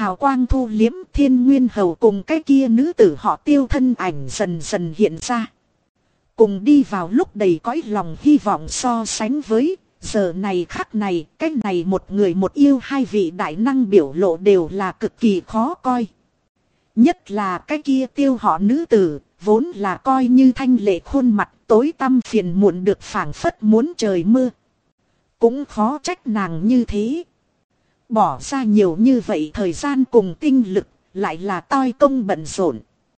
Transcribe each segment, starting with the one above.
Hào quang thu liếm, Thiên Nguyên Hầu cùng cái kia nữ tử họ Tiêu thân ảnh dần dần hiện ra. Cùng đi vào lúc đầy cõi lòng hy vọng so sánh với, giờ này khắc này, cái này một người một yêu hai vị đại năng biểu lộ đều là cực kỳ khó coi. Nhất là cái kia Tiêu họ nữ tử, vốn là coi như thanh lệ khuôn mặt tối tăm phiền muộn được phảng phất muốn trời mưa. Cũng khó trách nàng như thế. Bỏ ra nhiều như vậy thời gian cùng tinh lực, lại là toi công bận rộn.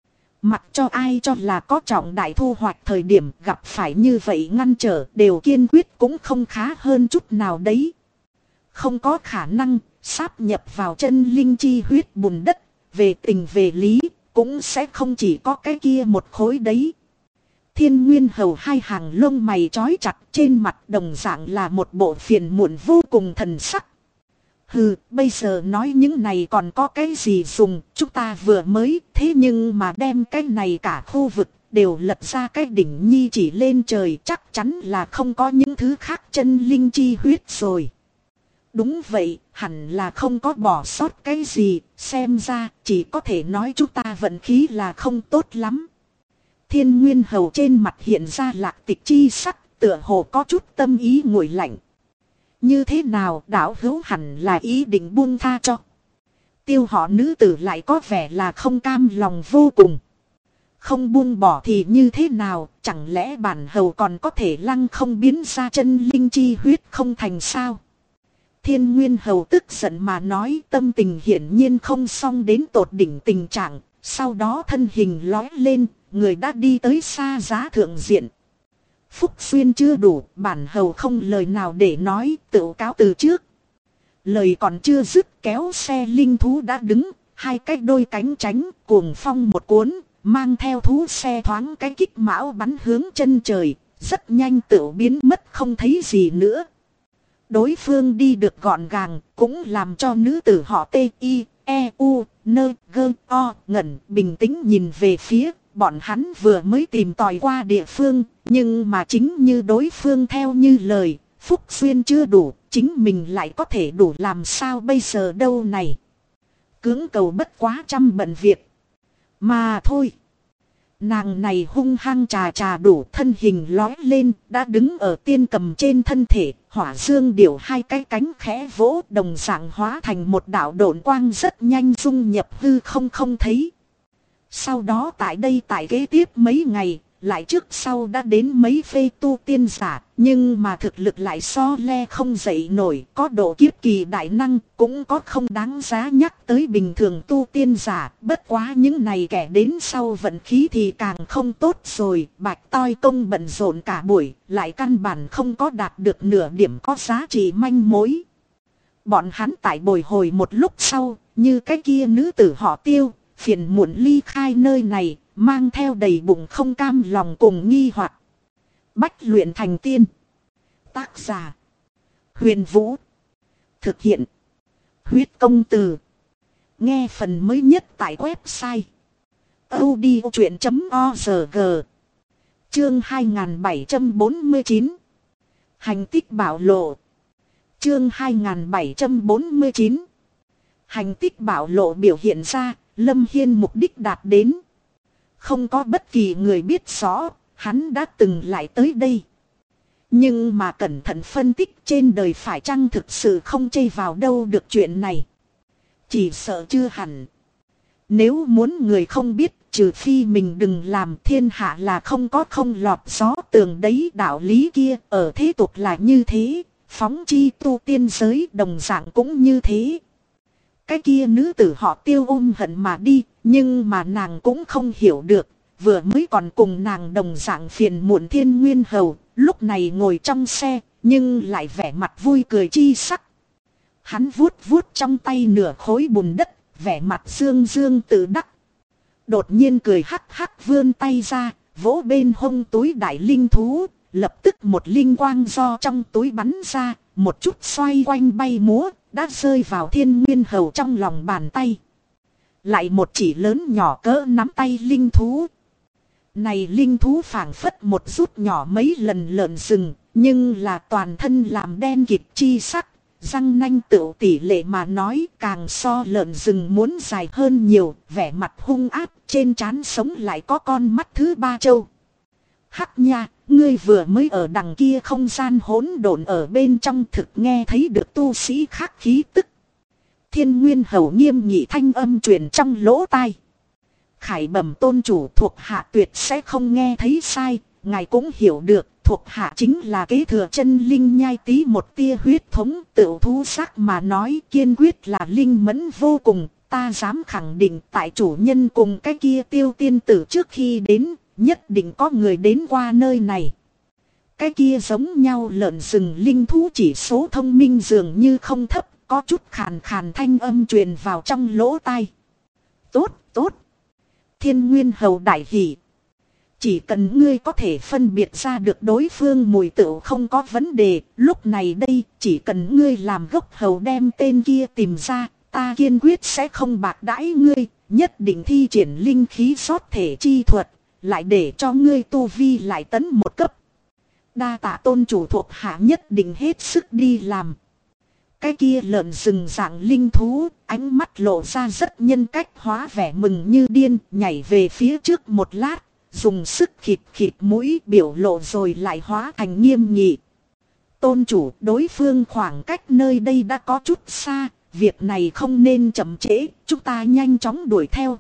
Mặc cho ai cho là có trọng đại thu hoạch thời điểm gặp phải như vậy ngăn trở đều kiên quyết cũng không khá hơn chút nào đấy. Không có khả năng sáp nhập vào chân linh chi huyết bùn đất, về tình về lý cũng sẽ không chỉ có cái kia một khối đấy. Thiên Nguyên Hầu hai hàng lông mày trói chặt, trên mặt đồng dạng là một bộ phiền muộn vô cùng thần sắc. Hừ, bây giờ nói những này còn có cái gì dùng, chúng ta vừa mới thế nhưng mà đem cái này cả khu vực đều lật ra cái đỉnh nhi chỉ lên trời, chắc chắn là không có những thứ khác chân linh chi huyết rồi. Đúng vậy, hẳn là không có bỏ sót cái gì, xem ra chỉ có thể nói chúng ta vận khí là không tốt lắm. Thiên Nguyên Hầu trên mặt hiện ra lạc tịch chi sắc, tựa hồ có chút tâm ý nguội lạnh. Như thế nào đạo hữu hẳn là ý định buông tha cho. Tiêu họ nữ tử lại có vẻ là không cam lòng vô cùng. Không buông bỏ thì như thế nào, chẳng lẽ bản hầu còn có thể lăng không biến ra chân linh chi huyết không thành sao? Thiên Nguyên Hầu tức giận mà nói, tâm tình hiển nhiên không xong đến tột đỉnh tình trạng, sau đó thân hình lói lên, người đã đi tới xa giá thượng diện. Phúc xuyên chưa đủ, bản hầu không lời nào để nói, tự cáo từ trước. Lời còn chưa dứt, kéo xe linh thú đã đứng, hai cái đôi cánh tránh, cuồng phong một cuốn, mang theo thú xe thoáng cái kích mão bắn hướng chân trời, rất nhanh tự biến mất không thấy gì nữa. Đối phương đi được gọn gàng, cũng làm cho nữ tử họ T-I-E-U, nơ, gơ, o, ngẩn, bình tĩnh nhìn về phía. Bọn hắn vừa mới tìm tòi qua địa phương, nhưng mà chính như đối phương theo như lời, Phúc Xuyên chưa đủ, chính mình lại có thể đủ làm sao bây giờ đâu này. Cưỡng cầu bất quá trăm bận việc. Mà thôi. Nàng này hung hăng trà đủ, thân hình lói lên, đã đứng ở tiên cầm trên thân thể, hỏa dương điểu hai cái cánh khẽ vỗ, đồng dạng hóa thành một đạo độn quang rất nhanh dung nhập hư không thấy. Sau đó tại đây tại kế tiếp mấy ngày, lại trước sau đã đến mấy phê tu tiên giả, nhưng mà thực lực lại so le không dậy nổi, có độ kiếp kỳ đại năng, cũng có không đáng giá nhắc tới bình thường tu tiên giả, bất quá những này kẻ đến sau vận khí thì càng không tốt rồi, bạch toi công bận rộn cả buổi, lại căn bản không có đạt được nửa điểm có giá trị manh mối. Bọn hắn tại bồi hồi một lúc sau, như cái kia nữ tử họ Tiêu, phiền muộn ly khai nơi này, mang theo đầy bụng không cam lòng cùng nghi hoặc. Bách luyện thành tiên. Tác giả: Huyền Vũ. Thực hiện: Huyết Công Từ. Nghe phần mới nhất tại website audiochuyện.org. Chương 2749. Hành tích bảo lộ. Chương 2749. Hành tích bảo lộ biểu hiện ra, Lâm Hiên mục đích đạt đến. Không có bất kỳ người biết rõ, hắn đã từng lại tới đây. Nhưng mà cẩn thận phân tích, trên đời phải chăng thực sự không chây vào đâu được chuyện này. Chỉ sợ chưa hẳn. Nếu muốn người không biết, trừ phi mình đừng làm, thiên hạ là không có không lọt gió tường đấy, đạo lý kia ở thế tục là như thế, phóng chi tu tiên giới đồng dạng cũng như thế. Cái kia nữ tử họ Tiêu ôm hận mà đi, nhưng mà nàng cũng không hiểu được, vừa mới còn cùng nàng đồng dạng phiền muộn Thiên Nguyên Hầu, lúc này ngồi trong xe, nhưng lại vẻ mặt vui cười chi sắc. Hắn vuốt vuốt trong tay nửa khối bùn đất, vẻ mặt dương dương tự đắc. Đột nhiên cười hắc hắc vươn tay ra, vỗ bên hông túi đại linh thú, lập tức một linh quang do trong túi bắn ra, một chút xoay quanh bay múa, đã rơi vào Thiên Nguyên Hầu trong lòng bàn tay. Lại một chỉ lớn nhỏ cỡ nắm tay linh thú. Này linh thú phảng phất một rút nhỏ mấy lần lợn rừng, nhưng là toàn thân làm đen kịt chi sắc, răng nanh tựu tỷ lệ mà nói càng so lợn rừng muốn dài hơn nhiều, vẻ mặt hung ác, trên trán sống lại có con mắt thứ ba châu. Hắc nha, ngươi vừa mới ở đằng kia không gian hỗn độn ở bên trong thực nghe thấy được tu sĩ khác khí tức. Thiên Nguyên Hầu nghiêm nghị thanh âm truyền trong lỗ tai. Khải bẩm tôn chủ, thuộc hạ tuyệt sẽ không nghe thấy sai, ngài cũng hiểu được, thuộc hạ chính là kế thừa chân linh nhai tí một tia huyết thống, tự thú sắc mà nói kiên quyết là linh mẫn vô cùng, ta dám khẳng định tại chủ nhân cùng cái kia Tiêu tiên tử trước khi đến, nhất định có người đến qua nơi này. Cái kia giống nhau lợn rừng linh thú chỉ số thông minh dường như không thấp, có chút khàn khàn thanh âm truyền vào trong lỗ tai. Tốt, tốt. Thiên Nguyên Hầu đại hỉ. Chỉ cần ngươi có thể phân biệt ra được đối phương mùi tựu không có vấn đề, lúc này đây chỉ cần ngươi làm gốc hầu đem tên kia tìm ra, ta kiên quyết sẽ không bạc đãi ngươi, nhất định thi triển linh khí rót thể chi thuật, lại để cho ngươi tu vi lại tấn một cấp. Đa tạ tôn chủ, thuộc hạ nhất định hết sức đi làm. Cái kia lợn rừng dạng linh thú, ánh mắt lộ ra rất nhân cách hóa vẻ mừng như điên, nhảy về phía trước một lát, dùng sức khịt khịt mũi biểu lộ rồi lại hóa thành nghiêm nghị. Tôn chủ, đối phương khoảng cách nơi đây đã có chút xa, việc này không nên chậm trễ, chúng ta nhanh chóng đuổi theo,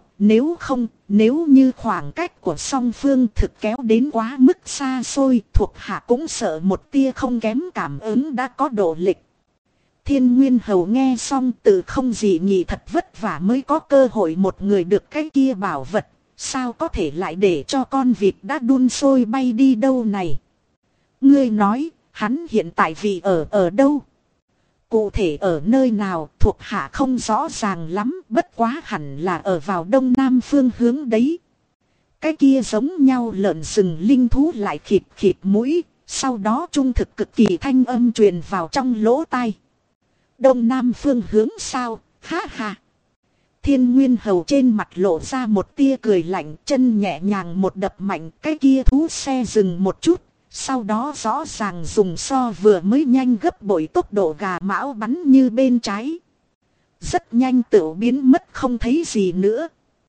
nếu như khoảng cách của song phương thực kéo đến quá mức xa xôi, thuộc hạ cũng sợ một tia không kém cảm ứng đã có độ lệch. Thiên Nguyên Hầu nghe xong tự không gì nghĩ thật vất vả mới có cơ hội một người được cái kia bảo vật, sao có thể lại để cho con vịt đã đun sôi bay đi đâu này. Ngươi nói, hắn hiện tại vì ở đâu? Cụ thể ở nơi nào thuộc hạ không rõ ràng lắm, bất quá hẳn là ở vào đông nam phương hướng đấy. Cái kia giống nhau lợn rừng linh thú lại khịt khịt mũi, sau đó trung thực cực kỳ thanh âm truyền vào trong lỗ tai. Đông nam phương hướng sao, ha ha. Thiên Nguyên Hầu trên mặt lộ ra một tia cười lạnh, chân nhẹ nhàng một đập mạnh, cái kia thú xe dừng một chút. Sau đó rõ ràng dùng so vừa mới nhanh gấp bội tốc độ gà mão bắn như bên trái. Rất nhanh tựu biến mất không thấy gì nữa.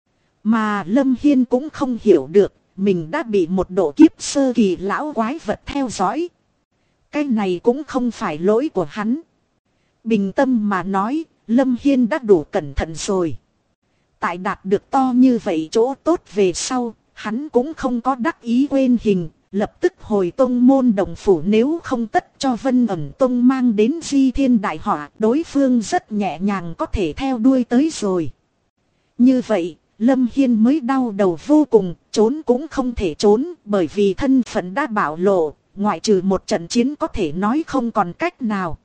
Mà Lâm Hiên cũng không hiểu được, mình đã bị một độ kiếp sơ kỳ lão quái vật theo dõi. Cái này cũng không phải lỗi của hắn. Bình tâm mà nói, Lâm Hiên đã đủ cẩn thận rồi. Tại đạt được to như vậy chỗ tốt về sau, hắn cũng không có đắc ý quên hình. Lập tức hồi tông môn đồng phủ, nếu không tất cho Vân Ẩn Tông mang đến di thiên đại họa, đối phương rất nhẹ nhàng có thể theo đuôi tới rồi. Như vậy, Lâm Hiên mới đau đầu vô cùng, trốn cũng không thể trốn, bởi vì thân phận đã bạo lộ, ngoại trừ một trận chiến có thể nói không còn cách nào.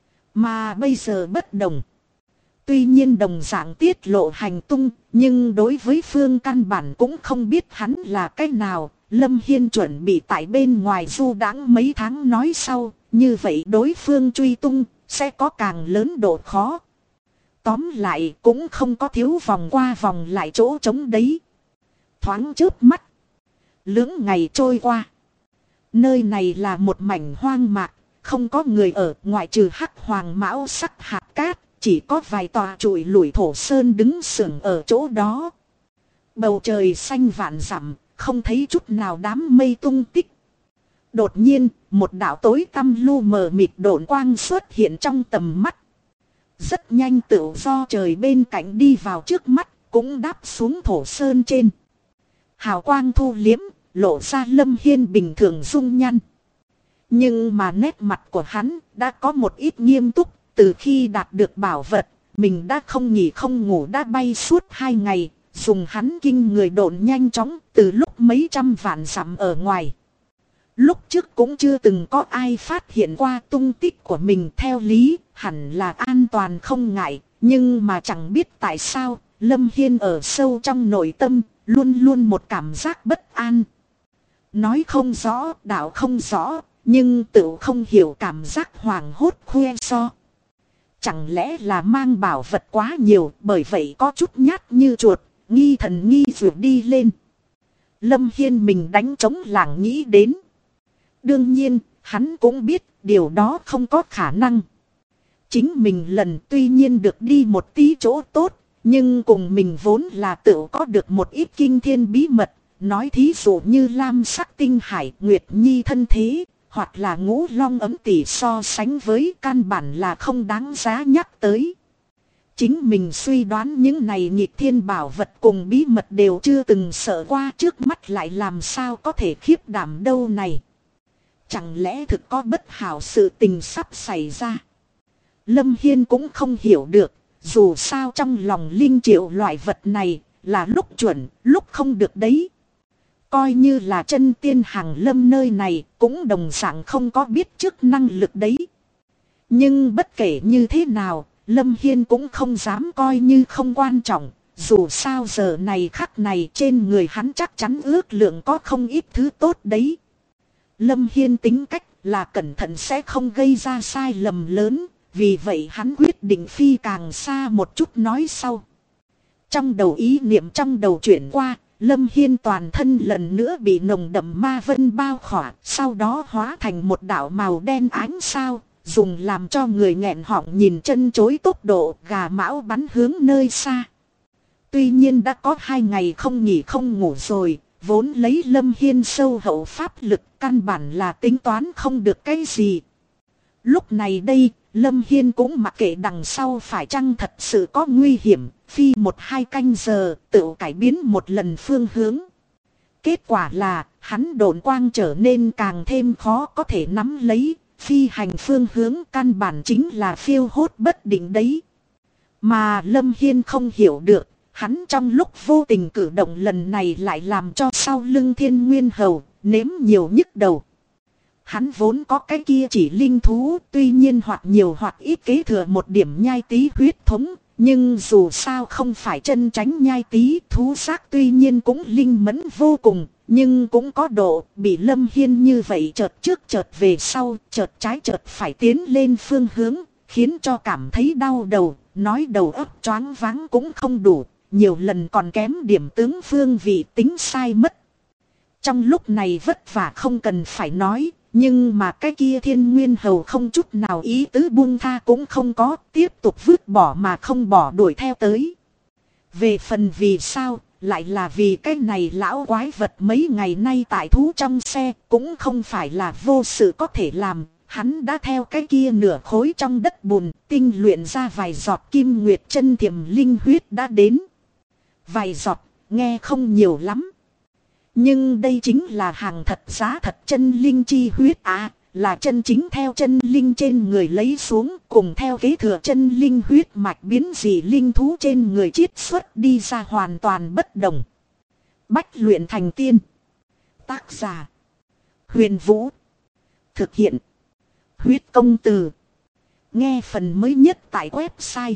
Mà bây giờ bất đồng. Tuy nhiên đồng dạng tiết lộ hành tung, nhưng đối với phương căn bản cũng không biết hắn là cái nào. Lâm Hiên chuẩn bị tại bên ngoài du đãng mấy tháng nói sau, như vậy đối phương truy tung, sẽ có càng lớn độ khó. Tóm lại cũng không có thiếu vòng qua vòng lại chỗ trống đấy. Thoáng chớp mắt. Lưỡng ngày trôi qua. Nơi này là một mảnh hoang mạc, không có người ở, ngoại trừ hắc hoàng mão sắc hạt cát, chỉ có vài tòa trụi lủi thổ sơn đứng sừng ở chỗ đó. Bầu trời xanh vạn dặm, không thấy chút nào đám mây tung tích. Đột nhiên, một đạo tối tăm lu mờ mịt độn quang xuất hiện trong tầm mắt. Rất nhanh tựu do trời bên cạnh đi vào trước mắt, cũng đáp xuống thổ sơn trên. Hào quang thu liếm, lộ ra Lâm Hiên bình thường dung nhăn. Nhưng mà nét mặt của hắn đã có một ít nghiêm túc, từ khi đạt được bảo vật, mình đã không nghỉ không ngủ đã bay suốt 2 ngày. Dùng hắn kinh người độn nhanh chóng từ lúc mấy trăm vạn dặm ở ngoài. Lúc trước cũng chưa từng có ai phát hiện qua tung tích của mình, theo lý hẳn là an toàn không ngại. Nhưng mà chẳng biết tại sao Lâm Hiên ở sâu trong nội tâm luôn luôn một cảm giác bất an. Nói không rõ, đạo không rõ, nhưng tự không hiểu cảm giác hoảng hốt khoe so. Chẳng lẽ là mang bảo vật quá nhiều, bởi vậy có chút nhát như chuột. Nghi thần nghi ruột đi lên. Lâm Hiên mình đánh trống lảng nghĩ đến. Đương nhiên, hắn cũng biết điều đó không có khả năng. Chính mình lần tuy nhiên được đi một tí chỗ tốt, nhưng cùng mình vốn là tự có được một ít kinh thiên bí mật. Nói thí dụ như lam sắc tinh hải, nguyệt nhi thân thế, hoặc là ngũ long ấm tỷ so sánh với căn bản là không đáng giá nhắc tới. Chính mình suy đoán những này nghịch thiên bảo vật cùng bí mật đều chưa từng sợ qua, trước mắt lại làm sao có thể khiếp đảm đâu này. Chẳng lẽ thực có bất hảo sự tình sắp xảy ra. Lâm Hiên cũng không hiểu được, dù sao trong lòng linh triệu loại vật này là lúc chuẩn, lúc không được đấy. Coi như là chân tiên hàng lâm nơi này cũng đồng dạng không có biết trước năng lực đấy. Nhưng bất kể như thế nào, Lâm Hiên cũng không dám coi như không quan trọng. Dù sao giờ này khắc này trên người hắn chắc chắn ước lượng có không ít thứ tốt đấy. Lâm Hiên tính cách là cẩn thận sẽ không gây ra sai lầm lớn. Vì vậy hắn quyết định phi càng xa một chút nói sau. Trong đầu ý niệm trong đầu chuyển qua, Lâm Hiên toàn thân lần nữa bị nồng đậm ma vân bao khỏa, sau đó hóa thành một đạo màu đen ánh sao, dùng làm cho người nghẹn họng nhìn chân chối tốc độ gà mão bắn hướng nơi xa. Tuy nhiên đã có 2 ngày không nghỉ không ngủ rồi, vốn lấy Lâm Hiên sâu hậu pháp lực căn bản là tính toán không được cái gì. Lúc này đây, Lâm Hiên cũng mặc kệ đằng sau phải chăng thật sự có nguy hiểm, phi 1-2 canh giờ tự cải biến một lần phương hướng. Kết quả là hắn độn quang trở nên càng thêm khó có thể nắm lấy, phi hành phương hướng căn bản chính là phiêu hốt bất định đấy. Mà Lâm Hiên không hiểu được, hắn trong lúc vô tình cử động lần này lại làm cho sau lưng Thiên Nguyên Hầu nếm nhiều nhức đầu. Hắn vốn có cái kia chỉ linh thú, tuy nhiên hoặc nhiều hoặc ít kế thừa một điểm nhai tí huyết thống, nhưng dù sao không phải chân tránh nhai tí, thú xác tuy nhiên cũng linh mẫn vô cùng, nhưng cũng có độ bị Lâm Hiên như vậy chợt trước chợt về sau, chợt trái chợt phải tiến lên phương hướng, khiến cho cảm thấy đau đầu, nói đầu óc choáng váng cũng không đủ, nhiều lần còn kém điểm tướng phương vị tính sai mất. Trong lúc này vất vả không cần phải nói. Nhưng mà cái kia Thiên Nguyên Hầu không chút nào ý tứ buông tha cũng không có, tiếp tục vứt bỏ mà không bỏ đuổi theo tới. Về phần vì sao, lại là vì cái này lão quái vật mấy ngày nay tại thú trong xe, cũng không phải là vô sự có thể làm. Hắn đã theo cái kia nửa khối trong đất bùn, tinh luyện ra vài giọt kim nguyệt chân thiềm linh huyết đã đến. Vài giọt, nghe không nhiều lắm. Nhưng đây chính là hàng thật giá thật chân linh chi huyết là chân chính theo chân linh trên người lấy xuống, cùng theo kế thừa chân linh huyết mạch biến dị linh thú trên người chiết xuất đi ra hoàn toàn bất đồng. Bách luyện thành tiên. Tác giả: Huyền Vũ. Thực hiện: Huyết Công Từ. Nghe phần mới nhất tại website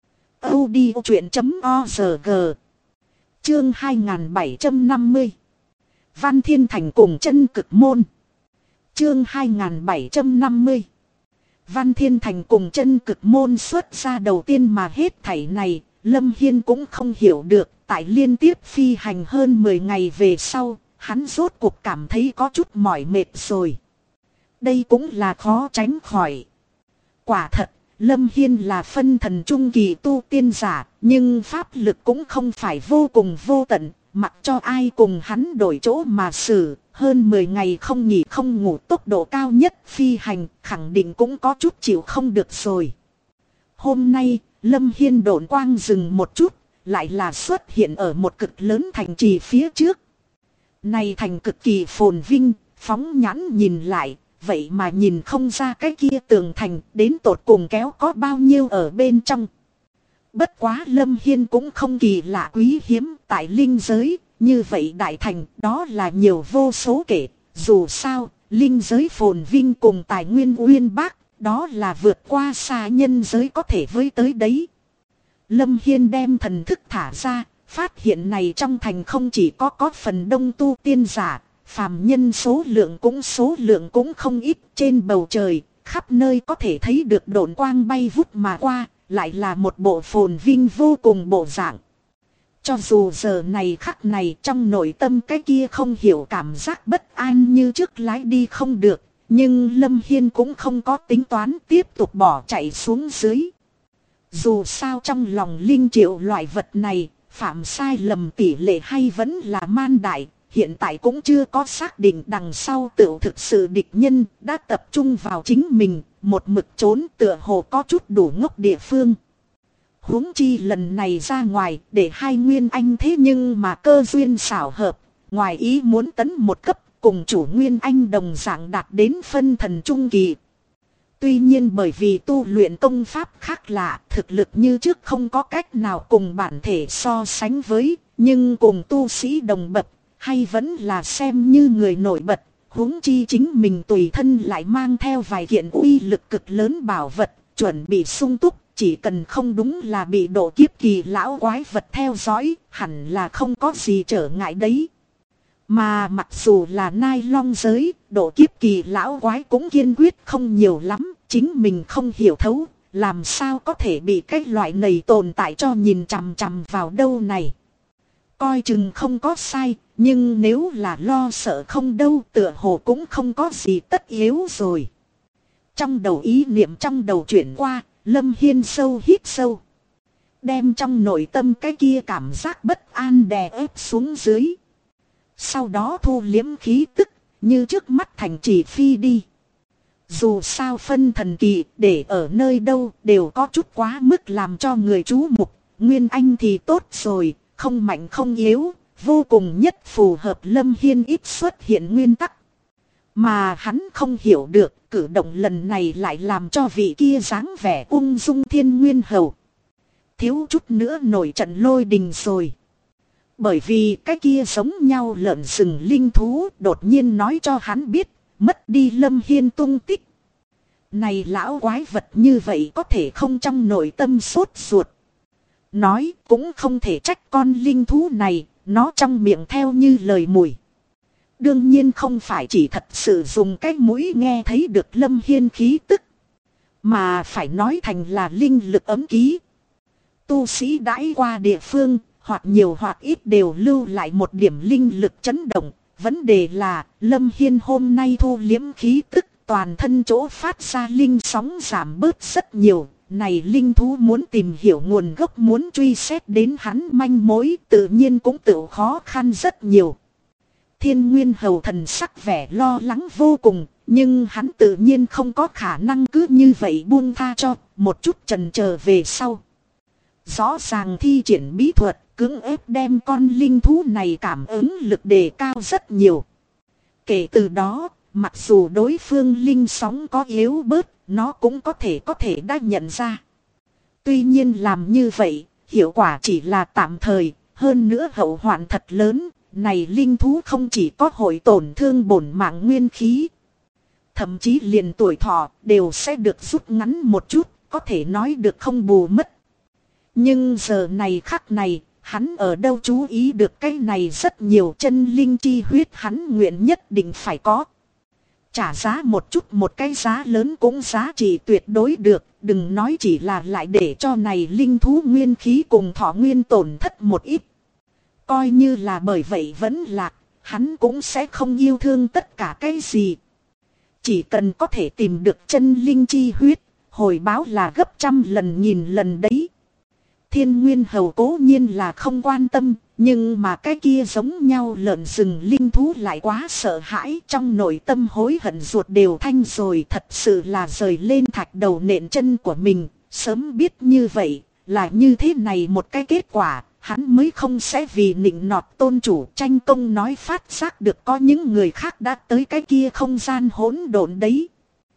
audiochuyện.org. Chương 2750. Văn Thiên Thành cùng chân cực môn. Chương 2750. Văn Thiên Thành cùng chân cực môn xuất ra đầu tiên mà hết thảy này, Lâm Hiên cũng không hiểu được, tại liên tiếp phi hành hơn 10 ngày về sau, hắn rốt cuộc cảm thấy có chút mỏi mệt rồi. Đây cũng là khó tránh khỏi. Quả thật, Lâm Hiên là phân thần trung kỳ tu tiên giả, nhưng pháp lực cũng không phải vô cùng vô tận. Mặc cho ai cùng hắn đổi chỗ mà xử, hơn 10 ngày không nghỉ không ngủ tốc độ cao nhất phi hành, khẳng định cũng có chút chịu không được rồi. Hôm nay, Lâm Hiên độn quang dừng một chút, lại là xuất hiện ở một cực lớn thành trì phía trước. Này thành cực kỳ phồn vinh, phóng nhãn nhìn lại, vậy mà nhìn không ra cái kia tường thành đến tột cùng kéo có bao nhiêu ở bên trong. Bất quá Lâm Hiên cũng không kỳ lạ quý hiếm tại linh giới, như vậy đại thành đó là nhiều vô số kể, dù sao, linh giới phồn vinh cùng tài nguyên uyên bác, đó là vượt qua xa nhân giới có thể với tới đấy. Lâm Hiên đem thần thức thả ra, phát hiện này trong thành không chỉ có phần đông tu tiên giả, phàm nhân số lượng cũng không ít trên bầu trời, khắp nơi có thể thấy được độn quang bay vút mà qua. Lại là một bộ phồn vinh vô cùng bộ dạng. Cho dù giờ này khắc này trong nội tâm cái kia không hiểu cảm giác bất an như trước lái đi không được, Nhưng Lâm Hiên cũng không có tính toán tiếp tục bỏ chạy xuống dưới. Dù sao trong lòng linh triệu loại vật này, phạm sai lầm tỷ lệ hay vẫn là man đại, hiện tại cũng chưa có xác định đằng sau tựu thực sự địch nhân đã tập trung vào chính mình, một mực trốn tựa hồ có chút đủ ngốc địa phương. Huống chi lần này ra ngoài để hai Nguyên Anh thế nhưng mà cơ duyên xảo hợp, ngoài ý muốn tấn một cấp cùng chủ Nguyên Anh đồng dạng đạt đến phân thần trung kỳ. Tuy nhiên bởi vì tu luyện công pháp khác lạ, thực lực như trước không có cách nào cùng bản thể so sánh với, nhưng cùng tu sĩ đồng bậc, hay vẫn là xem như người nổi bật, huống chi chính mình tùy thân lại mang theo vài kiện uy lực cực lớn bảo vật, chuẩn bị sung túc, chỉ cần không đúng là bị độ kiếp kỳ lão quái vật theo dõi, hẳn là không có gì trở ngại đấy. Mà mặc dù là nai long giới, độ kiếp kỳ lão quái cũng kiên quyết không nhiều lắm, chính mình không hiểu thấu, làm sao có thể bị cái loại này tồn tại cho nhìn chằm chằm vào đâu này. Coi chừng không có sai, nhưng nếu là lo sợ không đâu tựa hồ cũng không có gì tất yếu rồi. Trong đầu ý niệm trong đầu chuyển qua, Lâm Hiên sâu hít sâu. Đem trong nội tâm cái kia cảm giác bất an đè ép xuống dưới. Sau đó thu liếm khí tức, như trước mắt thành chỉ phi đi. Dù sao phân thần kỳ để ở nơi đâu đều có chút quá mức làm cho người chú mục. Nguyên Anh thì tốt rồi, không mạnh không yếu, vô cùng nhất phù hợp Lâm Hiên ít xuất hiện nguyên tắc. Mà hắn không hiểu được, cử động lần này lại làm cho vị kia dáng vẻ ung dung Thiên Nguyên Hầu thiếu chút nữa nổi trận lôi đình rồi. Bởi vì cái kia giống nhau lợn rừng linh thú đột nhiên nói cho hắn biết, mất đi Lâm Hiên tung tích. Này lão quái vật như vậy có thể không trong nội tâm sốt ruột. Nói cũng không thể trách con linh thú này, nó trong miệng theo như lời mùi. Đương nhiên không phải chỉ thật sự dùng cái mũi nghe thấy được Lâm Hiên khí tức, mà phải nói thành là linh lực ấm ký. Tu sĩ đãi qua địa phương, hoặc nhiều hoặc ít đều lưu lại một điểm linh lực chấn động. Vấn đề là Lâm Hiên hôm nay thu liếm khí tức, toàn thân chỗ phát ra linh sóng giảm bớt rất nhiều. Này linh thú muốn tìm hiểu nguồn gốc, muốn truy xét đến hắn manh mối, tự nhiên cũng tự khó khăn rất nhiều. Thiên Nguyên Hầu thần sắc vẻ lo lắng vô cùng, nhưng hắn tự nhiên không có khả năng cứ như vậy buông tha cho, một chút chần chờ về sau. Rõ ràng thi triển bí thuật, cưỡng ép đem con linh thú này cảm ứng lực đề cao rất nhiều. Kể từ đó, mặc dù đối phương linh sóng có yếu bớt, nó cũng có thể đã nhận ra. Tuy nhiên làm như vậy, hiệu quả chỉ là tạm thời, hơn nữa hậu hoạn thật lớn. Này linh thú không chỉ có hội tổn thương bổn mạng nguyên khí, thậm chí liền tuổi thọ đều sẽ được rút ngắn một chút, có thể nói được không bù mất. Nhưng giờ này khắc này, hắn ở đâu chú ý được cái này rất nhiều, chân linh chi huyết hắn nguyện nhất định phải có. Trả giá một chút, một cái giá lớn cũng giá trị tuyệt đối được, đừng nói chỉ là lại để cho này linh thú nguyên khí cùng thọ nguyên tổn thất một ít. Coi như là bởi vậy vẫn lạc, hắn cũng sẽ không yêu thương tất cả cái gì. Chỉ cần có thể tìm được chân linh chi huyết, hồi báo là gấp trăm lần nghìn lần đấy. Thiên Nguyên Hầu cố nhiên là không quan tâm, nhưng mà cái kia giống nhau lợn rừng linh thú lại quá sợ hãi, trong nội tâm hối hận ruột đều thanh rồi, thật sự là rời lên thạch đầu nện chân của mình. Sớm biết như vậy, là như thế này một cái kết quả, hắn mới không sẽ vì nịnh nọt tôn chủ tranh công nói phát giác được có những người khác đã tới cái kia không gian hỗn độn đấy.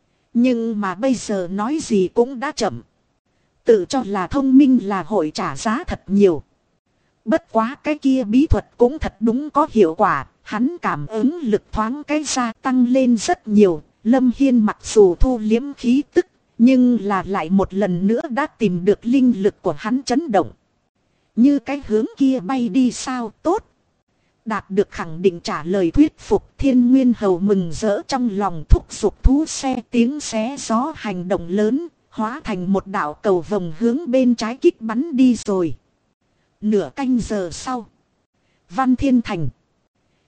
Nhưng mà bây giờ nói gì cũng đã chậm. Tự cho là thông minh là hội trả giá thật nhiều. Bất quá cái kia bí thuật cũng thật đúng có hiệu quả, hắn cảm ứng lực thoáng cái gia tăng lên rất nhiều. Lâm Hiên mặc dù thu liếm khí tức, nhưng là lại một lần nữa đã tìm được linh lực của hắn chấn động. Như cái hướng kia bay đi sao tốt. Đạt được khẳng định trả lời thuyết phục, Thiên Nguyên Hầu mừng rỡ trong lòng, thúc giục thú xe tiếng xé gió hành động lớn, hóa thành một đạo cầu vồng hướng bên trái kích bắn đi rồi. Nửa canh giờ sau, Văn Thiên Thành.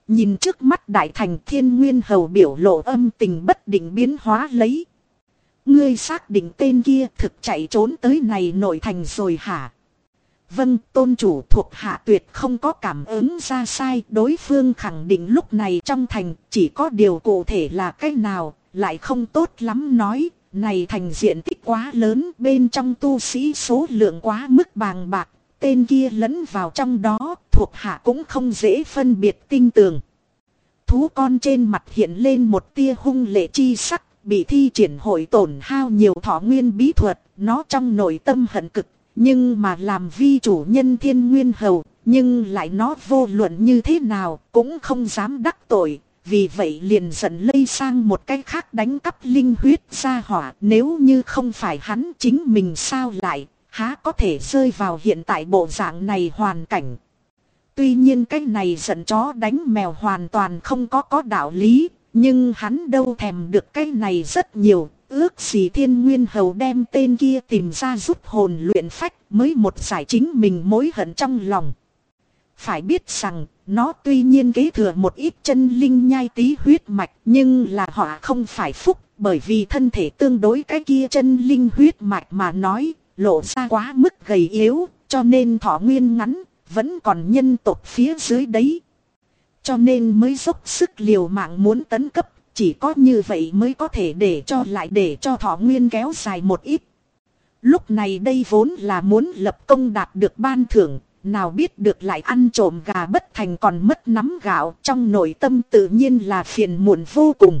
Nhìn trước mắt đại thành, Thiên Nguyên Hầu biểu lộ âm tình bất định biến hóa lấy. Ngươi xác định tên kia thực chạy trốn tới này nội thành rồi hả? Vâng, tôn chủ, thuộc hạ tuyệt không có cảm ứng ra sai. Đối phương khẳng định lúc này trong thành, chỉ có điều cụ thể là cái nào, lại không tốt lắm nói. Này thành diện tích quá lớn, bên trong tu sĩ số lượng quá mức bàng bạc. Tên kia lẫn vào trong đó, thuộc hạ cũng không dễ phân biệt tinh tường. Thú con trên mặt hiện lên một tia hung lệ chi sắc, bị thi triển hội tổn hao nhiều thọ nguyên bí thuật, nó trong nội tâm hận cực. Nhưng mà làm vi chủ nhân Thiên Nguyên Hầu, nhưng lại nó vô luận như thế nào cũng không dám đắc tội. Vì vậy liền giận lây sang một cái khác đánh cắp linh huyết ra hỏa. Nếu như không phải hắn chính mình sao lại, há có thể rơi vào hiện tại bộ dạng này hoàn cảnh. Tuy nhiên cái này giận chó đánh mèo hoàn toàn không có đạo lý. Nhưng hắn đâu thèm được cái này rất nhiều. Ước gì Thiên Nguyên Hầu đem tên kia tìm ra giúp hồn luyện phách mới một giải chính mình mối hận trong lòng. Phải biết rằng, nó tuy nhiên kế thừa một ít chân linh nhai tí huyết mạch, nhưng là họ không phải phúc, bởi vì thân thể tương đối cái kia chân linh huyết mạch mà nói, lộ ra quá mức gầy yếu, cho nên thọ nguyên ngắn, vẫn còn nhân tộc phía dưới đấy. Cho nên mới dốc sức liều mạng muốn tấn cấp. Chỉ có như vậy mới có thể để cho thọ nguyên kéo dài một ít. Lúc này đây vốn là muốn lập công đạt được ban thưởng, nào biết được lại ăn trộm gà bất thành còn mất nắm gạo, trong nội tâm tự nhiên là phiền muộn vô cùng.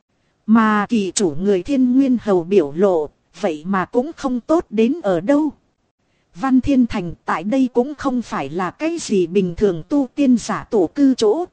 Mà kỳ chủ người Thiên Nguyên Hầu biểu lộ, vậy mà cũng không tốt đến ở đâu. Văn Thiên Thành tại đây cũng không phải là cái gì bình thường tu tiên giả tổ cư chỗ.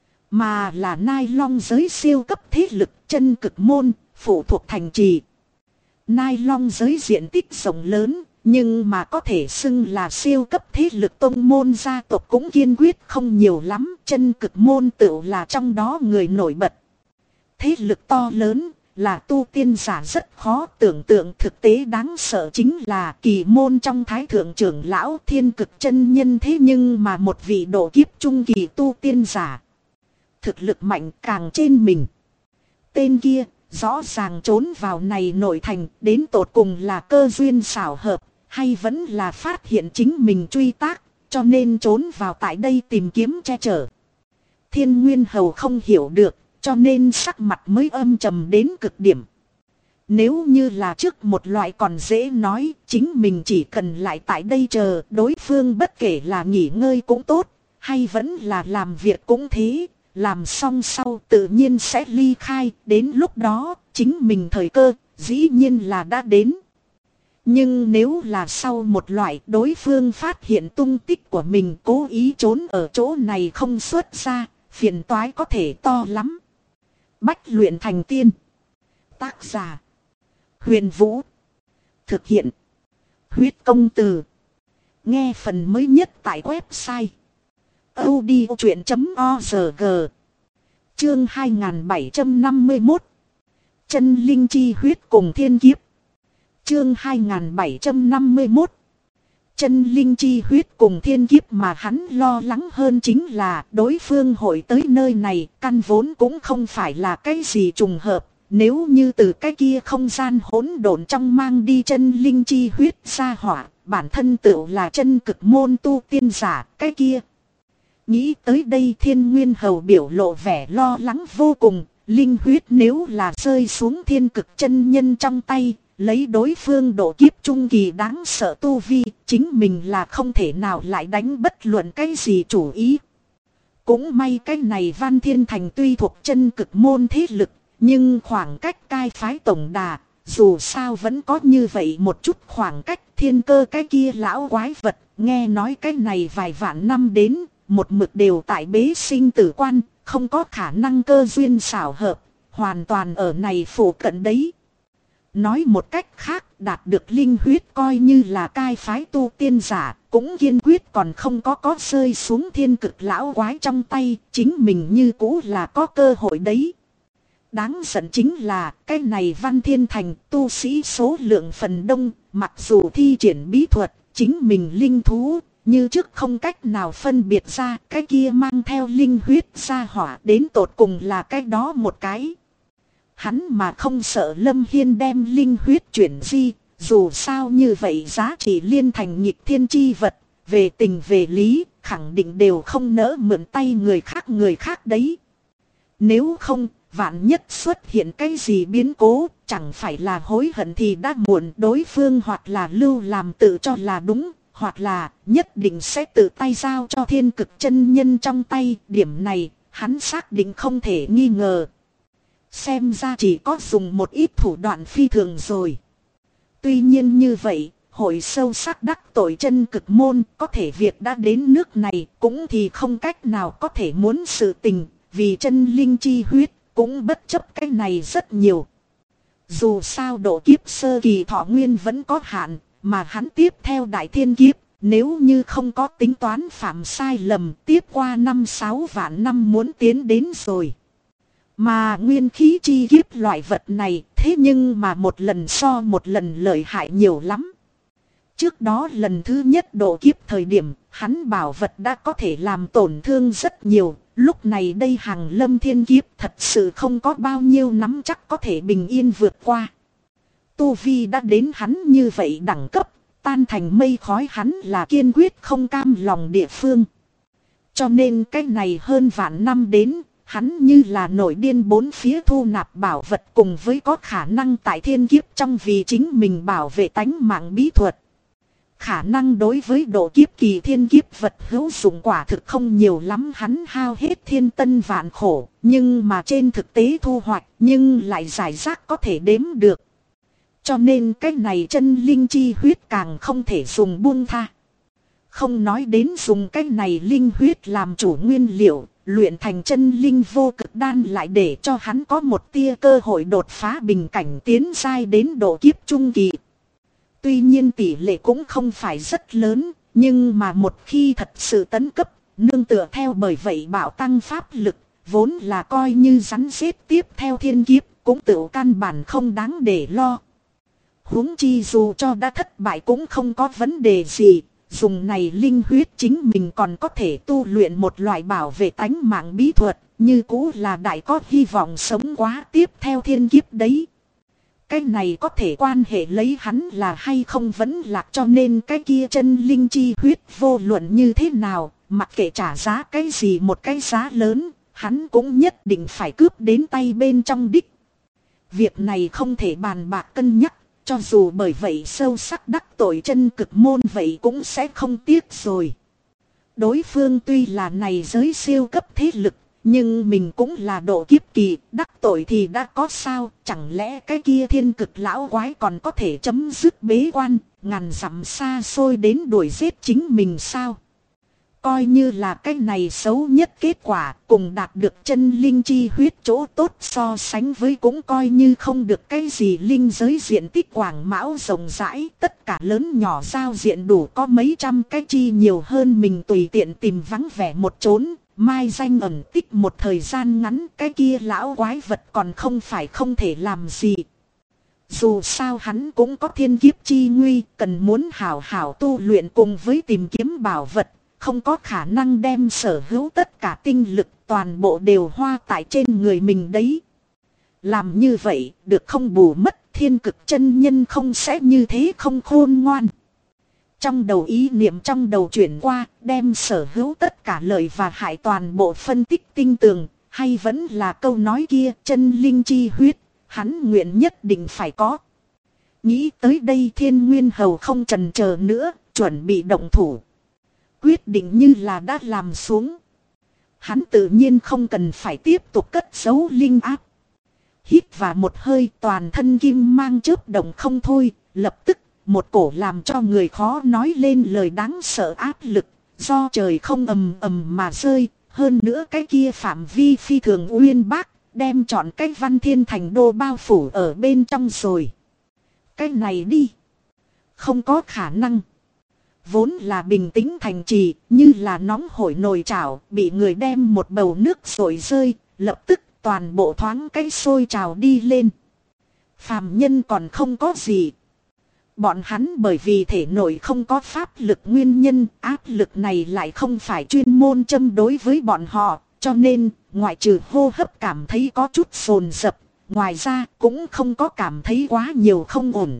Mà là Nai Long giới siêu cấp thế lực chân cực môn, phụ thuộc thành trì. Nai Long giới diện tích rộng lớn, nhưng mà có thể xưng là siêu cấp thế lực tông môn gia tộc cũng kiên quyết không nhiều lắm. Chân cực môn tựu là trong đó người nổi bật. Thế lực to lớn, là tu tiên giả rất khó tưởng tượng. Thực tế đáng sợ chính là kỳ môn trong thái thượng trưởng lão Thiên Cực chân nhân, thế nhưng mà một vị độ kiếp trung kỳ tu tiên giả. Thực lực mạnh càng trên mình. Tên kia rõ ràng trốn vào này nội thành, đến tột cùng là cơ duyên xảo hợp, hay vẫn là phát hiện chính mình truy tác, cho nên trốn vào tại đây tìm kiếm che chở. Thiên Nguyên Hầu không hiểu được, cho nên sắc mặt mới âm trầm đến cực điểm. Nếu như là trước một loại còn dễ nói, chính mình chỉ cần lại tại đây chờ đối phương, bất kể là nghỉ ngơi cũng tốt, hay vẫn là làm việc cũng thế. Làm xong sau tự nhiên sẽ ly khai, đến lúc đó chính mình thời cơ dĩ nhiên là đã đến. Nhưng nếu là sau một loại đối phương phát hiện tung tích của mình, cố ý trốn ở chỗ này không xuất ra, phiền toái có thể to lắm. Bách luyện thành tiên. Tác giả Huyền Vũ. Thực hiện Huyết Công Từ. Nghe phần mới nhất tại website audiochuyện.org. Chương 2751. Chân linh chi huyết cùng thiên kiếp. Chương 2751. Chân linh chi huyết cùng thiên kiếp mà hắn lo lắng hơn chính là đối phương hội tới nơi này, căn vốn cũng không phải là cái gì trùng hợp. Nếu như từ cái kia không gian hỗn độn trong mang đi chân linh chi huyết ra hỏa, bản thân tựu là chân cực môn tu tiên giả, cái kia. Nghĩ tới đây Thiên Nguyên Hầu biểu lộ vẻ lo lắng vô cùng. Linh huyết nếu là rơi xuống Thiên Cực chân nhân trong tay, lấy đối phương độ kiếp trung kỳ đáng sợ tu vi, chính mình là không thể nào lại đánh bất luận cái gì chủ ý. Cũng may cái này Văn Thiên Thành tuy thuộc chân cực môn thế lực, nhưng khoảng cách cai phái tổng đà, dù sao vẫn có như vậy một chút khoảng cách. Thiên Cơ cái kia lão quái vật, nghe nói cái này vài vạn năm đến, một mực đều tại bế sinh tử quan, không có khả năng cơ duyên xảo hợp, hoàn toàn ở này phụ cận đấy. Nói một cách khác, đạt được linh huyết coi như là cai phái tu tiên giả, cũng kiên quyết còn không có rơi xuống Thiên Cực lão quái trong tay, chính mình như cũ là có cơ hội đấy. Đáng giận chính là cái này Văn Thiên Thành tu sĩ số lượng phần đông, mặc dù thi triển bí thuật, chính mình linh thú, như trước không cách nào phân biệt ra cái kia mang theo linh huyết ra hỏa đến tột cùng là cái đó một cái. Hắn mà không sợ Lâm Hiên đem linh huyết chuyển di, dù sao như vậy giá trị liên thành nghịch thiên chi vật, về tình về lý, khẳng định đều không nỡ mượn tay người khác đấy. Nếu không, vạn nhất xuất hiện cái gì biến cố, chẳng phải là hối hận thì đã muộn, đối phương hoặc là lưu làm tự cho là đúng, hoặc là nhất định sẽ tự tay giao cho thiên cực chân nhân trong tay. Điểm này, hắn xác định không thể nghi ngờ. Xem ra chỉ có dùng một ít thủ đoạn phi thường rồi. Tuy nhiên như vậy, hội sâu sắc đắc tội chân cực môn, có thể việc đã đến nước này cũng thì không cách nào có thể muốn sự tình, vì chân linh chi huyết cũng bất chấp cái này rất nhiều. Dù sao độ kiếp sơ kỳ thọ nguyên vẫn có hạn, mà hắn tiếp theo đại thiên kiếp, nếu như không có tính toán phạm sai lầm, tiếp qua 5-6 vạn năm muốn tiến đến rồi. Mà nguyên khí chi kiếp loại vật này, thế nhưng mà một lần so một lần lợi hại nhiều lắm. Trước đó lần thứ nhất độ kiếp thời điểm, hắn bảo vật đã có thể làm tổn thương rất nhiều. Lúc này đây hàng lâm thiên kiếp thật sự không có bao nhiêu nắm chắc có thể bình yên vượt qua. Tu vi đã đến hắn như vậy đẳng cấp, tan thành mây khói hắn là kiên quyết không cam lòng địa phương. Cho nên cái này hơn vạn năm đến, hắn như là nổi điên bốn phía thu nạp bảo vật cùng với có khả năng tại thiên kiếp trong vì chính mình bảo vệ tánh mạng bí thuật. Khả năng đối với độ kiếp kỳ thiên kiếp vật hữu dụng quả thực không nhiều lắm, hắn hao hết thiên tân vạn khổ, nhưng mà trên thực tế thu hoạch nhưng lại giải rác có thể đếm được. Cho nên cái này chân linh chi huyết càng không thể dùng buông tha. Không nói đến dùng cái này linh huyết làm chủ nguyên liệu, luyện thành chân linh vô cực đan lại để cho hắn có một tia cơ hội đột phá bình cảnh tiến giai đến độ kiếp trung kỳ. Tuy nhiên tỷ lệ cũng không phải rất lớn, nhưng mà một khi thật sự tấn cấp, nương tựa theo bởi vậy bảo tăng pháp lực, vốn là coi như rắn rết tiếp theo thiên kiếp, cũng tự căn bản không đáng để lo. Huống chi dù cho đã thất bại cũng không có vấn đề gì, dùng này linh huyết chính mình còn có thể tu luyện một loại bảo vệ tánh mạng bí thuật, như cũ là đại có hy vọng sống quá tiếp theo thiên kiếp đấy. Cái này có thể quan hệ lấy hắn là hay không vẫn lạc, cho nên cái kia chân linh chi huyết vô luận như thế nào, mặc kệ trả giá cái gì một cái giá lớn, hắn cũng nhất định phải cướp đến tay bên trong đích. Việc này không thể bàn bạc cân nhắc, cho dù bởi vậy sâu sắc đắc tội chân cực môn vậy cũng sẽ không tiếc rồi. Đối phương tuy là này giới siêu cấp thế lực, nhưng mình cũng là độ kiếp kỳ, đắc tội thì đã có sao, chẳng lẽ cái kia thiên cực lão quái còn có thể chấm dứt bế quan, ngàn dặm xa xôi đến đuổi giết chính mình sao? Coi như là cái này xấu nhất kết quả, cùng đạt được chân linh chi huyết chỗ tốt so sánh với cũng coi như không được cái gì. Linh giới diện tích quảng mão rộng rãi, tất cả lớn nhỏ giao diện đủ có mấy trăm cái chi nhiều hơn mình tùy tiện tìm vắng vẻ một chốn. Mai danh ẩn tích một thời gian ngắn, cái kia lão quái vật còn không phải không thể làm gì. Dù sao hắn cũng có thiên kiếp chi nguy, cần muốn hảo hảo tu luyện cùng với tìm kiếm bảo vật, không có khả năng đem sở hữu tất cả tinh lực toàn bộ đều hoa tại trên người mình đấy. Làm như vậy, được không bù mất, thiên cực chân nhân không sẽ như thế không khôn ngoan. Trong đầu ý niệm trong đầu chuyển qua, đem sở hữu tất cả lợi và hại toàn bộ phân tích tinh tường, hay vẫn là câu nói kia, chân linh chi huyết, hắn nguyện nhất định phải có. Nghĩ tới đây Thiên Nguyên Hầu không chần chờ nữa, chuẩn bị động thủ. Quyết định như là đã làm xuống. Hắn tự nhiên không cần phải tiếp tục cất giấu linh áp. Hít vào một hơi, toàn thân kim mang chớp động không thôi, lập tức một cổ làm cho người khó nói lên lời đáng sợ áp lực, do trời không ầm ầm mà rơi, hơn nữa cái kia phạm vi phi thường uyên bác, đem trọn cái Văn Thiên Thành đô bao phủ ở bên trong rồi. Cái này đi, không có khả năng. Vốn là bình tĩnh thành trì, như là nóng hổi nồi chảo, bị người đem một bầu nước sôi rơi, lập tức toàn bộ thoáng cái sôi trào đi lên. Phàm nhân còn không có gì. Bọn hắn bởi vì thể nội không có pháp lực nguyên nhân, áp lực này lại không phải chuyên môn châm đối với bọn họ, cho nên, ngoại trừ hô hấp cảm thấy có chút phồn dập, ngoài ra cũng không có cảm thấy quá nhiều không ổn.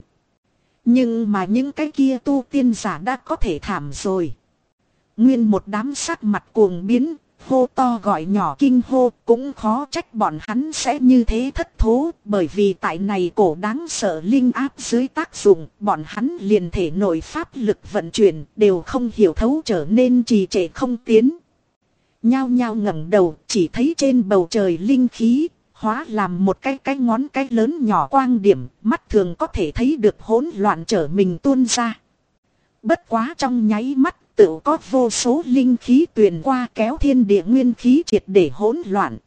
Nhưng mà những cái kia tu tiên giả đã có thể thảm rồi. Nguyên một đám sắc mặt cuồng biến, hô to gọi nhỏ kinh hô, cũng khó trách bọn hắn sẽ như thế thất thố, bởi vì tại này cổ đáng sợ linh áp dưới tác dụng, bọn hắn liền thể nội pháp lực vận chuyển, đều không hiểu thấu trở nên trì trệ không tiến. Nhao nhao ngẩng đầu, chỉ thấy trên bầu trời linh khí hóa làm một cái ngón cái lớn nhỏ quang điểm, mắt thường có thể thấy được hỗn loạn trở mình tuôn ra. Bất quá trong nháy mắt, tự có vô số linh khí tuyền qua kéo thiên địa nguyên khí triệt để hỗn loạn.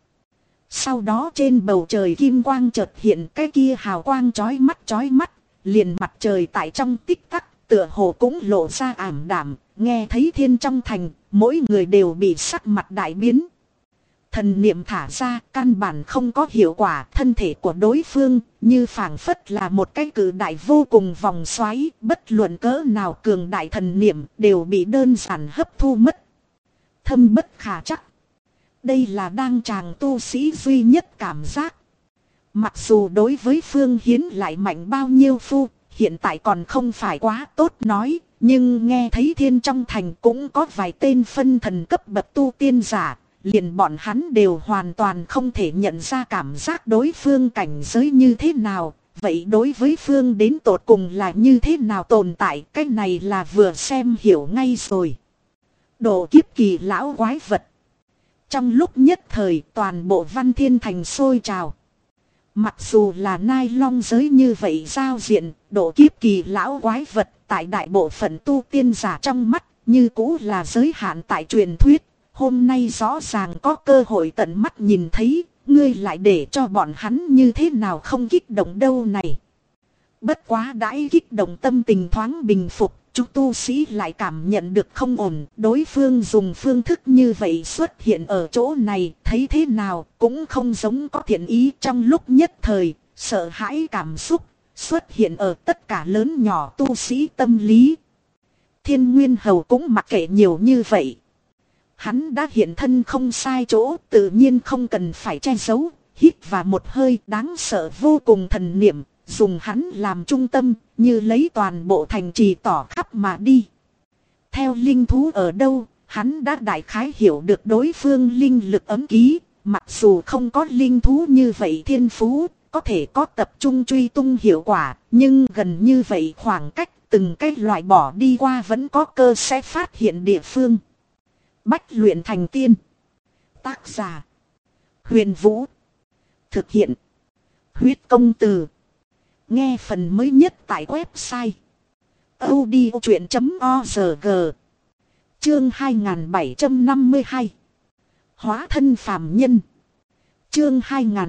Sau đó trên bầu trời kim quang chợt hiện, cái kia hào quang chói mắt, liền mặt trời tại trong tích tắc, tựa hồ cũng lộ ra ảm đạm, nghe thấy thiên trong thành, mỗi người đều bị sắc mặt đại biến. Thần niệm thả ra, căn bản không có hiệu quả, thân thể của đối phương như phảng phất là một cái cự đại vô cùng vòng xoáy, bất luận cỡ nào cường đại thần niệm đều bị đơn giản hấp thu mất. Thâm bất khả trắc. Đây là đang chàng tu sĩ duy nhất cảm giác. Mặc dù đối với Phương Hiến lại mạnh bao nhiêu phu, hiện tại còn không phải quá tốt nói, nhưng nghe thấy thiên trong thành cũng có vài tên phân thần cấp bậc tu tiên giả. Liền bọn hắn đều hoàn toàn không thể nhận ra cảm giác đối phương cảnh giới như thế nào. Vậy đối với phương đến tột cùng là như thế nào tồn tại, cái này là vừa xem hiểu ngay rồi. Độ kiếp kỳ lão quái vật. Trong lúc nhất thời toàn bộ Văn Thiên Thành sôi trào. Mặc dù là nai long giới như vậy giao diện, độ kiếp kỳ lão quái vật tại đại bộ phận tu tiên giả trong mắt như cũ là giới hạn tại truyền thuyết. Hôm nay rõ ràng có cơ hội tận mắt nhìn thấy, ngươi lại để cho bọn hắn như thế nào không kích động đâu này. Bất quá đãi kích động tâm tình thoáng bình phục, chúng tu sĩ lại cảm nhận được không ổn. Đối phương dùng phương thức như vậy xuất hiện ở chỗ này, thấy thế nào cũng không giống có thiện ý. Trong lúc nhất thời, sợ hãi cảm xúc xuất hiện ở tất cả lớn nhỏ tu sĩ tâm lý. Thiên Nguyên Hầu cũng mặc kệ nhiều như vậy. Hắn đã hiện thân không sai chỗ, tự nhiên không cần phải che giấu, hít vào một hơi đáng sợ vô cùng thần niệm, dùng hắn làm trung tâm, như lấy toàn bộ thành trì tỏ khắp mà đi. Theo linh thú ở đâu, hắn đã đại khái hiểu được đối phương linh lực ấm ký, mặc dù không có linh thú như vậy thiên phú, có thể có tập trung truy tung hiệu quả, nhưng gần như vậy khoảng cách từng cái loại bỏ đi qua vẫn có cơ sẽ phát hiện địa phương. Bách luyện thành tiên. Tác giả Huyền Vũ. Thực hiện Huyết Công Từ. Nghe phần mới nhất tại website audiochuyện.org. Chương 2752 Hóa thân phàm nhân. Chương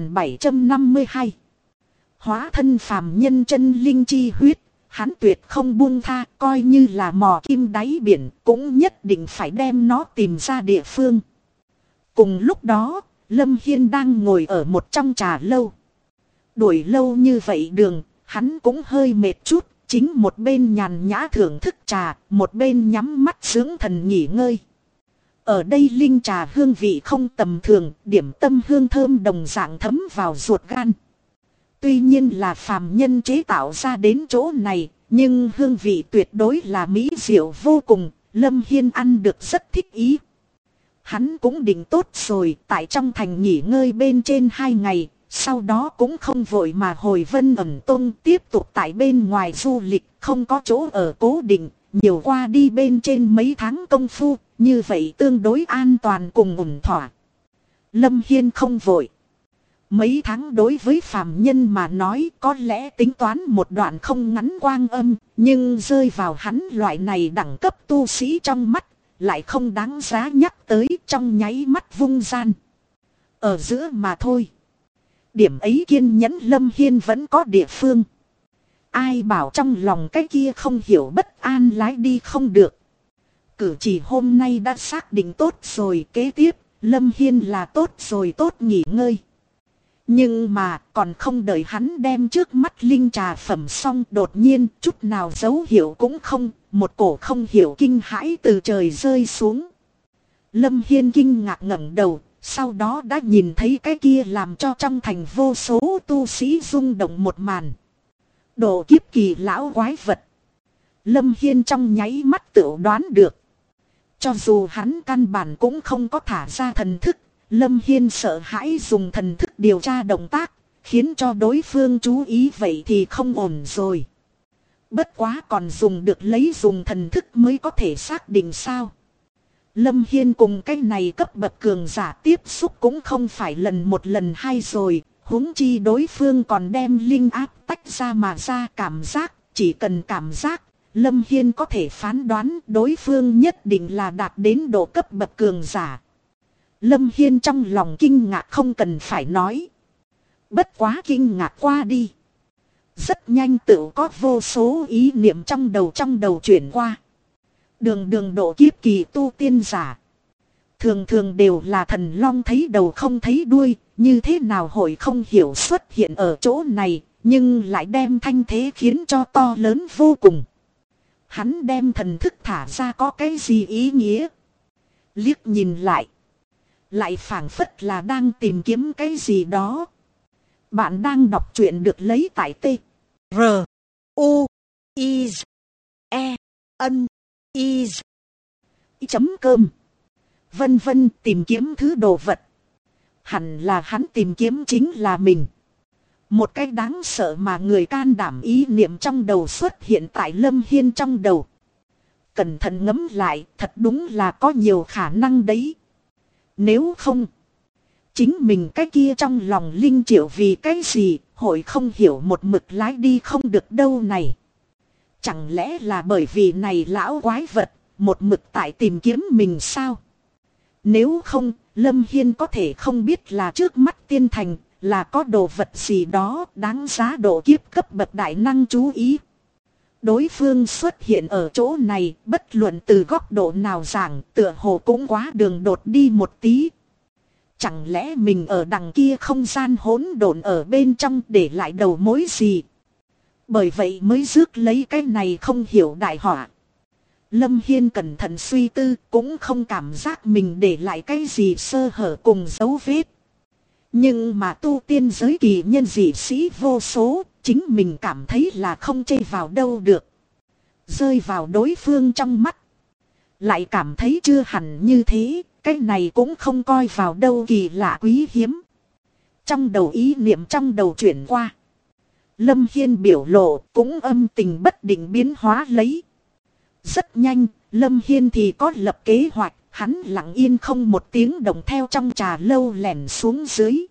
2752 Hóa thân phàm nhân chân linh chi huyết. Hắn tuyệt không buông tha, coi như là mò kim đáy biển, cũng nhất định phải đem nó tìm ra địa phương. Cùng lúc đó, Lâm Hiên đang ngồi ở một trong trà lâu. Đuổi lâu như vậy đường, hắn cũng hơi mệt chút, chính một bên nhàn nhã thưởng thức trà, một bên nhắm mắt dưỡng thần nghỉ ngơi. Ở đây linh trà hương vị không tầm thường, điểm tâm hương thơm đồng dạng thấm vào ruột gan. Tuy nhiên là phàm nhân chế tạo ra đến chỗ này, nhưng hương vị tuyệt đối là mỹ diệu vô cùng, Lâm Hiên ăn được rất thích ý. Hắn cũng định tốt rồi, tại trong thành nghỉ ngơi bên trên 2 ngày, sau đó cũng không vội mà hồi Vân Ẩn Tông tiếp tục tại bên ngoài du lịch, không có chỗ ở cố định, nhiều qua đi bên trên mấy tháng công phu, như vậy tương đối an toàn cùng ổn thỏa. Lâm Hiên không vội. Mấy tháng đối với phàm nhân mà nói có lẽ tính toán một đoạn không ngắn quang âm, nhưng rơi vào hắn loại này đẳng cấp tu sĩ trong mắt, lại không đáng giá nhắc tới, trong nháy mắt vung gian. Ở giữa mà thôi. Điểm ấy kiên nhẫn Lâm Hiên vẫn có địa phương. Ai bảo trong lòng cái kia không hiểu bất an lái đi không được. Cử chỉ hôm nay đã xác định tốt rồi, kế tiếp Lâm Hiên là tốt rồi tốt nghỉ ngơi. Nhưng mà còn không đợi hắn đem trước mắt linh trà phẩm xong, đột nhiên chút nào dấu hiệu cũng không, một cổ không hiểu kinh hãi từ trời rơi xuống. Lâm Hiên kinh ngạc ngẩng đầu, sau đó đã nhìn thấy cái kia làm cho trong thành vô số tu sĩ rung động một màn. Độ kiếp kỳ lão quái vật. Lâm Hiên trong nháy mắt tự đoán được. Cho dù hắn căn bản cũng không có thả ra thần thức, Lâm Hiên sợ hãi dùng thần thức điều tra động tác, khiến cho đối phương chú ý, vậy thì không ổn rồi. Bất quá còn dùng được lấy dùng thần thức mới có thể xác định sao. Lâm Hiên cùng cái này cấp bậc cường giả tiếp xúc cũng không phải lần một lần hai rồi, huống chi đối phương còn đem linh áp tách ra mà ra, cảm giác, chỉ cần cảm giác, Lâm Hiên có thể phán đoán đối phương nhất định là đạt đến độ cấp bậc cường giả. Lâm Hiên trong lòng kinh ngạc không cần phải nói. Bất quá kinh ngạc qua đi. Rất nhanh tự có vô số ý niệm trong đầu chuyển qua. Đường độ kiếp kỳ tu tiên giả. Thường thường đều là thần long thấy đầu không thấy đuôi. Như thế nào hội không hiểu xuất hiện ở chỗ này. Nhưng lại đem thanh thế khiến cho to lớn vô cùng. Hắn đem thần thức thả ra có cái gì ý nghĩa. Liếc nhìn lại. Lại phảng phất là đang tìm kiếm cái gì đó. Bạn đang đọc truyện được lấy tại T. R. U. I. E. N. I. Chấm cơm. Vân vân, tìm kiếm thứ đồ vật. Hẳn là hắn tìm kiếm chính là mình. Một cái đáng sợ mà người can đảm ý niệm trong đầu xuất hiện tại Lâm Hiên trong đầu. Cẩn thận ngẫm lại, thật đúng là có nhiều khả năng đấy. Nếu không, chính mình cái kia trong lòng linh triệu vì cái gì, hội không hiểu một mực lái đi không được đâu này. Chẳng lẽ là bởi vì này lão quái vật, một mực tại tìm kiếm mình sao? Nếu không, Lâm Hiên có thể không biết là trước mắt tiên thành, là có đồ vật gì đó đáng giá độ kiếp cấp bậc đại năng chú ý. Đối phương xuất hiện ở chỗ này, bất luận từ góc độ nào giảng, tựa hồ cũng quá đường đột đi một tí. Chẳng lẽ mình ở đằng kia không gian hỗn độn ở bên trong để lại đầu mối gì? Bởi vậy mới rước lấy cái này không hiểu đại họa. Lâm Hiên cẩn thận suy tư, cũng không cảm giác mình để lại cái gì sơ hở cùng dấu vết. Nhưng mà tu tiên giới kỳ nhân dị sĩ vô số, chính mình cảm thấy là không chê vào đâu được. Rơi vào đối phương trong mắt. Lại cảm thấy chưa hẳn như thế, cái này cũng không coi vào đâu kỳ lạ quý hiếm. Trong đầu ý niệm trong đầu chuyển qua. Lâm Hiên biểu lộ cũng âm tình bất định biến hóa lấy. Rất nhanh, Lâm Hiên thì có lập kế hoạch, hắn lặng yên không một tiếng động theo trong trà lâu lẻn xuống dưới.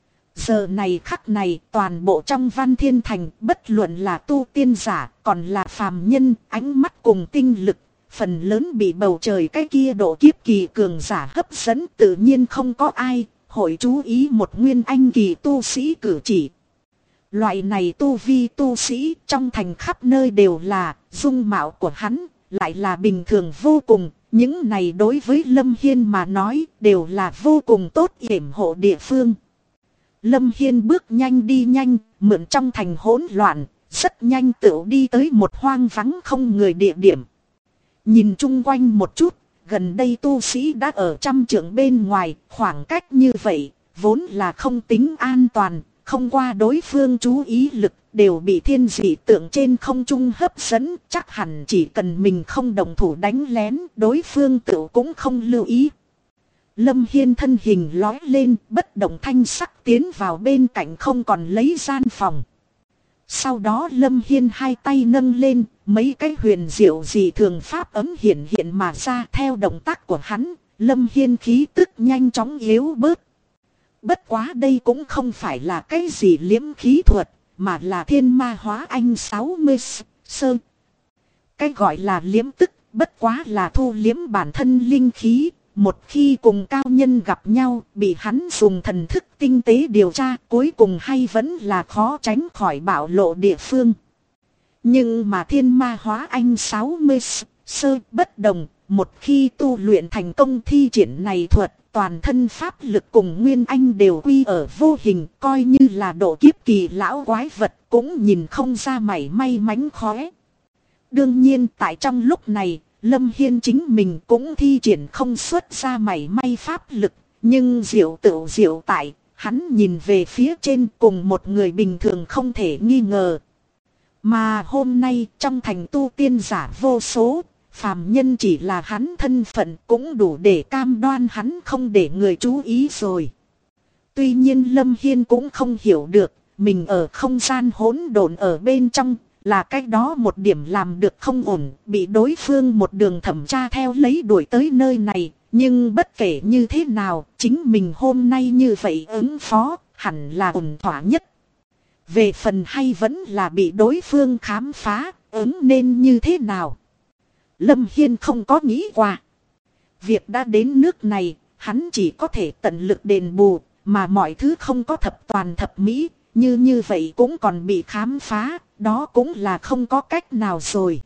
Giờ này khắc này, toàn bộ trong Văn Thiên Thành, bất luận là tu tiên giả, còn là phàm nhân, ánh mắt cùng tinh lực, phần lớn bị bầu trời cái kia độ kiếp kỳ cường giả hấp dẫn, tự nhiên không có ai hội chú ý một nguyên anh kỳ tu sĩ cử chỉ. Loại này tu vi tu sĩ trong thành khắp nơi đều là, dung mạo của hắn lại là bình thường vô cùng, những này đối với Lâm Hiên mà nói đều là vô cùng tốt yểm hộ địa phương. Lâm Hiên bước nhanh đi nhanh, mượn trong thành hỗn loạn, rất nhanh tựu đi tới một hoang vắng không người địa điểm. Nhìn chung quanh một chút, gần đây tu sĩ đã ở trăm trượng bên ngoài, khoảng cách như vậy, vốn là không tính an toàn, không qua đối phương chú ý lực, đều bị thiên dị tượng trên không trung hấp dẫn, chắc hẳn chỉ cần mình không đồng thủ đánh lén, đối phương tựu cũng không lưu ý. Lâm Hiên thân hình lói lên, bất động thanh sắc tiến vào bên cạnh không còn lấy gian phòng. Sau đó Lâm Hiên hai tay nâng lên, mấy cái huyền diệu dị thường pháp ấm hiện hiện mà ra. Theo động tác của hắn, Lâm Hiên khí tức nhanh chóng yếu bớt. Bất quá đây cũng không phải là cái gì liếm khí thuật, mà là thiên ma hóa anh 60 sơ. Cái gọi là liếm tức, bất quá là thu liếm bản thân linh khí. Một khi cùng cao nhân gặp nhau, bị hắn dùng thần thức tinh tế điều tra, cuối cùng hay vẫn là khó tránh khỏi bạo lộ địa phương. Nhưng mà thiên ma hóa anh 60 sơ bất đồng, một khi tu luyện thành công thi triển này thuật, toàn thân pháp lực cùng Nguyên Anh đều quy ở vô hình, coi như là độ kiếp kỳ lão quái vật cũng nhìn không ra mảy may mánh khóe. Đương nhiên tại trong lúc này, Lâm Hiên chính mình cũng thi triển không xuất ra mảy may pháp lực, nhưng diệu tựu diệu tại, hắn nhìn về phía trên cùng một người bình thường không thể nghi ngờ. Mà hôm nay trong thành tu tiên giả vô số, phàm nhân chỉ là hắn thân phận cũng đủ để cam đoan hắn không để người chú ý rồi. Tuy nhiên Lâm Hiên cũng không hiểu được, mình ở không gian hỗn độn ở bên trong, là cách đó một điểm làm được không ổn, bị đối phương một đường thẩm tra theo lấy đuổi tới nơi này. Nhưng bất kể như thế nào, chính mình hôm nay như vậy ứng phó, hẳn là ổn thỏa nhất. Về phần hay vẫn là bị đối phương khám phá, ứng nên như thế nào? Lâm Hiên không có nghĩ qua. Việc đã đến nước này, hắn chỉ có thể tận lực đền bù, mà mọi thứ không có thập toàn thập mỹ, như vậy cũng còn bị khám phá, đó cũng là không có cách nào rồi.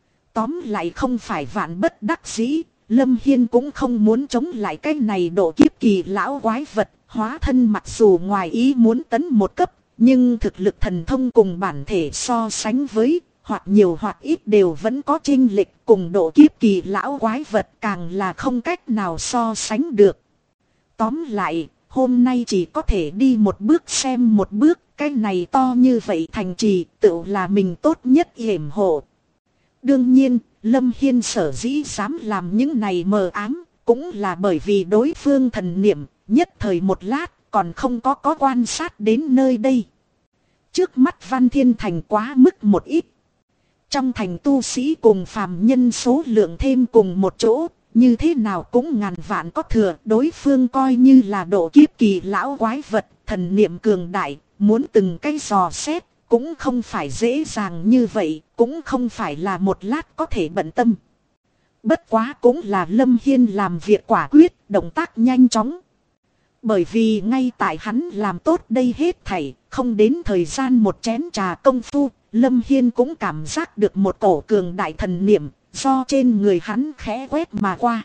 Tóm lại không phải vạn bất đắc dĩ, Lâm Hiên cũng không muốn chống lại cái này độ kiếp kỳ lão quái vật, hóa thân mặc dù ngoài ý muốn tấn một cấp, nhưng thực lực thần thông cùng bản thể so sánh với, hoặc nhiều hoặc ít đều vẫn có chênh lệch, cùng độ kiếp kỳ lão quái vật càng là không cách nào so sánh được. Tóm lại, hôm nay chỉ có thể đi một bước xem một bước, cái này to như vậy thành trì, tự là mình tốt nhất yểm hộ. Đương nhiên, Lâm Hiên sở dĩ dám làm những này mờ ám, cũng là bởi vì đối phương thần niệm, nhất thời một lát, còn không có quan sát đến nơi đây. Trước mắt Văn Thiên Thành quá mức một ít. Trong thành tu sĩ cùng phàm nhân số lượng thêm cùng một chỗ, như thế nào cũng ngàn vạn có thừa. Đối phương coi như là độ kiếp kỳ lão quái vật, thần niệm cường đại, muốn từng cái dò xét, cũng không phải dễ dàng như vậy, cũng không phải là một lát có thể bận tâm. Bất quá cũng là Lâm Hiên làm việc quả quyết, động tác nhanh chóng. Bởi vì ngay tại hắn làm tốt đây hết thảy, không đến thời gian một chén trà công phu, Lâm Hiên cũng cảm giác được một cổ cường đại thần niệm, do trên người hắn khẽ quét mà qua.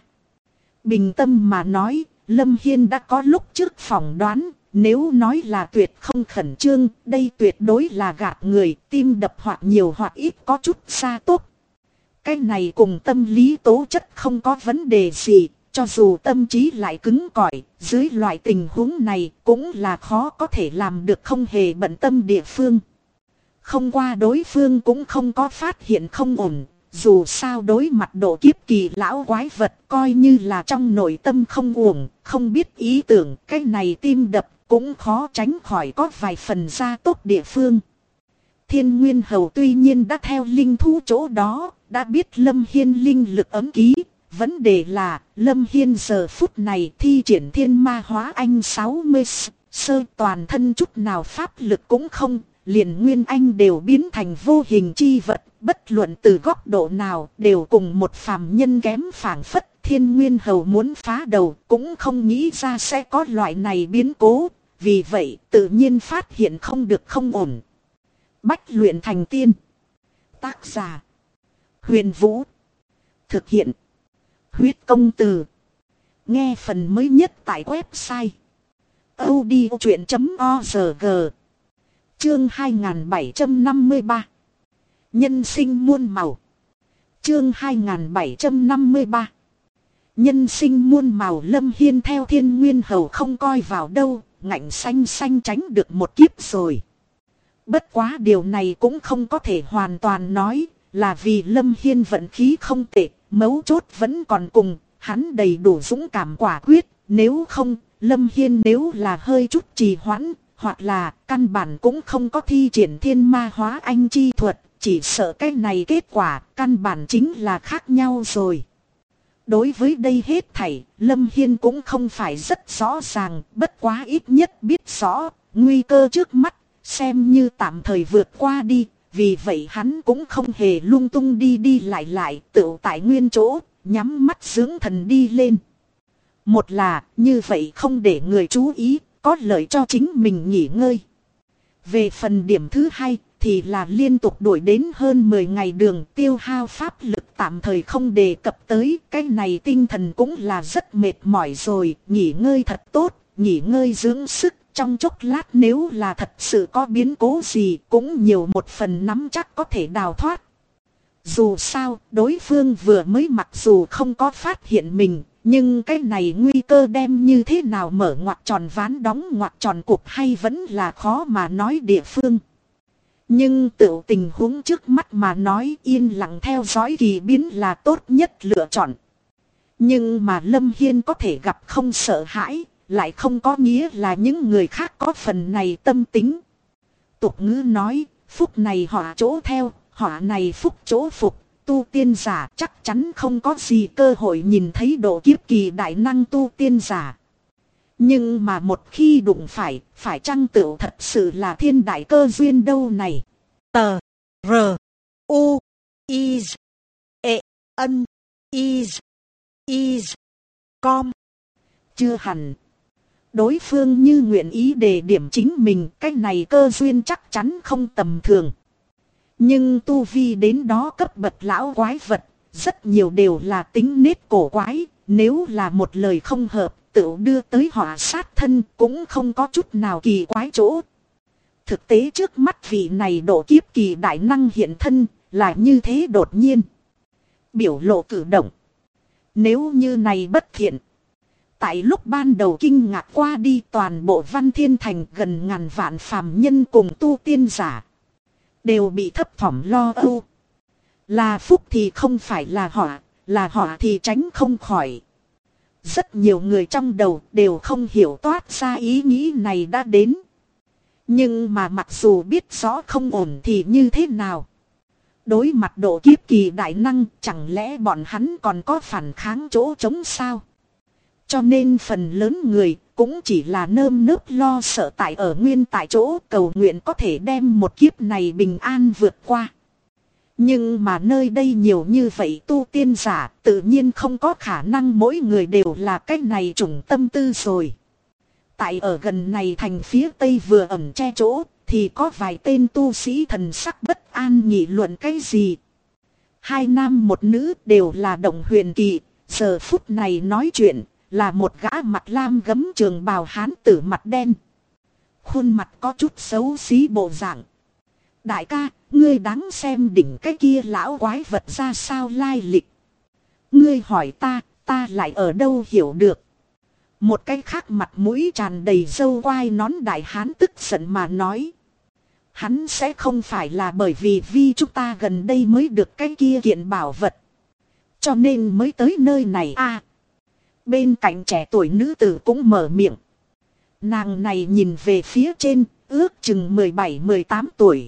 Bình tâm mà nói, Lâm Hiên đã có lúc trước phỏng đoán, nếu nói là tuyệt không khẩn trương, đây tuyệt đối là gạt người, tim đập hoặc nhiều hoặc ít có chút xa tốt. Cái này cùng tâm lý tố chất không có vấn đề gì, cho dù tâm trí lại cứng cỏi, dưới loại tình huống này cũng là khó có thể làm được không hề bận tâm địa phương. Không qua đối phương cũng không có phát hiện không ổn, dù sao đối mặt độ kiếp kỳ lão quái vật coi như là trong nội tâm không uổng, không biết ý tưởng, cái này tim đập cũng khó tránh khỏi có vài phần gia tốt địa phương. Thiên Nguyên Hầu tuy nhiên đã theo linh thú chỗ đó, đã biết Lâm Hiên linh lực ấm ký. Vấn đề là, Lâm Hiên giờ phút này thi triển thiên ma hóa anh 60 sơ toàn thân chút nào pháp lực cũng không, liền Nguyên Anh đều biến thành vô hình chi vật, bất luận từ góc độ nào đều cùng một phàm nhân kém phảng phất. Thiên Nguyên Hầu muốn phá đầu cũng không nghĩ ra sẽ có loại này biến cố, vì vậy tự nhiên phát hiện không được không ổn. Bách luyện thành tiên. Tác giả Huyền Vũ. Thực hiện Huyết Công Từ. Nghe phần mới nhất tại website audiochuyện.org. Chương 2753. Nhân sinh muôn màu. Chương 2753. Nhân sinh muôn màu. Lâm Hiên theo Thiên Nguyên Hầu không coi vào đâu, ngạnh xanh xanh tránh được một kiếp rồi. Bất quá điều này cũng không có thể hoàn toàn nói là vì Lâm Hiên vận khí không tệ, mấu chốt vẫn còn cùng, hắn đầy đủ dũng cảm quả quyết, nếu không, Lâm Hiên nếu là hơi chút trì hoãn, hoặc là căn bản cũng không có thi triển thiên ma hóa anh chi thuật, chỉ sợ cái này kết quả căn bản chính là khác nhau rồi. Đối với đây hết thảy, Lâm Hiên cũng không phải rất rõ ràng, bất quá ít nhất biết rõ, nguy cơ trước mắt, xem như tạm thời vượt qua đi, vì vậy hắn cũng không hề lung tung đi lại, tựu tại nguyên chỗ, nhắm mắt dưỡng thần đi lên. Một là, như vậy không để người chú ý, có lợi cho chính mình nghỉ ngơi. Về phần điểm thứ hai, thì là liên tục đuổi đến hơn 10 ngày đường, tiêu hao pháp lực tạm thời không đề cập tới. Cái này tinh thần cũng là rất mệt mỏi rồi, nghỉ ngơi thật tốt, nghỉ ngơi dưỡng sức. Trong chốc lát nếu là thật sự có biến cố gì cũng nhiều một phần nắm chắc có thể đào thoát. Dù sao, đối phương vừa mới mặc dù không có phát hiện mình, nhưng cái này nguy cơ đem như thế nào mở ngoặc tròn ván đóng ngoặc tròn cục hay vẫn là khó mà nói địa phương. Nhưng tự tình huống trước mắt mà nói yên lặng theo dõi kỳ biến là tốt nhất lựa chọn. Nhưng mà Lâm Hiên có thể gặp không sợ hãi, lại không có nghĩa là những người khác có phần này tâm tính. Tục ngữ nói, phúc này họ chỗ theo, họ này phúc chỗ phục, tu tiên giả chắc chắn không có gì cơ hội nhìn thấy độ kiếp kỳ đại năng tu tiên giả. Nhưng mà một khi đụng phải chăng tựu thật sự là thiên đại cơ duyên đâu này. Tờ R U Is E N Is Com. Chưa hẳn. Đối phương như nguyện ý đề điểm chính mình, cái này cơ duyên chắc chắn không tầm thường. Nhưng tu vi đến đó cấp bậc lão quái vật, rất nhiều đều là tính nết cổ quái, nếu là một lời không hợp, tự đưa tới họa sát thân cũng không có chút nào kỳ quái chỗ. Thực tế trước mắt vị này độ kiếp kỳ đại năng hiện thân là như thế đột nhiên. Biểu lộ cử động. Nếu như này bất thiện. Tại lúc ban đầu kinh ngạc qua đi toàn bộ Văn Thiên Thành gần ngàn vạn phàm nhân cùng tu tiên giả. Đều bị thấp thỏm lo âu. Là phúc thì không phải là họa thì tránh không khỏi. Rất nhiều người trong đầu đều không hiểu toát ra ý nghĩ này đã đến. Nhưng mà mặc dù biết rõ không ổn thì như thế nào? Đối mặt độ kiếp kỳ đại năng chẳng lẽ bọn hắn còn có phản kháng chỗ trống sao? Cho nên phần lớn người cũng chỉ là nơm nớp lo sợ tại ở nguyên tại chỗ cầu nguyện có thể đem một kiếp này bình an vượt qua. Nhưng mà nơi đây nhiều như vậy tu tiên giả tự nhiên không có khả năng mỗi người đều là cái này chủng tâm tư rồi. Tại ở gần này thành phía tây vừa ẩn che chỗ thì có vài tên tu sĩ thần sắc bất an nghị luận cái gì. Hai nam một nữ đều là đồng huyền kỳ, giờ phút này nói chuyện là một gã mặt lam gấm trường bào hán tử mặt đen. Khuôn mặt có chút xấu xí bộ dạng. Đại ca, ngươi đáng xem đỉnh cái kia lão quái vật ra sao lai lịch. Ngươi hỏi ta lại ở đâu hiểu được. Một cái khác mặt mũi tràn đầy râu quai nón đại hán tức giận mà nói. Hắn sẽ không phải là bởi vì chúng ta gần đây mới được cái kia kiện bảo vật. Cho nên mới tới nơi này à. Bên cạnh trẻ tuổi nữ tử cũng mở miệng. Nàng này nhìn về phía trên, ước chừng 17-18 tuổi.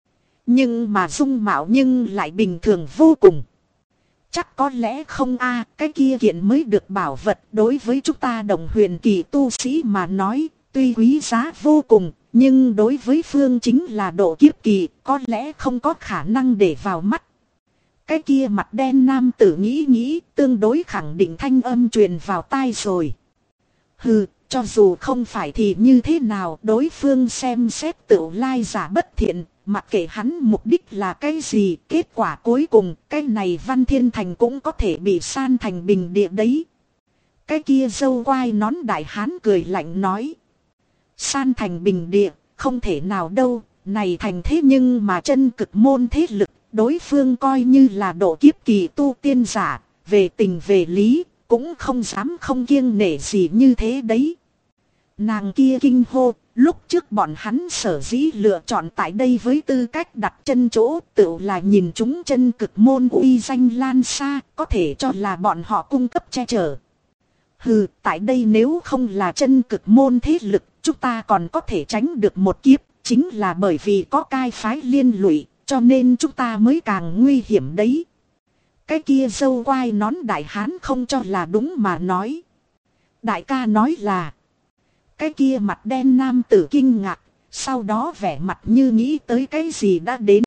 Nhưng mà dung mạo nhưng lại bình thường vô cùng. Chắc có lẽ không a, cái kia kiện mới được bảo vật đối với chúng ta đồng huyền kỳ tu sĩ mà nói, tuy quý giá vô cùng, nhưng đối với phương chính là độ kiếp kỳ, có lẽ không có khả năng để vào mắt. Cái kia mặt đen nam tử nghĩ tương đối khẳng định thanh âm truyền vào tai rồi. Hừ, cho dù không phải thì như thế nào đối phương xem xét tự lai giả bất thiện, mặc kệ hắn mục đích là cái gì, kết quả cuối cùng cái này Văn Thiên Thành cũng có thể bị san thành bình địa đấy. Cái kia râu quai nón đại hán cười lạnh nói. San thành bình địa, không thể nào đâu, này thành thế nhưng mà chân cực môn thế lực. Đối phương coi như là độ kiếp kỳ tu tiên giả, về tình về lý, cũng không dám không kiêng nể gì như thế đấy. Nàng kia kinh hô, lúc trước bọn hắn sở dĩ lựa chọn tại đây với tư cách đặt chân chỗ tự là nhìn chúng chân cực môn uy danh lan xa, có thể cho là bọn họ cung cấp che chở. Hừ, tại đây nếu không là chân cực môn thế lực, chúng ta còn có thể tránh được một kiếp, chính là bởi vì có cai phái liên lụy. Cho nên chúng ta mới càng nguy hiểm đấy. Cái kia râu quai nón đại hán không cho là đúng mà nói. Đại ca nói là. Cái kia mặt đen nam tử kinh ngạc. Sau đó vẻ mặt như nghĩ tới cái gì đã đến.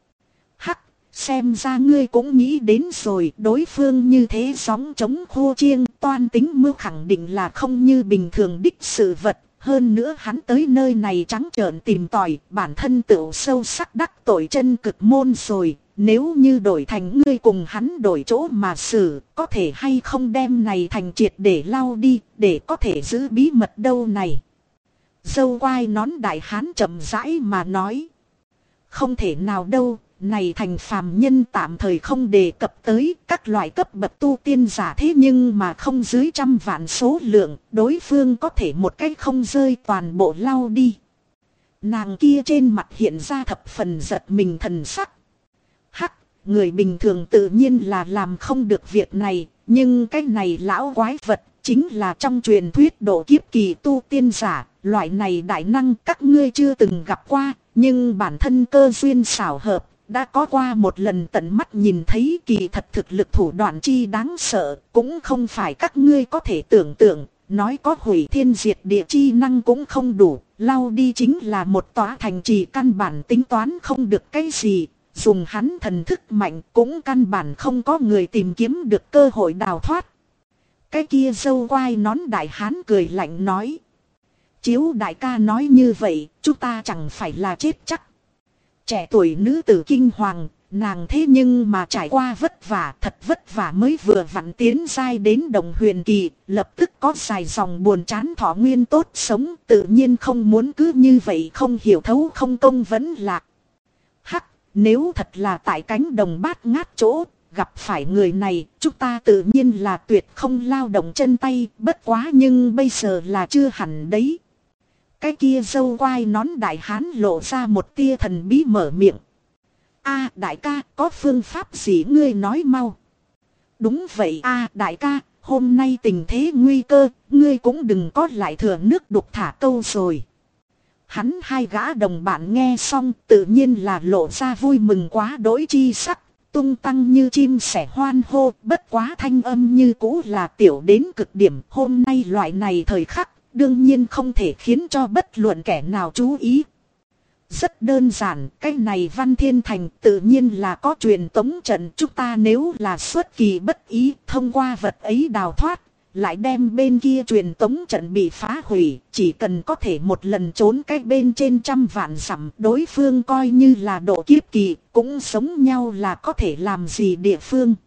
Hắc, xem ra ngươi cũng nghĩ đến rồi. Đối phương như thế sóng chống khô chiêng toan tính mưu khẳng định là không như bình thường đích sự vật. Hơn nữa hắn tới nơi này trắng trợn tìm tòi, bản thân tựu sâu sắc đắc tội chân cực môn rồi. Nếu như đổi thành ngươi cùng hắn đổi chỗ mà xử, có thể hay không đem này thành triệt để lau đi, để có thể giữ bí mật đâu này. Dâu quai nón đại hán chậm rãi mà nói. Không thể nào đâu, này thành phàm nhân tạm thời không đề cập tới các loại cấp bậc tu tiên giả, thế nhưng mà không dưới 100 vạn số lượng, đối phương có thể một cách không rơi toàn bộ lau đi. Nàng kia trên mặt hiện ra thập phần giật mình thần sắc. Hắc, người bình thường tự nhiên là làm không được việc này, nhưng cái này lão quái vật chính là trong truyền thuyết độ kiếp kỳ tu tiên giả, loại này đại năng các ngươi chưa từng gặp qua, nhưng bản thân cơ duyên xảo hợp, đã có qua một lần tận mắt nhìn thấy. Kỳ thật thực lực thủ đoạn chi đáng sợ, cũng không phải các ngươi có thể tưởng tượng, nói có hủy thiên diệt địa chi năng cũng không đủ, lau đi chính là một tòa thành trì căn bản tính toán không được cái gì. Dùng hắn thần thức mạnh cũng căn bản không có người tìm kiếm được cơ hội đào thoát. Cái kia dâu quai nón đại hán cười lạnh nói. Chiếu đại ca nói như vậy, chúng ta chẳng phải là chết chắc. Trẻ tuổi nữ tử kinh hoàng, nàng thế nhưng mà trải qua vất vả, thật vất vả mới vừa vặn tiến giai đến đồng huyền kỳ, lập tức có dài dòng buồn chán thọ nguyên tốt sống, tự nhiên không muốn cứ như vậy không hiểu thấu không công vấn lạc. Hắc, nếu thật là tại cánh đồng bát ngát chỗ, gặp phải người này, chúng ta tự nhiên là tuyệt không lao động chân tay, bất quá nhưng bây giờ là chưa hẳn đấy. Cái kia dâu quai nón đại hán lộ ra một tia thần bí mở miệng. A đại ca, có phương pháp gì ngươi nói mau. Đúng vậy a đại ca, hôm nay tình thế nguy cơ, ngươi cũng đừng có lại thừa nước đục thả câu rồi. Hắn hai gã đồng bạn nghe xong tự nhiên là lộ ra vui mừng quá đỗi chi sắc, tung tăng như chim sẻ hoan hô, bất quá thanh âm như cũ là tiểu đến cực điểm. Hôm nay loại này thời khắc, đương nhiên không thể khiến cho bất luận kẻ nào chú ý. Rất đơn giản, cái này Văn Thiên Thành tự nhiên là có truyền tống trận, chúng ta nếu là xuất kỳ bất ý thông qua vật ấy đào thoát, lại đem bên kia truyền tống trận bị phá hủy, chỉ cần có thể một lần trốn cái bên trên 100 vạn dặm, đối phương coi như là độ kiếp kỳ, cũng sống nhau là có thể làm gì địa phương.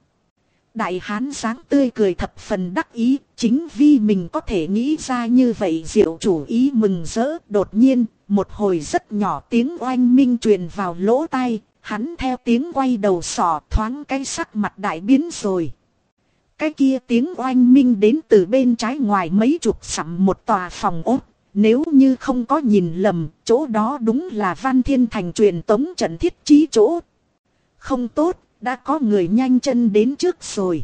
Đại hán dáng tươi cười thập phần đắc ý, chính vì mình có thể nghĩ ra như vậy diệu chủ ý mừng rỡ. Đột nhiên, một hồi rất nhỏ tiếng oanh minh truyền vào lỗ tai, hắn theo tiếng quay đầu sọ thoáng cái sắc mặt đại biến rồi. Cái kia tiếng oanh minh đến từ bên trái ngoài mấy chục dặm một tòa phòng ốt. Nếu như không có nhìn lầm, chỗ đó đúng là Văn Thiên Thành truyền tống trận thiết trí chỗ. Không tốt, đã có người nhanh chân đến trước rồi.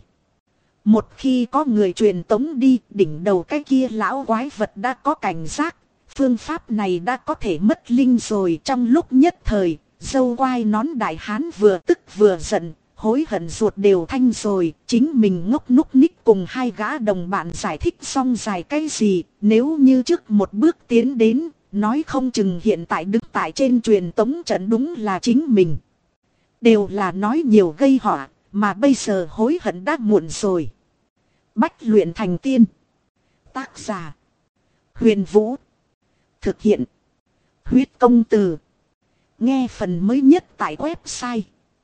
Một khi có người truyền tống đi, đỉnh đầu cái kia lão quái vật đã có cảnh giác. Phương pháp này đã có thể mất linh rồi. Trong lúc nhất thời, dâu quai nón đại hán vừa tức vừa giận, hối hận ruột đều thanh rồi. Chính mình ngốc núc ních cùng hai gã đồng bạn giải thích xong dài cái gì. Nếu như trước một bước tiến đến, nói không chừng hiện tại đứng tại trên truyền tống trận đúng là chính mình. Đều là nói nhiều gây họa, mà bây giờ hối hận đã muộn rồi. Bách luyện thành tiên. Tác giả: Huyền Vũ. Thực hiện: Huyết Công Từ. Nghe phần mới nhất tại website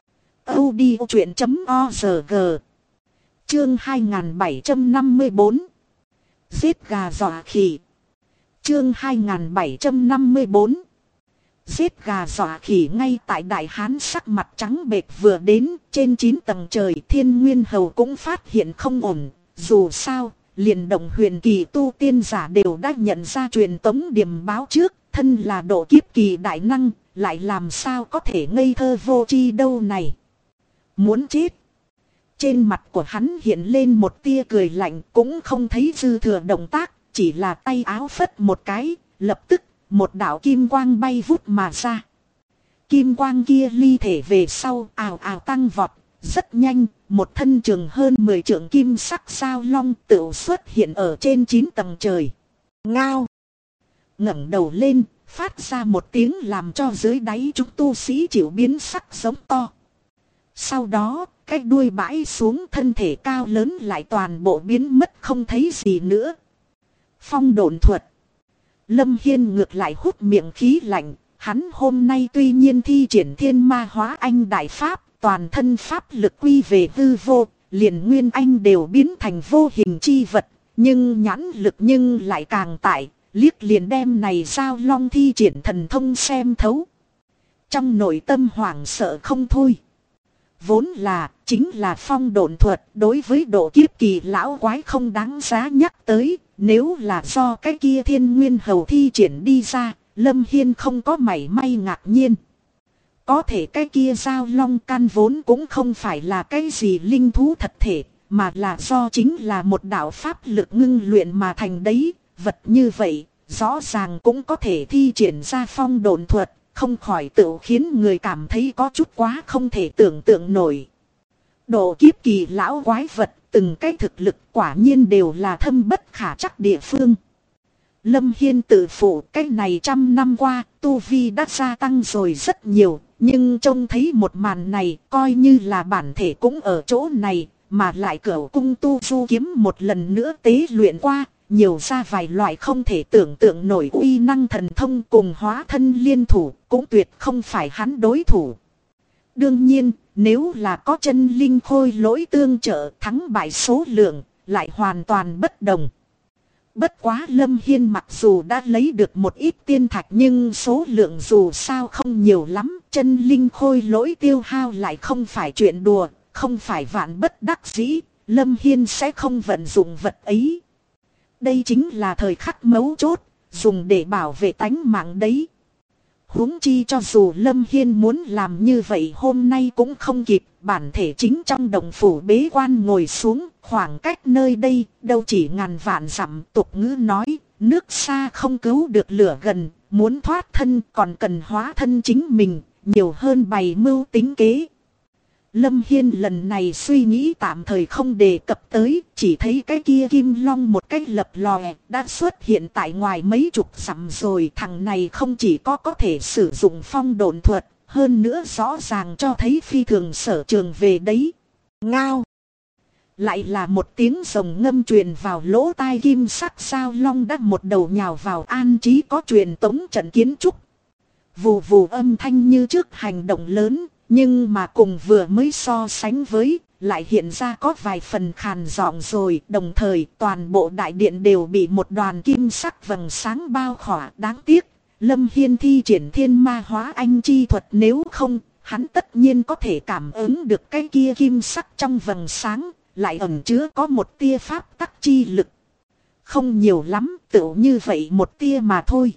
audiochuyện.org. Chương 2754. Giết gà dọa khỉ. Chương 2754. Giết gà dọa khỉ. Ngay tại đại hán sắc mặt trắng bệch vừa đến, trên 9 tầng trời Thiên Nguyên Hầu cũng phát hiện không ổn. Dù sao, liền đồng huyền kỳ tu tiên giả đều đã nhận ra truyền tống điểm báo trước, thân là độ kiếp kỳ đại năng, lại làm sao có thể ngây thơ vô tri đâu này. Muốn chết. Trên mặt của hắn hiện lên một tia cười lạnh, cũng không thấy dư thừa động tác, chỉ là tay áo phất một cái, lập tức một đạo kim quang bay vút mà ra. Kim quang kia ly thể về sau ào ào tăng vọt, rất nhanh, một thân trường hơn 10 trượng kim sắc sao long tựu xuất hiện ở trên 9 tầng trời. Ngao! Ngẩng đầu lên, phát ra một tiếng làm cho dưới đáy chúng tu sĩ chịu biến sắc giống to. Sau đó, cái đuôi bãi xuống, thân thể cao lớn lại toàn bộ biến mất không thấy gì nữa. Phong độn thuật. Lâm Hiên ngược lại hút miệng khí lạnh. Hắn hôm nay tuy nhiên thi triển thiên ma hóa anh đại pháp, toàn thân pháp lực quy về hư vô, liền nguyên anh đều biến thành vô hình chi vật. Nhưng nhãn lực nhưng lại càng tại, liếc liền đem này Giao Long thi triển thần thông xem thấu. Trong nội tâm hoảng sợ không thôi. Vốn là, chính là phong độn thuật, đối với độ kiếp kỳ lão quái không đáng giá nhắc tới. Nếu là do cái kia Thiên Nguyên Hầu thi triển đi ra, Lâm Hiên không có mảy may ngạc nhiên. Có thể cái kia Giao Long căn vốn cũng không phải là cái gì linh thú thật thể, mà là do chính là một đạo pháp lực ngưng luyện mà thành đấy. Vật như vậy, rõ ràng cũng có thể thi triển ra phong độn thuật, không khỏi tự khiến người cảm thấy có chút quá không thể tưởng tượng nổi. Độ kiếp kỳ lão quái vật, từng cái thực lực quả nhiên đều là thâm bất khả trắc địa phương. Lâm Hiên tự phụ cái này 100 năm qua, tu vi đã gia tăng rồi rất nhiều, nhưng trông thấy một màn này coi như là bản thể cũng ở chỗ này, mà lại Cửu Cung tu du kiếm một lần nữa tế luyện qua, nhiều ra vài loại không thể tưởng tượng nổi uy năng thần thông cùng hóa thân liên thủ, cũng tuyệt không phải hắn đối thủ. Đương nhiên, nếu là có chân linh khôi lỗi tương trợ, thắng bại số lượng lại hoàn toàn bất đồng. Bất quá Lâm Hiên mặc dù đã lấy được một ít tiên thạch, nhưng số lượng dù sao không nhiều lắm, chân linh khôi lỗi tiêu hao lại không phải chuyện đùa, không phải vạn bất đắc dĩ, Lâm Hiên sẽ không vận dụng vật ấy. Đây chính là thời khắc mấu chốt, dùng để bảo vệ tánh mạng đấy. Huống chi cho dù Lâm Hiên muốn làm như vậy hôm nay cũng không kịp, bản thể chính trong động phủ bế quan ngồi xuống, khoảng cách nơi đây đâu chỉ ngàn vạn dặm. Tục ngữ nói, nước xa không cứu được lửa gần, muốn thoát thân còn cần hóa thân chính mình, nhiều hơn bày mưu tính kế. Lâm Hiên lần này suy nghĩ tạm thời không đề cập tới, chỉ thấy cái kia kim long một cách lập lòe đã xuất hiện tại ngoài mấy chục dặm rồi. Thằng này không chỉ có thể sử dụng phong độn thuật, hơn nữa rõ ràng cho thấy phi thường sở trường về đấy. Ngao! Lại là một tiếng rồng ngâm truyền vào lỗ tai, kim sắc Giao Long đã một đầu nhào vào an trí có truyền tống trận kiến trúc. Vù vù âm thanh như trước hành động lớn, nhưng mà cùng vừa mới so sánh với, lại hiện ra có vài phần khàn giọng rồi. Đồng thời toàn bộ đại điện đều bị một đoàn kim sắc vầng sáng bao khỏa. Đáng tiếc, Lâm Hiên thi triển thiên ma hóa anh chi thuật, nếu không, hắn tất nhiên có thể cảm ứng được cái kia kim sắc trong vầng sáng, lại ẩn chứa có một tia pháp tắc chi lực. Không nhiều lắm, tựu như vậy một tia mà thôi.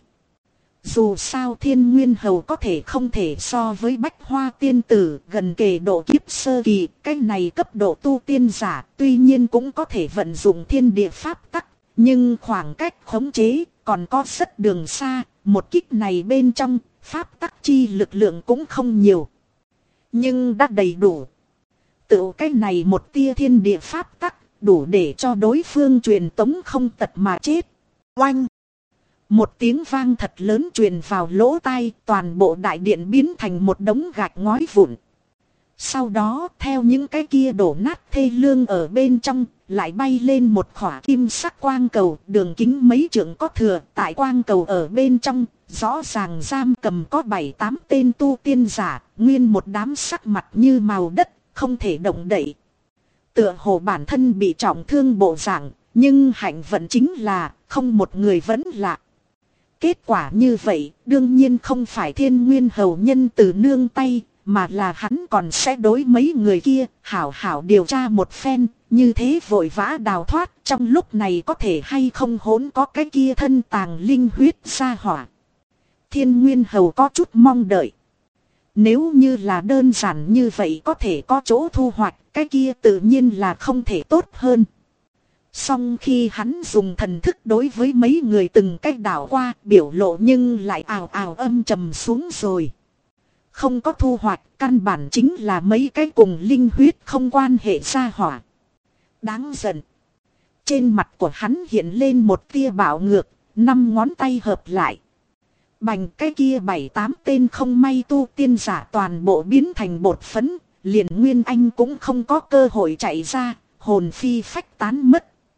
Dù sao Thiên Nguyên Hầu có thể không thể so với Bách Hoa Tiên Tử, gần kề độ kiếp sơ kỳ, cái này cấp độ tu tiên giả, tuy nhiên cũng có thể vận dụng thiên địa pháp tắc, nhưng khoảng cách khống chế còn có rất đường xa, một kích này bên trong, pháp tắc chi lực lượng cũng không nhiều. Nhưng đã đầy đủ. Tự cái này một tia thiên địa pháp tắc, đủ để cho đối phương truyền tống không tật mà chết. Oanh! Một tiếng vang thật lớn truyền vào lỗ tai, toàn bộ đại điện biến thành một đống gạch ngói vụn. Sau đó, theo những cái kia đổ nát thê lương ở bên trong, lại bay lên một khỏa kim sắc quang cầu, đường kính mấy trượng có thừa. Tại quang cầu ở bên trong, rõ ràng giam cầm có 7-8 tên tu tiên giả, nguyên một đám sắc mặt như màu đất, không thể động đậy. Tựa hồ bản thân bị trọng thương bộ dạng, nhưng hạnh vận chính là không một người vẫn lạ. Kết quả như vậy, đương nhiên không phải Thiên Nguyên Hầu nhân từ nương tay, mà là hắn còn sẽ đối mấy người kia hảo hảo điều tra một phen, như thế vội vã đào thoát, trong lúc này có thể hay không hỗn có cái kia thân tàng linh huyết sa hỏa. Thiên Nguyên Hầu có chút mong đợi. Nếu như là đơn giản như vậy có thể có chỗ thu hoạch, cái kia tự nhiên là không thể tốt hơn. Song khi hắn dùng thần thức đối với mấy người từng cách đảo qua, biểu lộ nhưng lại ào ào âm trầm xuống rồi. Không có thu hoạch, căn bản chính là mấy cái cùng linh huyết không quan hệ ra hỏa. Đáng giận. Trên mặt của hắn hiện lên một tia bạo ngược, 5 ngón tay hợp lại. Bành, cái kia 7-8 tên không may tu tiên giả toàn bộ biến thành bột phấn, liền Nguyên Anh cũng không có cơ hội chạy ra, hồn phi phách tán mất.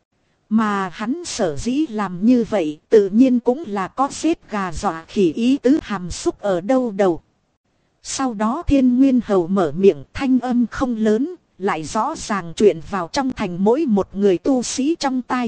Mà hắn sở dĩ làm như vậy tự nhiên cũng là có giết gà dọa khỉ ý tứ hàm xúc ở đâu đầu. Sau đó Thiên Nguyên Hầu mở miệng, thanh âm không lớn, lại rõ ràng truyền vào trong thành mỗi một người tu sĩ trong tai.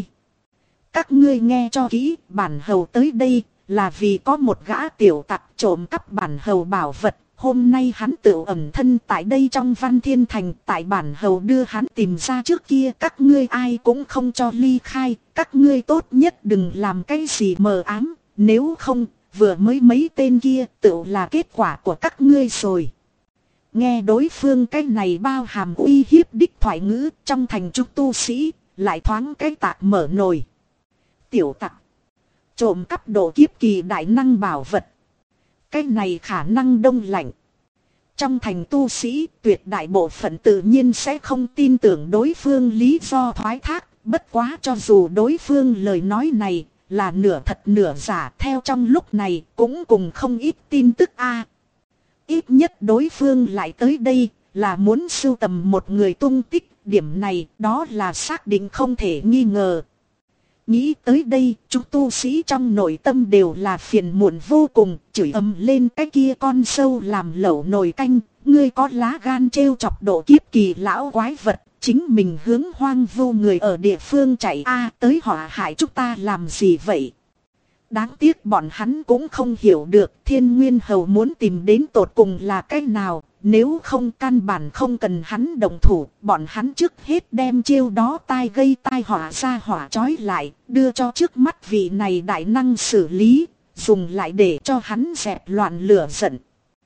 Các ngươi nghe cho kỹ, bản hầu tới đây là vì có một gã tiểu tặc trộm cắp bản hầu bảo vật. Hôm nay hắn tự ẩn thân tại đây trong Văn Thiên Thành, tại bản hầu đưa hắn tìm ra trước kia, các ngươi ai cũng không cho ly khai, các ngươi tốt nhất đừng làm cái gì mờ ám, nếu không, vừa mới mấy tên kia tự là kết quả của các ngươi rồi. Nghe đối phương cái này bao hàm uy hiếp đích thoại ngữ, trong thành chúng tu sĩ, lại thoáng cái tạc mở nồi. Tiểu tặc, trộm cắp độ kiếp kỳ đại năng bảo vật. Cái này khả năng đông lạnh. Trong thành tu sĩ, tuyệt đại bộ phận tự nhiên sẽ không tin tưởng đối phương lý do thoái thác. Bất quá cho dù đối phương lời nói này là nửa thật nửa giả, theo trong lúc này cũng cùng không ít tin tức a. Ít nhất đối phương lại tới đây là muốn sưu tầm một người tung tích. Điểm này đó là xác định không thể nghi ngờ. Nghĩ tới đây, chúng tu sĩ trong nội tâm đều là phiền muộn vô cùng, chửi ầm lên cái kia con sâu làm lẩu nồi canh, ngươi có lá gan trêu chọc độ kiếp kỳ lão quái vật, chính mình hướng hoang vu người ở địa phương chạy tới họa hại chúng ta làm gì vậy? Đáng tiếc bọn hắn cũng không hiểu được Thiên Nguyên Hầu muốn tìm đến tột cùng là cái nào. Nếu không căn bản không cần hắn động thủ, bọn hắn trước hết đem chiêu đó tai gây tai họa ra họa trói lại, đưa cho trước mắt vị này đại năng xử lý, dùng lại để cho hắn dẹp loạn lửa giận.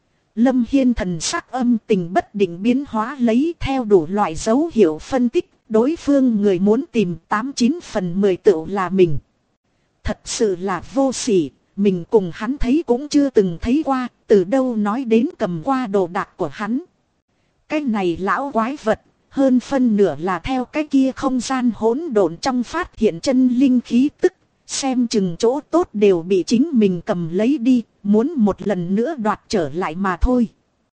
Lâm Hiên thần sắc âm tình bất định biến hóa lấy theo đủ loại dấu hiệu phân tích, đối phương người muốn tìm 89 phần 10 tựu là mình. Thật sự là vô sỉ. Mình cùng hắn thấy cũng chưa từng thấy qua, từ đâu nói đến cầm qua đồ đạc của hắn. Cái này lão quái vật, hơn phân nửa là theo cái kia không gian hỗn độn trong phát hiện chân linh khí tức, xem chừng chỗ tốt đều bị chính mình cầm lấy đi, muốn một lần nữa đoạt trở lại mà thôi.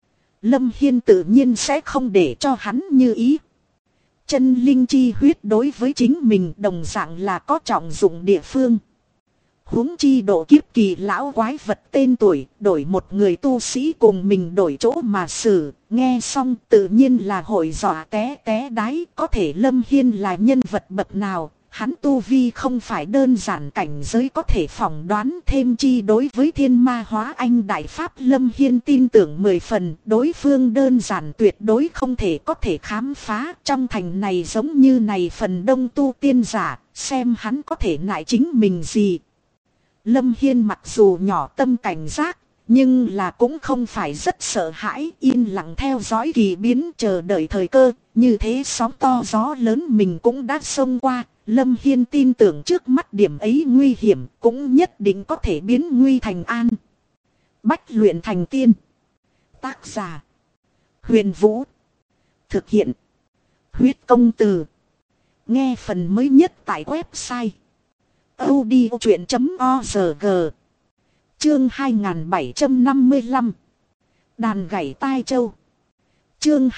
Lâm Hiên tự nhiên sẽ không để cho hắn như ý. Chân linh chi huyết đối với chính mình đồng dạng là có trọng dụng địa phương. Huống chi độ kiếp kỳ lão quái vật tên tuổi, đổi một người tu sĩ cùng mình đổi chỗ mà xử, nghe xong tự nhiên là hội dọa té té đái. Có thể Lâm Hiên là nhân vật bậc nào, hắn tu vi không phải đơn giản cảnh giới có thể phỏng đoán, thêm chi đối với thiên ma hóa anh đại pháp Lâm Hiên tin tưởng 10 phần, đối phương đơn giản tuyệt đối không thể có thể khám phá. Trong thành này giống như này phần đông tu tiên giả, xem hắn có thể nại chính mình gì. Lâm Hiên mặc dù nhỏ tâm cảnh giác, nhưng là cũng không phải rất sợ hãi, yên lặng theo dõi kỳ biến chờ đợi thời cơ, như thế sóng to gió lớn mình cũng đã xông qua. Lâm Hiên tin tưởng trước mắt điểm ấy nguy hiểm cũng nhất định có thể biến nguy thành an. Bách luyện thành tiên. Tác giả: Huyền Vũ. Thực hiện: Huyết Công Từ. Nghe phần mới nhất tại website audiochuyện.org. Chương 2755. Đàn gảy tai châu. Chương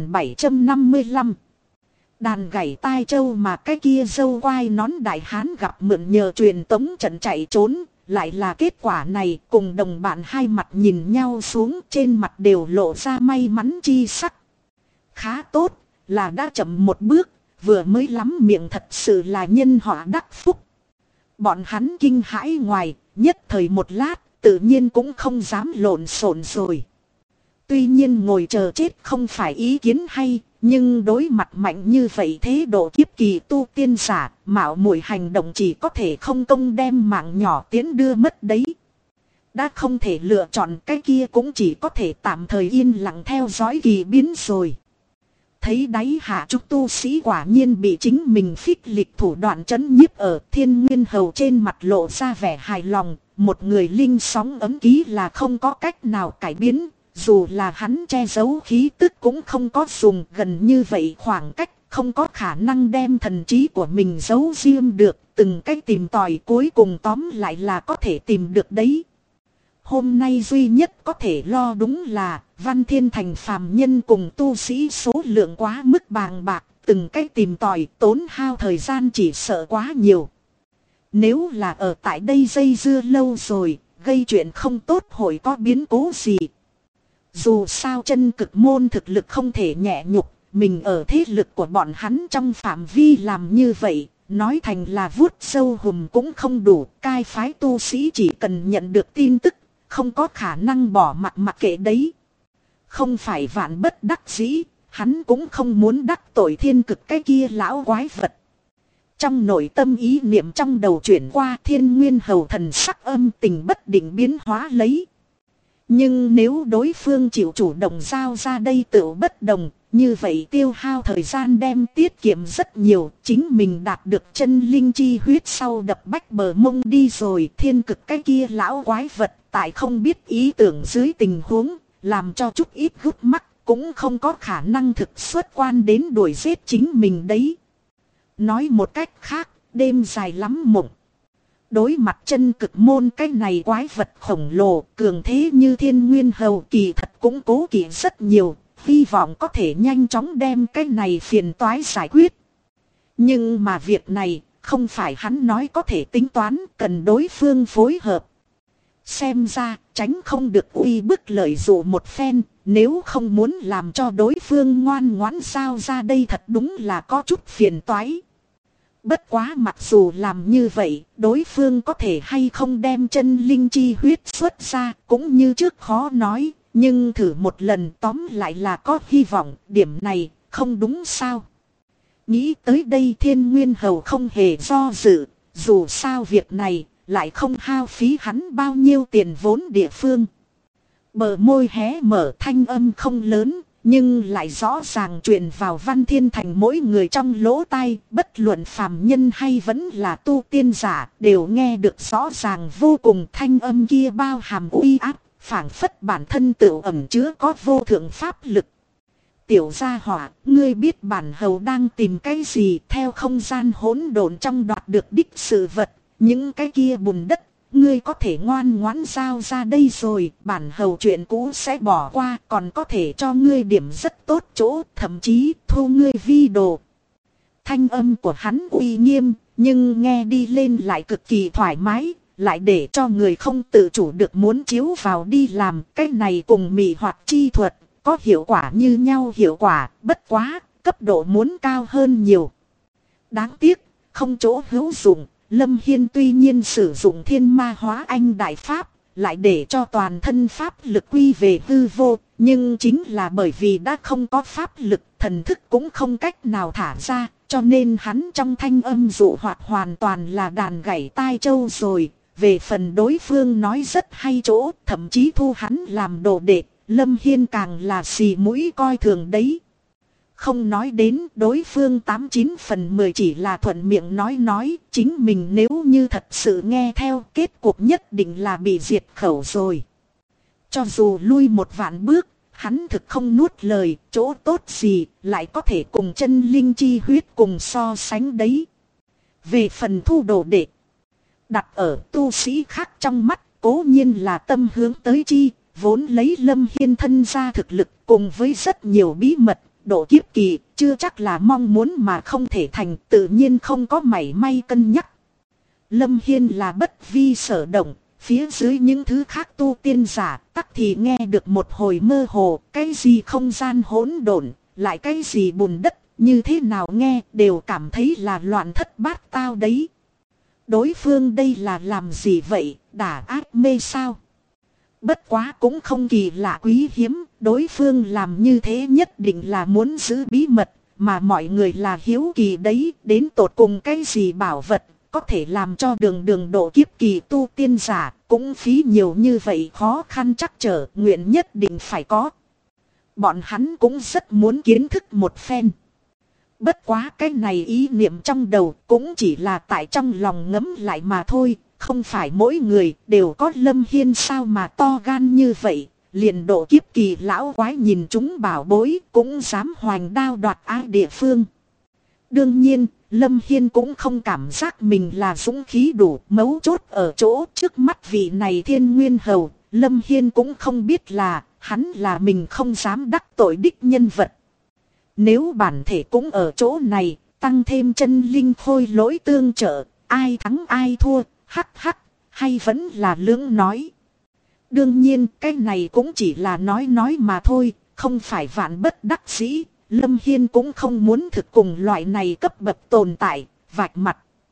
2755. Đàn gảy tai châu mà cái kia dâu quai nón đại hán gặp mượn nhờ truyền tống trận chạy trốn, lại là kết quả này. Cùng đồng bạn hai mặt nhìn nhau xuống, trên mặt đều lộ ra may mắn chi sắc. Khá tốt, là đã chậm một bước, vừa mới lắm miệng thật sự là nhân họa đắc phúc. Bọn hắn kinh hãi ngoài, nhất thời một lát, tự nhiên cũng không dám lộn xộn rồi. Tuy nhiên ngồi chờ chết không phải ý kiến hay, nhưng đối mặt mạnh như vậy thế độ kiếp kỳ tu tiên giả, mạo muội hành động chỉ có thể không công đem mạng nhỏ tiến đưa mất đấy. Đã không thể lựa chọn, cái kia cũng chỉ có thể tạm thời yên lặng theo dõi kỳ biến rồi. Thấy đáy hạ trúc tu sĩ quả nhiên bị chính mình phích lịch thủ đoạn trấn nhiếp ở, Thiên Nguyên Hầu trên mặt lộ ra vẻ hài lòng. Một người linh sóng ấm ký là không có cách nào cải biến, dù là hắn che giấu khí tức cũng không có dùng, gần như vậy khoảng cách không có khả năng đem thần trí của mình giấu riêng được. Từng cái tìm tòi cuối cùng tóm lại là có thể tìm được đấy. Hôm nay duy nhất có thể lo đúng là Văn Thiên Thành phàm nhân cùng tu sĩ số lượng quá mức bàng bạc, từng cái tìm tòi, tốn hao thời gian chỉ sợ quá nhiều. Nếu là ở tại đây dây dưa lâu rồi, gây chuyện không tốt hội có biến cố gì. Dù sao chân cực môn thực lực không thể nhẹ nhục, mình ở thế lực của bọn hắn trong phạm vi làm như vậy, nói thành là vuốt sâu hùm cũng không đủ. Cai phái tu sĩ chỉ cần nhận được tin tức, không có khả năng bỏ mặt mặc kệ đấy. Không phải vạn bất đắc dĩ, hắn cũng không muốn đắc tội thiên cực cái kia lão quái vật. Trong nội tâm ý niệm trong đầu chuyển qua, Thiên Nguyên Hầu thần sắc âm tình bất định biến hóa lấy. Nhưng nếu đối phương chịu chủ động giao ra đây tựu bất đồng, như vậy tiêu hao thời gian đem tiết kiệm rất nhiều. Chính mình đạt được chân linh chi huyết sau đập bách bờ mông đi rồi. Thiên cực cái kia lão quái vật tại không biết ý tưởng dưới tình huống, làm cho chút ít gút mắt, cũng không có khả năng thực xuất quan đến đuổi giết chính mình đấy. Nói một cách khác, đêm dài lắm mộng. Đối mặt chân cực môn cái này quái vật khổng lồ, cường thế như Thiên Nguyên Hầu kỳ thật cũng cố kỵ rất nhiều, hy vọng có thể nhanh chóng đem cái này phiền toái giải quyết. Nhưng mà việc này, không phải hắn nói có thể tính toán, cần đối phương phối hợp. Xem ra, tránh không được uy bức lợi dụ một phen, nếu không muốn làm cho đối phương ngoan ngoãn giao ra đây thật đúng là có chút phiền toái. Bất quá mặc dù làm như vậy, đối phương có thể hay không đem chân linh chi huyết xuất ra, cũng như trước khó nói, nhưng thử một lần tóm lại là có hy vọng, điểm này không đúng sao. Nghĩ tới đây Thiên Nguyên Hầu không hề do dự, dù sao việc này lại không hao phí hắn bao nhiêu tiền vốn địa phương. Bờ môi hé mở, thanh âm không lớn, nhưng lại rõ ràng truyền vào Văn Thiên Thành mỗi người trong lỗ tai, bất luận phàm nhân hay vẫn là tu tiên giả, đều nghe được rõ ràng vô cùng. Thanh âm kia bao hàm uy áp, phảng phất bản thân tự ẩn chứa có vô thượng pháp lực. Tiểu gia hỏa, ngươi biết bản hầu đang tìm cái gì? Theo không gian hỗn độn trong đoạt được đích sự vật, những cái kia bùn đất, ngươi có thể ngoan ngoãn giao ra đây rồi, bản hầu chuyện cũ sẽ bỏ qua, còn có thể cho ngươi điểm rất tốt chỗ, thậm chí thu ngươi vi đồ. Thanh âm của hắn uy nghiêm, nhưng nghe đi lên lại cực kỳ thoải mái, lại để cho người không tự chủ được muốn chiếu vào đi làm. Cái này cùng mị hoặc chi thuật có hiệu quả như nhau hiệu quả, bất quá, cấp độ muốn cao hơn nhiều. Đáng tiếc, không chỗ hữu dụng. Lâm Hiên tuy nhiên sử dụng Thiên Ma Hóa Anh Đại Pháp, lại để cho toàn thân pháp lực quy về hư vô, nhưng chính là bởi vì đã không có pháp lực, thần thức cũng không cách nào thả ra, cho nên hắn trong thanh âm dụ hoạt hoàn toàn là đàn gảy tai châu rồi. Về phần đối phương nói rất hay chỗ, thậm chí thu hắn làm đồ đệ, Lâm Hiên càng là xì mũi coi thường đấy. Không nói đến đối phương 89 phần 10 chỉ là thuận miệng nói, chính mình nếu như thật sự nghe theo, kết cục nhất định là bị diệt khẩu rồi. Cho dù lui một vạn bước, hắn thực không nuốt lời, chỗ tốt gì lại có thể cùng chân linh chi huyết cùng so sánh đấy. Về phần thu đồ đệ, đặt ở tu sĩ khác trong mắt, cố nhiên là tâm hướng tới chi, vốn lấy Lâm Hiên thân ra thực lực cùng với rất nhiều bí mật. Độ kiếp kỳ, chưa chắc là mong muốn mà không thể thành, tự nhiên không có mảy may cân nhắc. Lâm Hiên là bất vi sở động, phía dưới những thứ khác tu tiên giả, tắc thì nghe được một hồi mơ hồ, cái gì không gian hỗn độn, lại cái gì bùn đất, như thế nào nghe đều cảm thấy là loạn thất bát tao đấy. Đối phương đây là làm gì vậy, đả ác mê sao? Bất quá cũng không kỳ lạ quý hiếm, đối phương làm như thế nhất định là muốn giữ bí mật, mà mọi người là hiếu kỳ đấy, đến tột cùng cái gì bảo vật, có thể làm cho đường độ kiếp kỳ tu tiên giả, cũng phí nhiều như vậy khó khăn chắc trở, nguyện nhất định phải có. Bọn hắn cũng rất muốn kiến thức một phen. Bất quá cái này ý niệm trong đầu cũng chỉ là tại trong lòng ngấm lại mà thôi. Không phải mỗi người đều có Lâm Hiên sao mà to gan như vậy, liền độ kiếp kỳ lão quái nhìn chúng bảo bối cũng dám hoành đao đoạt ai địa phương. Đương nhiên, Lâm Hiên cũng không cảm giác mình là dũng khí đủ, mấu chốt ở chỗ trước mắt vị này Thiên Nguyên Hầu, Lâm Hiên cũng không biết là hắn là mình không dám đắc tội đích nhân vật. Nếu bản thể cũng ở chỗ này, tăng thêm chân linh khôi lỗi tương trợ, ai thắng ai thua, hắc hắc, hay vẫn là lưỡng nói. Đương nhiên cái này cũng chỉ là nói mà thôi, không phải vạn bất đắc dĩ. Lâm Hiên cũng không muốn thực cùng loại này cấp bậc tồn tại, vạch mặt.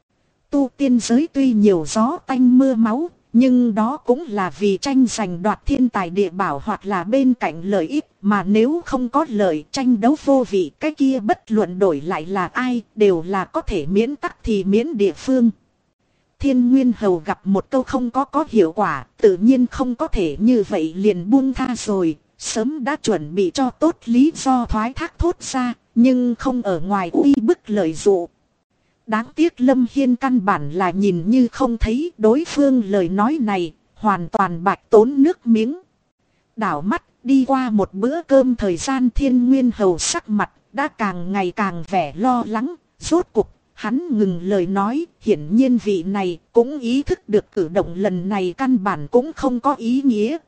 Tu tiên giới tuy nhiều gió tanh mưa máu, nhưng đó cũng là vì tranh giành đoạt thiên tài địa bảo hoặc là bên cạnh lợi ích. Mà nếu không có lợi tranh đấu vô vị, cái kia bất luận đổi lại là ai, đều là có thể miễn tắc thì miễn địa phương. Thiên Nguyên Hầu gặp một câu không có hiệu quả, tự nhiên không có thể như vậy liền buông tha rồi. Sớm đã chuẩn bị cho tốt lý do thoái thác thốt ra, nhưng không ở ngoài uy bức lợi dụ. Đáng tiếc Lâm Hiên căn bản là nhìn như không thấy đối phương lời nói này, hoàn toàn bạch tốn nước miếng. Đảo mắt đi qua một bữa cơm thời gian, Thiên Nguyên Hầu sắc mặt đã càng ngày càng vẻ lo lắng, rốt cục hắn ngừng lời nói. Hiển nhiên vị này cũng ý thức được cử động lần này căn bản cũng không có ý nghĩa.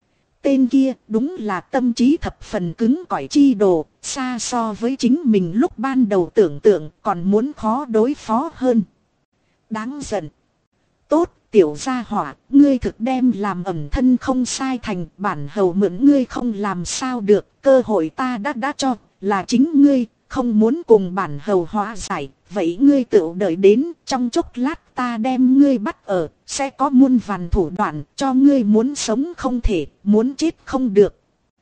Tên kia đúng là tâm trí thập phần cứng cỏi chi đồ, xa so với chính mình lúc ban đầu tưởng tượng còn muốn khó đối phó hơn. Đáng giận. Tốt, tiểu gia hỏa, ngươi thực đem làm ẩm thân không sai thành, bản hầu mượn ngươi không làm sao được, cơ hội ta đã cho, là chính ngươi, không muốn cùng bản hầu hóa giải, vậy ngươi tự đợi đến, trong chốc lát ta đem ngươi bắt ở, sẽ có muôn vàn thủ đoạn, cho ngươi muốn sống không thể, muốn chết không được.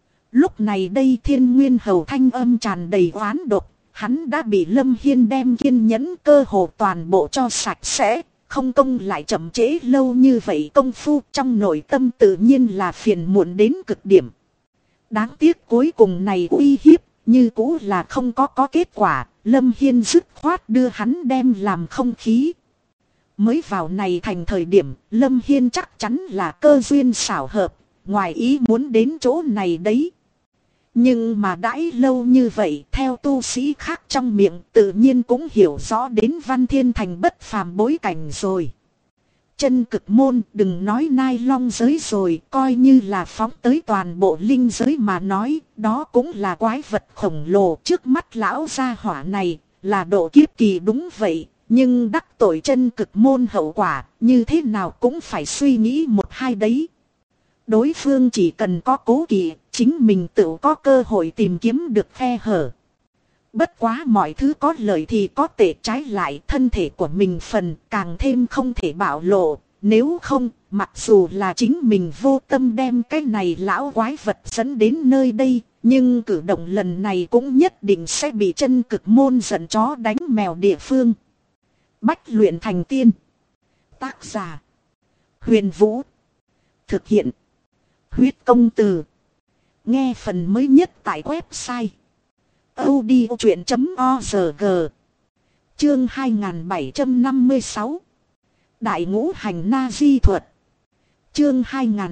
Lúc này đây Thiên Nguyên Hầu thanh âm tràn đầy oán độc, hắn đã bị Lâm Hiên đem kiên nhẫn cơ hồ toàn bộ cho sạch sẽ, không công lại chậm trễ lâu như vậy công phu, trong nội tâm tự nhiên là phiền muộn đến cực điểm. Đáng tiếc cuối cùng này uy hiếp, như cũ là không có kết quả, Lâm Hiên dứt khoát đưa hắn đem làm không khí. Mới vào này thành thời điểm, Lâm Hiên chắc chắn là cơ duyên xảo hợp, ngoài ý muốn đến chỗ này đấy. Nhưng mà đãi lâu như vậy, theo tu sĩ khác trong miệng, tự nhiên cũng hiểu rõ đến Văn Thiên Thành bất phàm bối cảnh rồi. Chân cực môn đừng nói nai long giới rồi, coi như là phóng tới toàn bộ linh giới mà nói, đó cũng là quái vật khổng lồ. Trước mắt lão gia hỏa này là độ kiếp kỳ đúng vậy, nhưng đắc tội chân cực môn hậu quả như thế nào cũng phải suy nghĩ một hai đấy. Đối phương chỉ cần có cố kỵ, chính mình tự có cơ hội tìm kiếm được khe hở. Bất quá mọi thứ có lợi thì có tệ, trái lại thân thể của mình phần càng thêm không thể bạo lộ. Nếu không, mặc dù là chính mình vô tâm đem cái này lão quái vật dẫn đến nơi đây, nhưng cử động lần này cũng nhất định sẽ bị chân cực môn giận chó đánh mèo địa phương. Bách luyện thành tiên. Tác giả: Huyền Vũ. Thực hiện: Huyết Công Từ. Nghe phần mới nhất tại website audiochuyện.org. Chương 2756. Đại ngũ hành na di thuật. Chương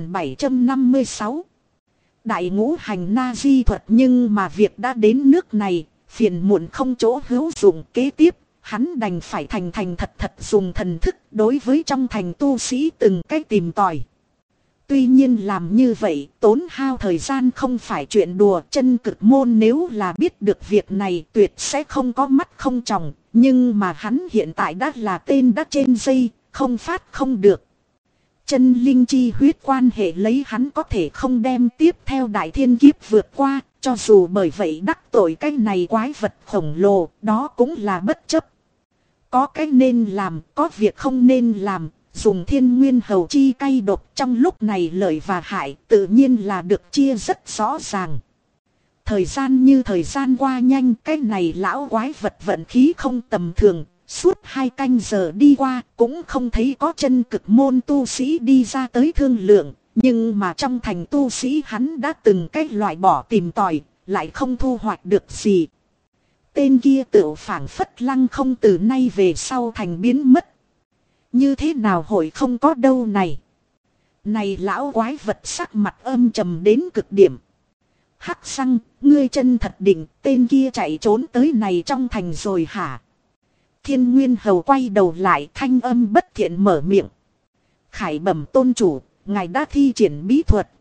2756. Đại ngũ hành na di thuật. Nhưng mà việc đã đến nước này, phiền muộn không chỗ hữu dụng. Kế tiếp hắn đành phải thành thật dùng thần thức đối với trong thành tu sĩ từng cách tìm tòi. Tuy nhiên làm như vậy tốn hao thời gian không phải chuyện đùa. Chân cực môn nếu là biết được việc này tuyệt sẽ không có mắt không tròng. Nhưng mà hắn hiện tại đã là tên đã trên dây, không phát không được. Chân linh chi huyết quan hệ lấy hắn có thể không đem tiếp theo đại thiên kiếp vượt qua. Cho dù bởi vậy đắc tội cái này quái vật khổng lồ, đó cũng là bất chấp. Có cái nên làm, có việc không nên làm. Dùng Thiên Nguyên Hầu chi cay độc, trong lúc này lợi và hại tự nhiên là được chia rất rõ ràng. Thời gian như thời gian qua nhanh, cái này lão quái vật vận khí không tầm thường. Suốt 2 canh giờ đi qua cũng không thấy có chân cực môn tu sĩ đi ra tới thương lượng. Nhưng mà trong thành tu sĩ hắn đã từng cách loại bỏ tìm tòi, lại không thu hoạch được gì. Tên kia tự phảng phất lăng không, từ nay về sau thành biến mất. Như thế nào hội không có đâu này. Này lão quái vật sắc mặt âm trầm đến cực điểm. Hắc xăng, ngươi chân thật định tên kia chạy trốn tới này trong thành rồi hả? Thiên Nguyên Hầu quay đầu lại, thanh âm bất thiện mở miệng. Khải bẩm tôn chủ, ngài đã thi triển bí thuật,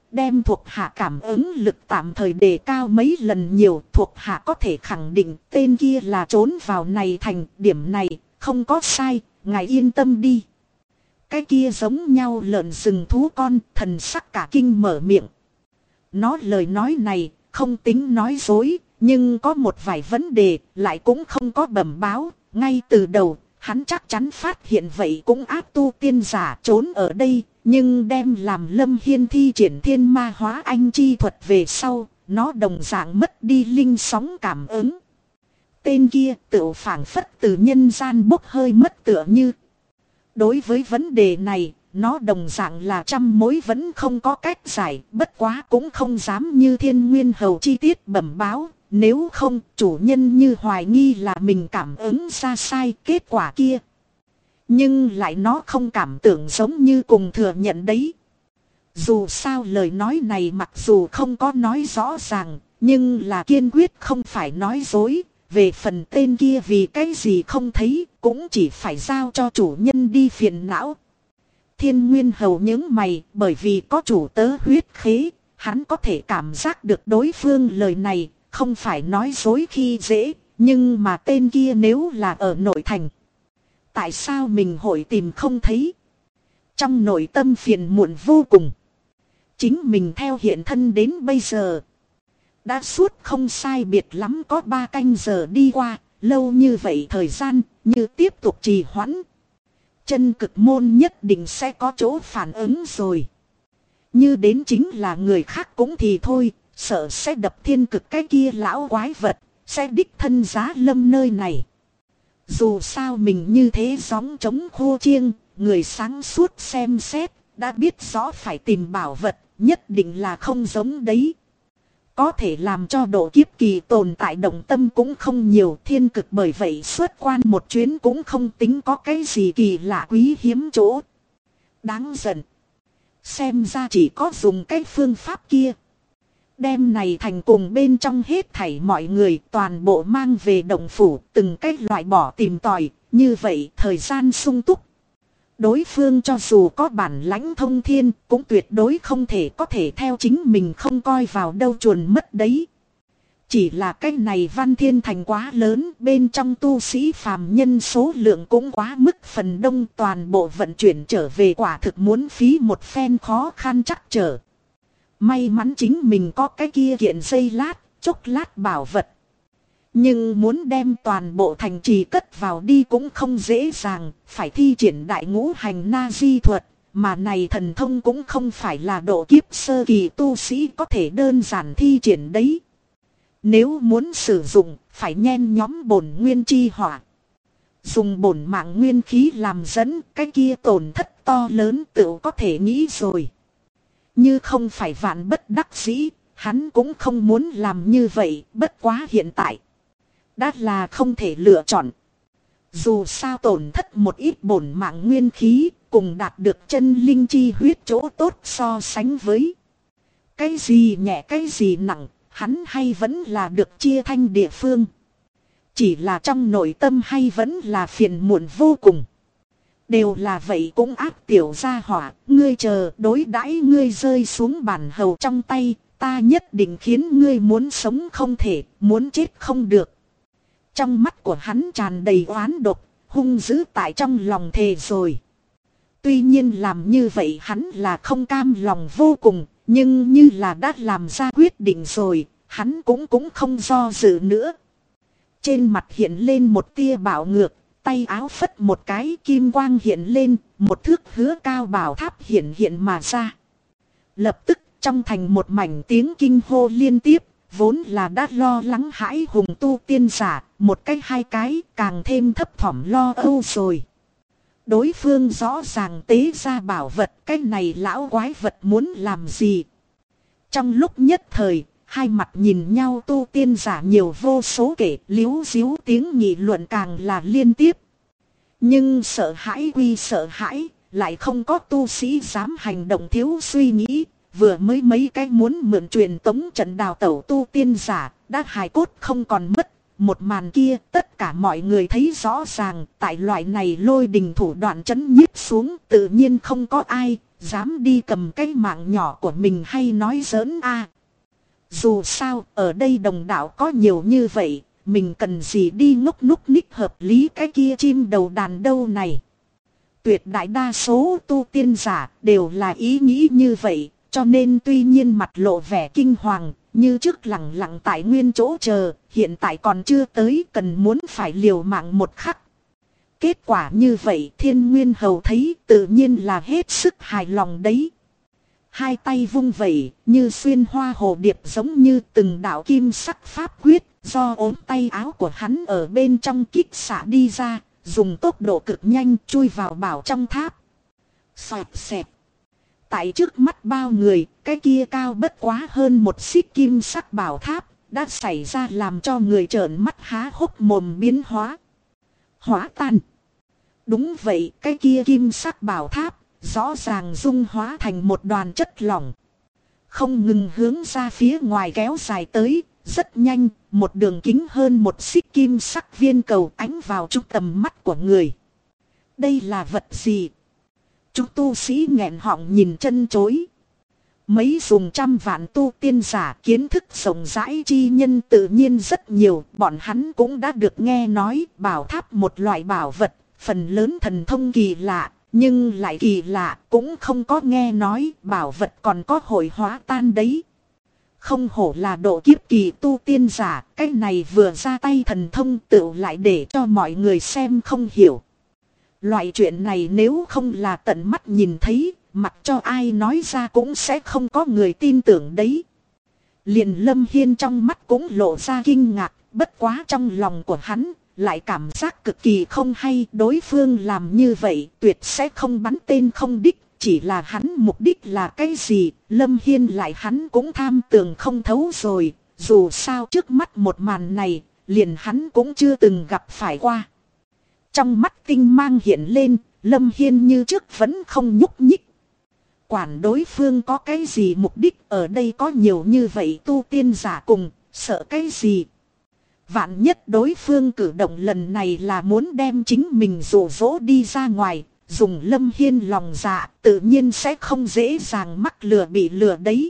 đem thuộc hạ cảm ứng lực tạm thời đề cao mấy lần nhiều. Thuộc hạ có thể khẳng định tên kia là trốn vào này thành, điểm này không có sai, ngài yên tâm đi. Cái kia giống nhau lợn rừng thú con, thần sắc cả kinh mở miệng. Nó lời nói này không tính nói dối, nhưng có một vài vấn đề lại cũng không có bẩm báo. Ngay từ đầu hắn chắc chắn phát hiện vậy cũng áp tu tiên giả trốn ở đây, nhưng đem làm Lâm Hiên thi triển thiên ma hóa anh chi thuật về sau, nó đồng dạng mất đi linh sóng cảm ứng. Tên kia tự phảng phất từ nhân gian bốc hơi mất tựa như. Đối với vấn đề này, nó đồng dạng là trăm mối vẫn không có cách giải, bất quá cũng không dám như Thiên Nguyên Hầu chi tiết bẩm báo. Nếu không, chủ nhân như hoài nghi là mình cảm ứng ra sai kết quả kia. Nhưng lại nó không cảm tưởng giống như cùng thừa nhận đấy. Dù sao lời nói này mặc dù không có nói rõ ràng, nhưng là kiên quyết không phải nói dối. Về phần tên kia vì cái gì không thấy, cũng chỉ phải giao cho chủ nhân đi phiền não. Thiên Nguyên Hầu những mày, bởi vì có chủ tớ huyết khế, hắn có thể cảm giác được đối phương lời này. Không phải nói dối khi dễ, nhưng mà tên kia nếu là ở nội thành. Tại sao mình hội tìm không thấy? Trong nội tâm phiền muộn vô cùng. Chính mình theo hiện thân đến bây giờ. Đã suốt không sai biệt lắm có 3 canh giờ đi qua, lâu như vậy thời gian, như tiếp tục trì hoãn. Chân cực môn nhất định sẽ có chỗ phản ứng rồi. Như đến chính là người khác cũng thì thôi. Sợ sẽ đập thiên cực cái kia lão quái vật, sẽ đích thân giá lâm nơi này. Dù sao mình như thế gióng trống khô chiêng, người sáng suốt xem xét, đã biết rõ phải tìm bảo vật, nhất định là không giống đấy. Có thể làm cho độ kiếp kỳ tồn tại động tâm cũng không nhiều, thiên cực bởi vậy xuất quan một chuyến cũng không tính có cái gì kỳ lạ quý hiếm chỗ. Đáng giận. Xem ra chỉ có dùng cái phương pháp kia. Đêm này thành cùng bên trong hết thảy mọi người toàn bộ mang về động phủ, từng cách loại bỏ tìm tòi, như vậy thời gian sung túc. Đối phương cho dù có bản lãnh thông thiên, cũng tuyệt đối không thể có thể theo chính mình không coi vào đâu chuồn mất đấy. Chỉ là cái này Văn Thiên Thành quá lớn, bên trong tu sĩ phàm nhân số lượng cũng quá mức phần đông, toàn bộ vận chuyển trở về quả thực muốn phí một phen khó khăn chắc trở. May mắn chính mình có cái kia kiện dây lát, chốc lát bảo vật. Nhưng muốn đem toàn bộ thành trì cất vào đi cũng không dễ dàng, phải thi triển đại ngũ hành na di thuật, mà này thần thông cũng không phải là độ kiếp sơ kỳ tu sĩ có thể đơn giản thi triển đấy. Nếu muốn sử dụng, phải nhen nhóm bổn nguyên chi hỏa. Dùng bổn mạng nguyên khí làm dẫn, cái kia tổn thất to lớn tự có thể nghĩ rồi. Như không phải vạn bất đắc dĩ, hắn cũng không muốn làm như vậy, bất quá hiện tại. Đã là không thể lựa chọn. Dù sao tổn thất một ít bổn mạng nguyên khí, cùng đạt được chân linh chi huyết chỗ tốt so sánh với. Cái gì nhẹ cái gì nặng, hắn hay vẫn là được chia thanh địa phương. Chỉ là trong nội tâm hay vẫn là phiền muộn vô cùng. Đều là vậy cũng ác tiểu gia hỏa, ngươi chờ đối đãi ngươi rơi xuống bản hầu trong tay, ta nhất định khiến ngươi muốn sống không thể, muốn chết không được. Trong mắt của hắn tràn đầy oán độc, hung dữ tại trong lòng thề rồi. Tuy nhiên làm như vậy hắn là không cam lòng vô cùng, nhưng như là đã làm ra quyết định rồi, hắn cũng không do dự nữa. Trên mặt hiện lên một tia bạo ngược, tay áo phất một cái kim quang hiện lên, một thước hứa cao bảo tháp hiện mà ra. Lập tức trong thành một mảnh tiếng kinh hô liên tiếp, vốn là đã lo lắng hãi hùng tu tiên giả, một cái hai cái càng thêm thấp thỏm lo âu rồi. Đối phương rõ ràng tế ra bảo vật, cái này lão quái vật muốn làm gì? Trong lúc nhất thời, hai mặt nhìn nhau tu tiên giả nhiều vô số kể, líu díu tiếng nghị luận càng là liên tiếp. Nhưng sợ hãi quy sợ hãi, lại không có tu sĩ dám hành động thiếu suy nghĩ. Vừa mới mấy cái muốn mượn truyền tống trận đào tẩu tu tiên giả, đã hài cốt không còn mất, một màn kia tất cả mọi người thấy rõ ràng. Tại loại này lôi đình thủ đoạn chấn nhiếp xuống, tự nhiên không có ai dám đi cầm cái mạng nhỏ của mình hay nói giỡn a. Dù sao ở đây đồng đạo có nhiều như vậy, mình cần gì đi ngốc núc ních hợp lý cái kia chim đầu đàn đâu này. Tuyệt đại đa số tu tiên giả đều là ý nghĩ như vậy, cho nên tuy nhiên mặt lộ vẻ kinh hoàng, như trước lặng lặng tại nguyên chỗ chờ, hiện tại còn chưa tới, cần muốn phải liều mạng một khắc. Kết quả như vậy Thiên Nguyên Hầu thấy tự nhiên là hết sức hài lòng đấy. Hai tay vung vẩy như xuyên hoa hồ điệp, giống như từng đạo kim sắc pháp quyết do ốm tay áo của hắn ở bên trong kích xạ đi ra, dùng tốc độ cực nhanh chui vào bảo trong tháp. Xoẹt xẹt. Tại trước mắt bao người, cái kia cao bất quá hơn một xích kim sắc bảo tháp đã xảy ra làm cho người trợn mắt há hốc mồm biến hóa. Hóa tan. Đúng vậy, cái kia kim sắc bảo tháp rõ ràng dung hóa thành một đoàn chất lỏng, không ngừng hướng ra phía ngoài kéo dài tới. Rất nhanh, một đường kính hơn một xích kim sắc viên cầu ánh vào trung tầm mắt của người. Đây là vật gì? Chúng tu sĩ nghẹn họng nhìn chân chối. Mấy dùng trăm vạn tu tiên giả kiến thức rộng rãi chi nhân tự nhiên rất nhiều. Bọn hắn cũng đã được nghe nói bảo tháp một loại bảo vật, phần lớn thần thông kỳ lạ. Nhưng lại kỳ lạ, cũng không có nghe nói bảo vật còn có hội hóa tan đấy. Không hổ là độ kiếp kỳ tu tiên giả, cái này vừa ra tay thần thông tựu lại để cho mọi người xem không hiểu. Loại chuyện này nếu không là tận mắt nhìn thấy, mặc cho ai nói ra cũng sẽ không có người tin tưởng đấy. Liền Lâm Hiên trong mắt cũng lộ ra kinh ngạc, bất quá trong lòng của hắn lại cảm giác cực kỳ không hay. Đối phương làm như vậy tuyệt sẽ không bắn tên không đích. Chỉ là hắn mục đích là cái gì, Lâm Hiên lại hắn cũng tham tường không thấu rồi. Dù sao trước mắt một màn này, liền hắn cũng chưa từng gặp phải qua. Trong mắt tinh mang hiện lên, Lâm Hiên như trước vẫn không nhúc nhích. Quản đối phương có cái gì mục đích, ở đây có nhiều như vậy tu tiên giả cùng, sợ cái gì. Vạn nhất đối phương cử động lần này là muốn đem chính mình dụ dỗ đi ra ngoài. Dùng Lâm Hiên lòng dạ tự nhiên sẽ không dễ dàng mắc lừa bị lừa đấy.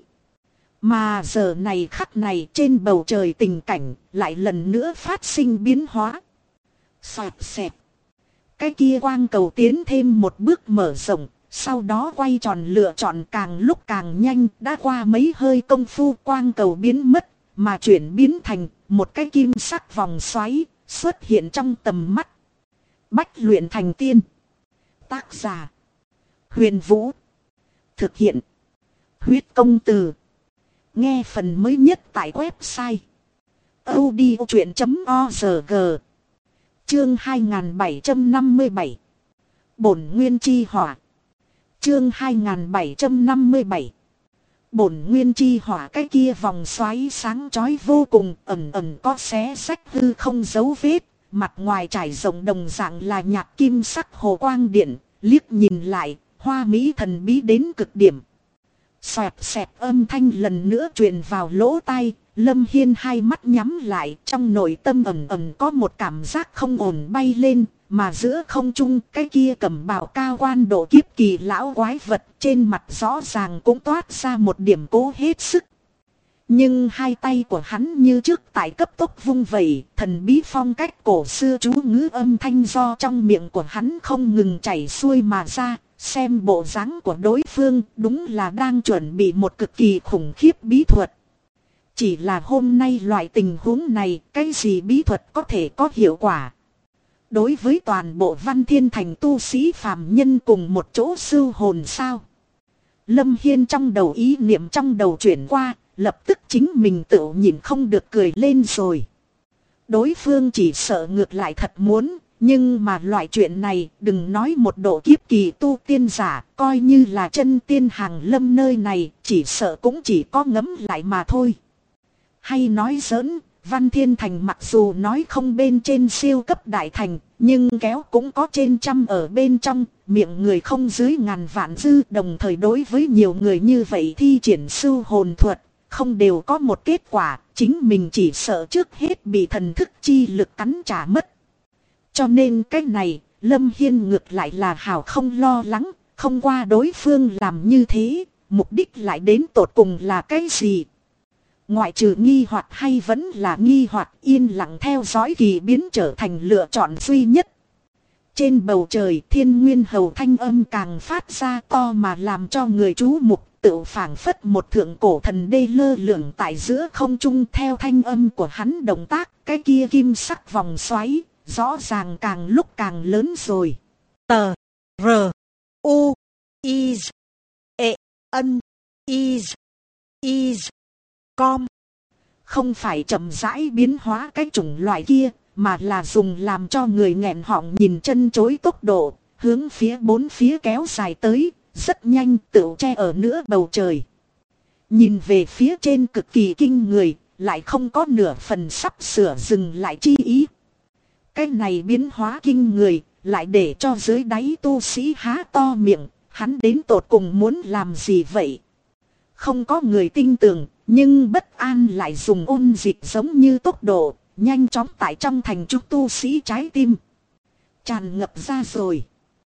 Mà giờ này khắc này trên bầu trời tình cảnh lại lần nữa phát sinh biến hóa. Xoẹt xẹt. Cái kia quang cầu tiến thêm một bước mở rộng, sau đó quay tròn lựa chọn càng lúc càng nhanh. Đã qua mấy hơi công phu quang cầu biến mất, mà chuyển biến thành một cái kim sắc vòng xoáy xuất hiện trong tầm mắt. Bách luyện thành tiên. Tác giả Huyền Vũ. Thực hiện Huyết Công Từ. Nghe phần mới nhất tại website audiochuyện.org. Chương 2757 Bổn Nguyên Chi Hỏa. Chương 2757 Bổn Nguyên Chi Hỏa. Cái kia vòng xoáy sáng chói vô cùng, ẩn ẩn có xé rách hư không dấu vết. Mặt ngoài trải rộng đồng dạng là nhạt kim sắc hồ quang điện, liếc nhìn lại, hoa mỹ thần bí đến cực điểm. Xoẹt xẹt âm thanh lần nữa truyền vào lỗ tai, Lâm Hiên hai mắt nhắm lại, trong nội tâm ẩn ẩn có một cảm giác không ổn bay lên, mà giữa không trung cái kia cẩm bào cao quan độ kiếp kỳ lão quái vật trên mặt rõ ràng cũng toát ra một điểm cố hết sức. Nhưng hai tay của hắn như trước tại cấp tốc vung vẩy, thần bí phong cách cổ xưa chú ngữ âm thanh do trong miệng của hắn không ngừng chảy xuôi mà ra. Xem bộ dáng của đối phương đúng là đang chuẩn bị một cực kỳ khủng khiếp bí thuật. Chỉ là hôm nay loại tình huống này, cái gì bí thuật có thể có hiệu quả? Đối với toàn bộ Văn Thiên Thành tu sĩ phàm nhân cùng một chỗ sưu hồn sao? Lâm Hiên trong đầu ý niệm trong đầu chuyển qua, lập tức chính mình tự nhìn không được cười lên rồi. Đối phương chỉ sợ ngược lại thật muốn, nhưng mà loại chuyện này đừng nói một độ kiếp kỳ tu tiên giả, coi như là chân tiên hàng lâm nơi này, chỉ sợ cũng chỉ có ngấm lại mà thôi. Hay nói giỡn, Văn Thiên Thành mặc dù nói không bên trên siêu cấp đại thành, nhưng kéo cũng có trên trăm ở bên trong, miệng người không dưới ngàn vạn dư. Đồng thời đối với nhiều người như vậy thi triển sưu hồn thuật, không đều có một kết quả, chính mình chỉ sợ trước hết bị thần thức chi lực cắn trả mất. Cho nên cái này, Lâm Hiên ngược lại là hào không lo lắng, không qua đối phương làm như thế, mục đích lại đến tột cùng là cái gì? Ngoại trừ nghi hoặc hay vẫn là nghi hoặc, yên lặng theo dõi kỳ biến trở thành lựa chọn duy nhất. Trên bầu trời, Thiên Nguyên Hầu thanh âm càng phát ra to mà làm cho người chú mục, tự phảng phất một thượng cổ thần đê lơ lửng tại giữa không trung. Theo thanh âm của hắn động tác, cái kia kim sắc vòng xoáy rõ ràng càng lúc càng lớn rồi. Tờ R U I E N I Com. Không phải chậm rãi biến hóa cái chủng loại kia, mà là dùng làm cho người nghẹn họng nhìn chân chối tốc độ, hướng phía bốn phía kéo dài tới, rất nhanh tựu che ở nửa bầu trời. Nhìn về phía trên cực kỳ kinh người, lại không có nửa phần sắp sửa dừng lại chi ý. Cái này biến hóa kinh người, lại để cho dưới đáy tu sĩ há to miệng, hắn đến tột cùng muốn làm gì vậy? Không có người tin tưởng, nhưng bất an lại dùng ôn dịch giống như tốc độ, nhanh chóng tại trong thành chúng tu sĩ trái tim tràn ngập ra rồi.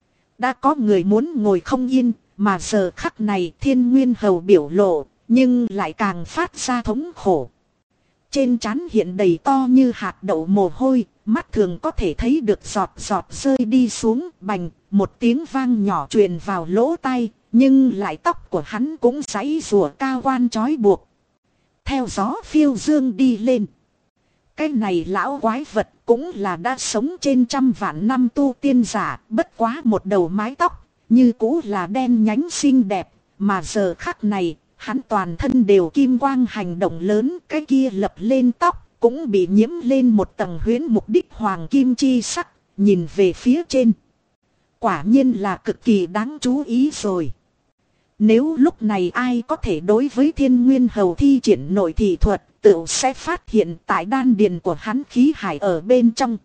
Đã có người muốn ngồi không yên, mà giờ khắc này Thiên Nguyên Hầu biểu lộ, nhưng lại càng phát ra thống khổ. Trên trán hiện đầy to như hạt đậu mồ hôi, mắt thường có thể thấy được giọt giọt rơi đi xuống, bành, một tiếng vang nhỏ truyền vào lỗ tai, nhưng lại tóc của hắn cũng giãy giụa cao quan trói buộc. Theo gió phiêu dương đi lên. Cái này lão quái vật cũng là đã sống trên trăm vạn năm tu tiên giả, bất quá một đầu mái tóc, như cũ là đen nhánh xinh đẹp, mà giờ khắc này, hắn toàn thân đều kim quang hành động lớn, cái kia lập lên tóc, cũng bị nhiễm lên một tầng huyễn mục đích hoàng kim chi sắc, nhìn về phía trên. Quả nhiên là cực kỳ đáng chú ý rồi. Nếu lúc này ai có thể đối với Thiên Nguyên Hầu thi triển nội thị thuật, tự sẽ phát hiện tại đan điền của hắn khí hải ở bên trong.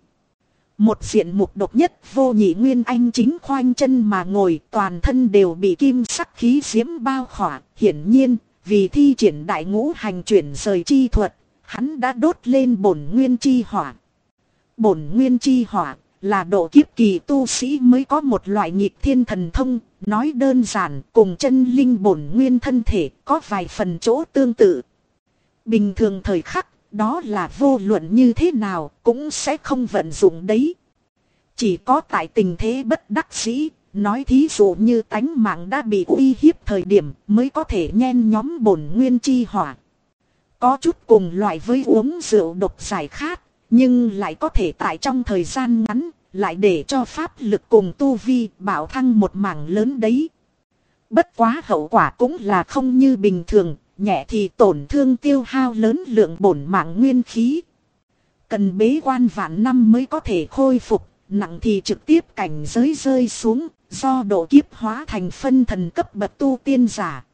Một diện mục độc nhất vô nhị Nguyên Anh chính khoanh chân mà ngồi, toàn thân đều bị kim sắc khí diễm bao khỏa. Hiển nhiên, vì thi triển đại ngũ hành chuyển rời chi thuật, hắn đã đốt lên bổn nguyên chi hỏa. Bổn nguyên chi hỏa là độ kiếp kỳ tu sĩ mới có một loại nghịch thiên thần thông, nói đơn giản cùng chân linh bổn nguyên thân thể có vài phần chỗ tương tự. Bình thường thời khắc, đó là vô luận như thế nào cũng sẽ không vận dụng đấy. Chỉ có tại tình thế bất đắc dĩ, nói thí dụ như tánh mạng đã bị uy hiếp thời điểm mới có thể nhen nhóm bổn nguyên chi hỏa. Có chút cùng loại với uống rượu độc giải khát, nhưng lại có thể tại trong thời gian ngắn, lại để cho pháp lực cùng tu vi bảo thăng một mảng lớn đấy. Bất quá hậu quả cũng là không như bình thường, nhẹ thì tổn thương tiêu hao lớn lượng bổn mạng nguyên khí. Cần bế quan vạn năm mới có thể khôi phục, nặng thì trực tiếp cảnh giới rơi xuống, do độ kiếp hóa thành phân thần cấp bậc tu tiên giả.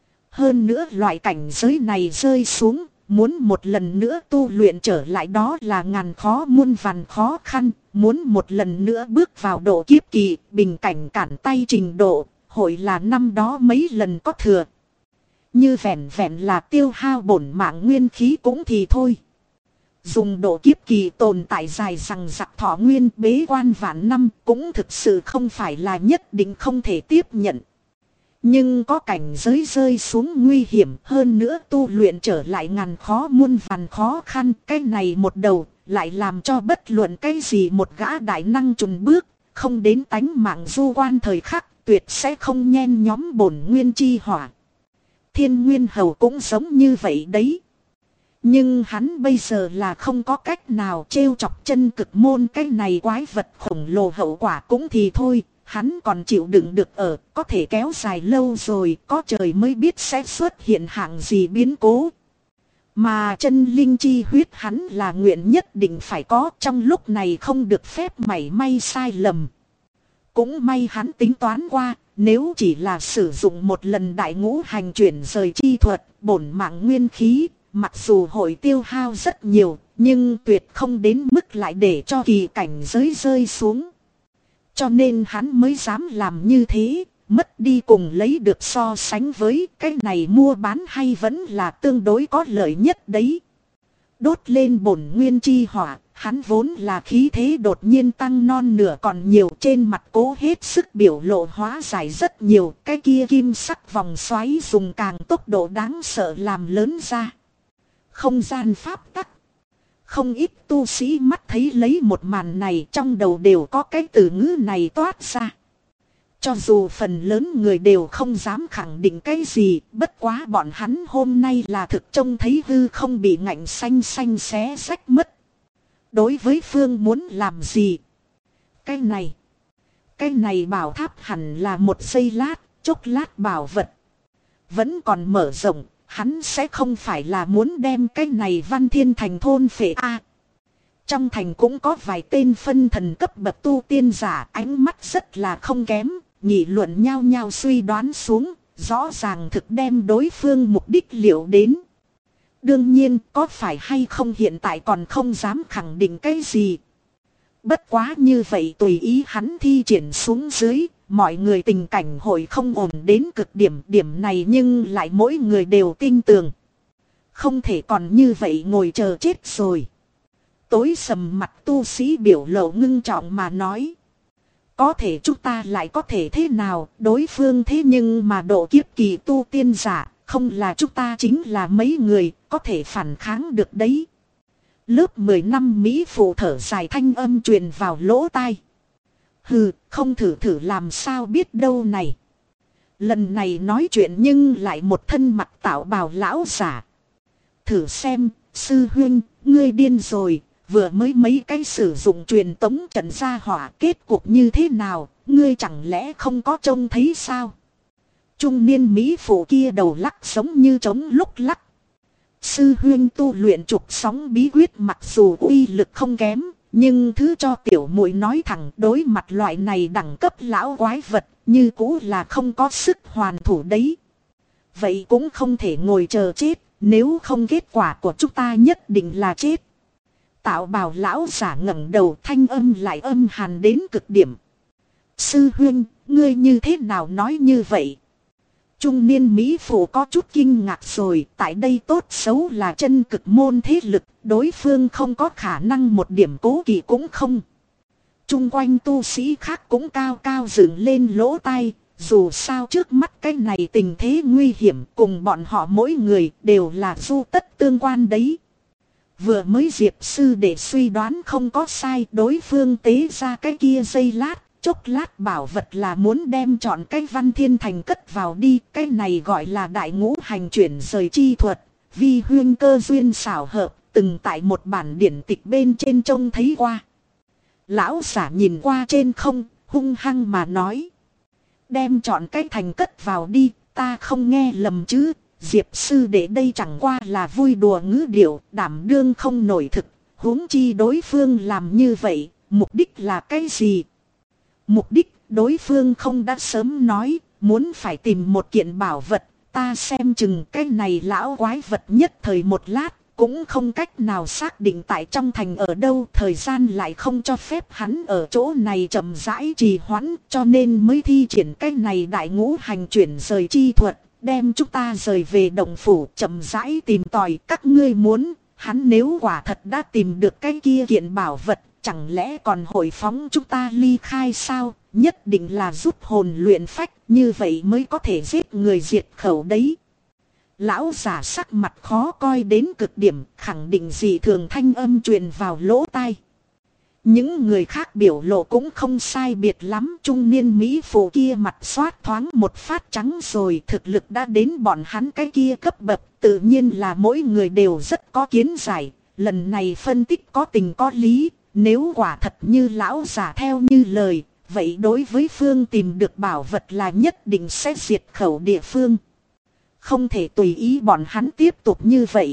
Hơn nữa loại cảnh giới này rơi xuống, muốn một lần nữa tu luyện trở lại đó là ngàn khó muôn vàn khó khăn, muốn một lần nữa bước vào độ kiếp kỳ, bình cảnh cản tay trình độ, hội là năm đó mấy lần có thừa. Như vẹn vẹn là tiêu hao bổn mạng nguyên khí cũng thì thôi. Dùng độ kiếp kỳ tồn tại dài rằng giặc thọ nguyên bế quan vạn năm cũng thực sự không phải là nhất định không thể tiếp nhận. Nhưng có cảnh giới rơi xuống nguy hiểm hơn nữa tu luyện trở lại ngàn khó muôn vàn khó khăn. Cái này một đầu lại làm cho bất luận cái gì một gã đại năng chùn bước, không đến tánh mạng du quan thời khắc tuyệt sẽ không nhen nhóm bổn nguyên chi hỏa. Thiên Nguyên Hầu cũng giống như vậy đấy. Nhưng hắn bây giờ là không có cách nào trêu chọc chân cực môn cái này quái vật khổng lồ, hậu quả cũng thì thôi. Hắn còn chịu đựng được ở, có thể kéo dài lâu rồi, có trời mới biết sẽ xuất hiện hạng gì biến cố. Mà chân linh chi huyết hắn là nguyện nhất định phải có, trong lúc này không được phép mảy may sai lầm. Cũng may hắn tính toán qua, nếu chỉ là sử dụng một lần đại ngũ hành chuyển rời chi thuật, bổn mạng nguyên khí, mặc dù hội tiêu hao rất nhiều, nhưng tuyệt không đến mức lại để cho kỳ cảnh giới rơi xuống. Cho nên hắn mới dám làm như thế, mất đi cùng lấy được so sánh với cái này mua bán hay vẫn là tương đối có lợi nhất đấy. Đốt lên bổn nguyên chi hỏa, hắn vốn là khí thế đột nhiên tăng non nửa còn nhiều, trên mặt cố hết sức biểu lộ hóa giải rất nhiều. Cái kia kim sắc vòng xoáy dùng càng tốc độ đáng sợ làm lớn ra. Không gian pháp tắc. Không ít tu sĩ mắt thấy lấy một màn này trong đầu đều có cái từ ngữ này toát ra. Cho dù phần lớn người đều không dám khẳng định cái gì, bất quá bọn hắn hôm nay là thực trông thấy hư không bị ngạnh xanh xanh xé rách mất. Đối với Phương muốn làm gì? Cái này bảo tháp hẳn là một giây lát, chốc lát bảo vật. Vẫn còn mở rộng, hắn sẽ không phải là muốn đem cái này Văn Thiên Thành thôn phệ a. Trong thành cũng có vài tên phân thần cấp bậc tu tiên giả, ánh mắt rất là không kém, nghị luận nhau nhau suy đoán xuống, rõ ràng thực đem đối phương mục đích liệu đến. Đương nhiên, có phải hay không hiện tại còn không dám khẳng định cái gì. Bất quá như vậy tùy ý hắn thi triển xuống dưới, mọi người tình cảnh hội không ổn đến cực điểm. Điểm này nhưng lại mỗi người đều tin tưởng. Không thể còn như vậy ngồi chờ chết rồi. Tối sầm mặt tu sĩ biểu lộ ngưng trọng mà nói. Có thể chúng ta lại có thể thế nào, đối phương thế nhưng mà độ kiếp kỳ tu tiên giả, không là chúng ta chính là mấy người, có thể phản kháng được đấy. Lớp 10 năm Mỹ phụ thở dài thanh âm truyền vào lỗ tai. Hừ, không thử thử làm sao biết đâu này. Lần này nói chuyện nhưng lại một thân mặt tạo bào lão giả. Thử xem, sư huynh, ngươi điên rồi, vừa mới mấy cái sử dụng truyền tống trận ra hỏa kết cục như thế nào, ngươi chẳng lẽ không có trông thấy sao? Trung niên Mỹ phụ kia đầu lắc giống như trống lúc lắc. Sư huynh tu luyện trục sóng bí quyết mặc dù uy lực không kém, nhưng thứ cho tiểu muội nói thẳng đối mặt loại này đẳng cấp lão quái vật như cũ là không có sức hoàn thủ đấy. Vậy cũng không thể ngồi chờ chết, nếu không kết quả của chúng ta nhất định là chết. Tạo bào lão giả ngẩng đầu thanh âm lại âm hàn đến cực điểm. Sư huynh, ngươi như thế nào nói như vậy? Trung niên Mỹ phụ có chút kinh ngạc rồi, tại đây tốt xấu là chân cực môn thế lực, đối phương không có khả năng một điểm cố kỵ cũng không. Trung quanh tu sĩ khác cũng cao cao dựng lên lỗ tai, dù sao trước mắt cái này tình thế nguy hiểm cùng bọn họ mỗi người đều là du tất tương quan đấy. Vừa mới Diệp sư để suy đoán không có sai, đối phương tế ra cái kia giây lát. Chốc lát bảo vật là muốn đem chọn cái Văn Thiên Thành cất vào đi. Cái này gọi là đại ngũ hành chuyển rời chi thuật. Vi huyên cơ duyên xảo hợp. Từng tại một bản điển tịch bên trên trông thấy qua. Lão giả nhìn qua trên không. Hung hăng mà nói. Đem chọn cái thành cất vào đi. Ta không nghe lầm chứ. Diệp sư để đây chẳng qua là vui đùa ngữ điệu. Đảm đương không nổi thực. Huống chi đối phương làm như vậy. Mục đích là cái gì? Mục đích đối phương không đã sớm nói, muốn phải tìm một kiện bảo vật, ta xem chừng cái này lão quái vật nhất thời một lát, cũng không cách nào xác định tại trong thành ở đâu, thời gian lại không cho phép hắn ở chỗ này chậm rãi trì hoãn, cho nên mới thi triển cái này đại ngũ hành chuyển rời chi thuật, đem chúng ta rời về đồng phủ chậm rãi tìm tòi các ngươi muốn, hắn nếu quả thật đã tìm được cái kia kiện bảo vật. Chẳng lẽ còn hội phóng chúng ta ly khai sao? Nhất định là giúp hồn luyện phách, như vậy mới có thể giết người diệt khẩu đấy. Lão giả sắc mặt khó coi đến cực điểm, khẳng định dị thường thanh âm truyền vào lỗ tai. Những người khác biểu lộ cũng không sai biệt lắm. Trung niên Mỹ phụ kia mặt xoát thoáng một phát trắng rồi, thực lực đã đến bọn hắn cái kia cấp bậc, tự nhiên là mỗi người đều rất có kiến giải. Lần này phân tích có tình có lý. Nếu quả thật như lão giả theo như lời, vậy đối với phương tìm được bảo vật là nhất định sẽ diệt khẩu địa phương. Không thể tùy ý bọn hắn tiếp tục như vậy.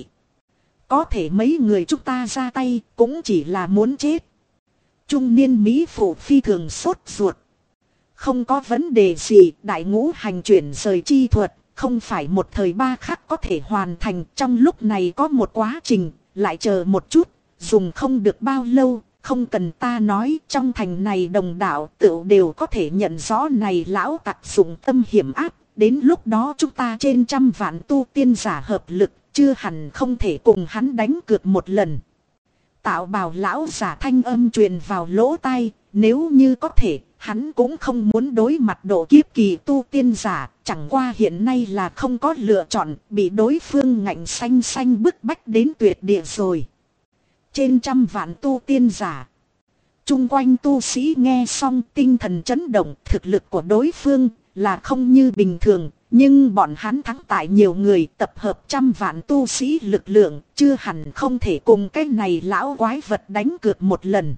Có thể mấy người chúng ta ra tay cũng chỉ là muốn chết. Trung niên Mỹ phụ phi thường sốt ruột. Không có vấn đề gì, đại ngũ hành chuyển rời chi thuật, không phải một thời ba khắc có thể hoàn thành. Trong lúc này có một quá trình, lại chờ một chút, dùng không được bao lâu. Không cần ta nói, trong thành này đồng đạo tựu đều có thể nhận rõ này lão tặc dụng tâm hiểm áp. Đến lúc đó chúng ta trên trăm vạn tu tiên giả hợp lực, chưa hẳn không thể cùng hắn đánh cược một lần. Tạo bào lão giả thanh âm truyền vào lỗ tai, nếu như có thể, hắn cũng không muốn đối mặt độ kiếp kỳ tu tiên giả, chẳng qua hiện nay là không có lựa chọn, bị đối phương ngạnh xanh xanh bức bách đến tuyệt địa rồi. Trên trăm vạn tu tiên giả. Chung quanh tu sĩ nghe xong tinh thần chấn động, thực lực của đối phương là không như bình thường, nhưng bọn hắn thắng tại nhiều người, tập hợp trăm vạn tu sĩ lực lượng, chưa hẳn không thể cùng cái này lão quái vật đánh cược một lần.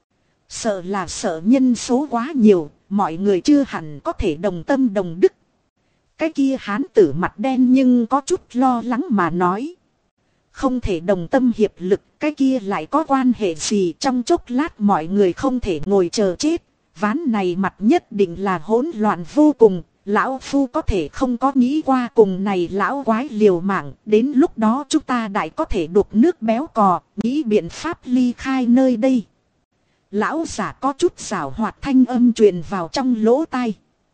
Sợ là sợ nhân số quá nhiều, mọi người chưa hẳn có thể đồng tâm đồng đức. Cái kia hán tử mặt đen nhưng có chút lo lắng mà nói. Không thể đồng tâm hiệp lực, cái kia lại có quan hệ gì? Trong chốc lát mọi người không thể ngồi chờ chết. Ván này mặt nhất định là hỗn loạn vô cùng. Lão Phu có thể không có nghĩ qua cùng này lão quái liều mạng. Đến lúc đó chúng ta đại có thể đục nước béo cò, nghĩ biện pháp ly khai nơi đây. Lão giả có chút giảo hoạt thanh âm truyền vào trong lỗ tai.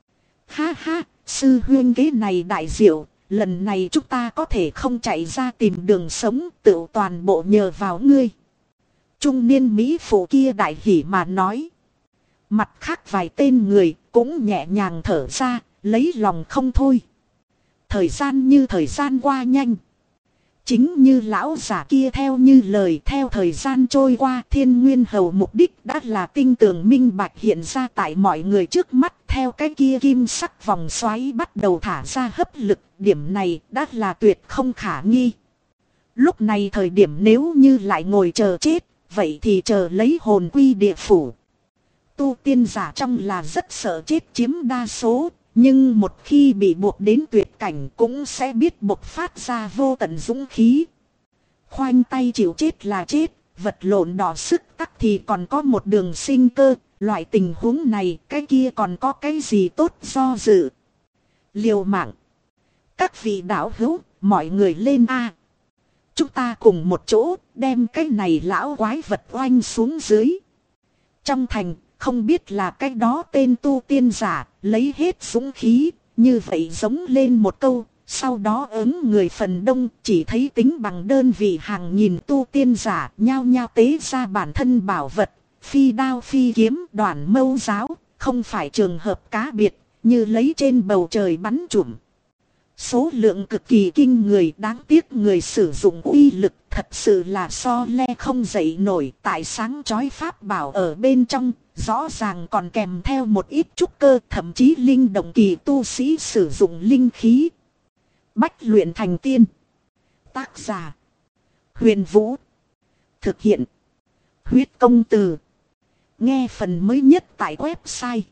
Ha ha, sư huyên kế này đại diệu. Lần này chúng ta có thể không chạy ra tìm đường sống, tự toàn bộ nhờ vào ngươi. Trung niên Mỹ phụ kia đại hỉ mà nói. Mặt khác vài tên người cũng nhẹ nhàng thở ra, lấy lòng không thôi. Thời gian như thời gian qua nhanh. Chính như lão giả kia theo như lời, theo thời gian trôi qua, Thiên Nguyên Hầu mục đích đã là tinh tường minh bạch hiện ra tại mọi người trước mắt. Theo cái kia kim sắc vòng xoáy bắt đầu thả ra hấp lực, điểm này đã là tuyệt không khả nghi. Lúc này thời điểm nếu như lại ngồi chờ chết, vậy thì chờ lấy hồn quy địa phủ. Tu tiên giả trong là rất sợ chết chiếm đa số, nhưng một khi bị buộc đến tuyệt cảnh cũng sẽ biết bộc phát ra vô tận dũng khí. Khoanh tay chịu chết là chết, vật lộn đỏ sức tắc thì còn có một đường sinh cơ. Loại tình huống này, cái kia còn có cái gì tốt do dự. Liều mạng. Các vị đạo hữu, mọi người lên A. Chúng ta cùng một chỗ, đem cái này lão quái vật oanh xuống dưới. Trong thành, không biết là cái đó tên tu tiên giả, lấy hết dũng khí, như vậy giống lên một câu. Sau đó ứng người phần đông chỉ thấy tính bằng đơn vị hàng nghìn tu tiên giả nhao nhao tế ra bản thân bảo vật. Phi đao phi kiếm đoàn mâu giáo, không phải trường hợp cá biệt, như lấy trên bầu trời bắn trụm. Số lượng cực kỳ kinh người, đáng tiếc người sử dụng uy lực thật sự là so le không dậy nổi. Tại sáng chói pháp bảo ở bên trong, rõ ràng còn kèm theo một ít trúc cơ, thậm chí linh động kỳ tu sĩ sử dụng linh khí. Bách luyện thành tiên. Tác giả: Huyền Vũ. Thực hiện: Huyết Công Từ. Nghe phần mới nhất tại website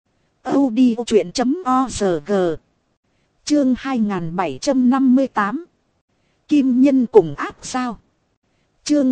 audiochuyện.org. Chương 2758. Kim nhân cùng ác sao. Chương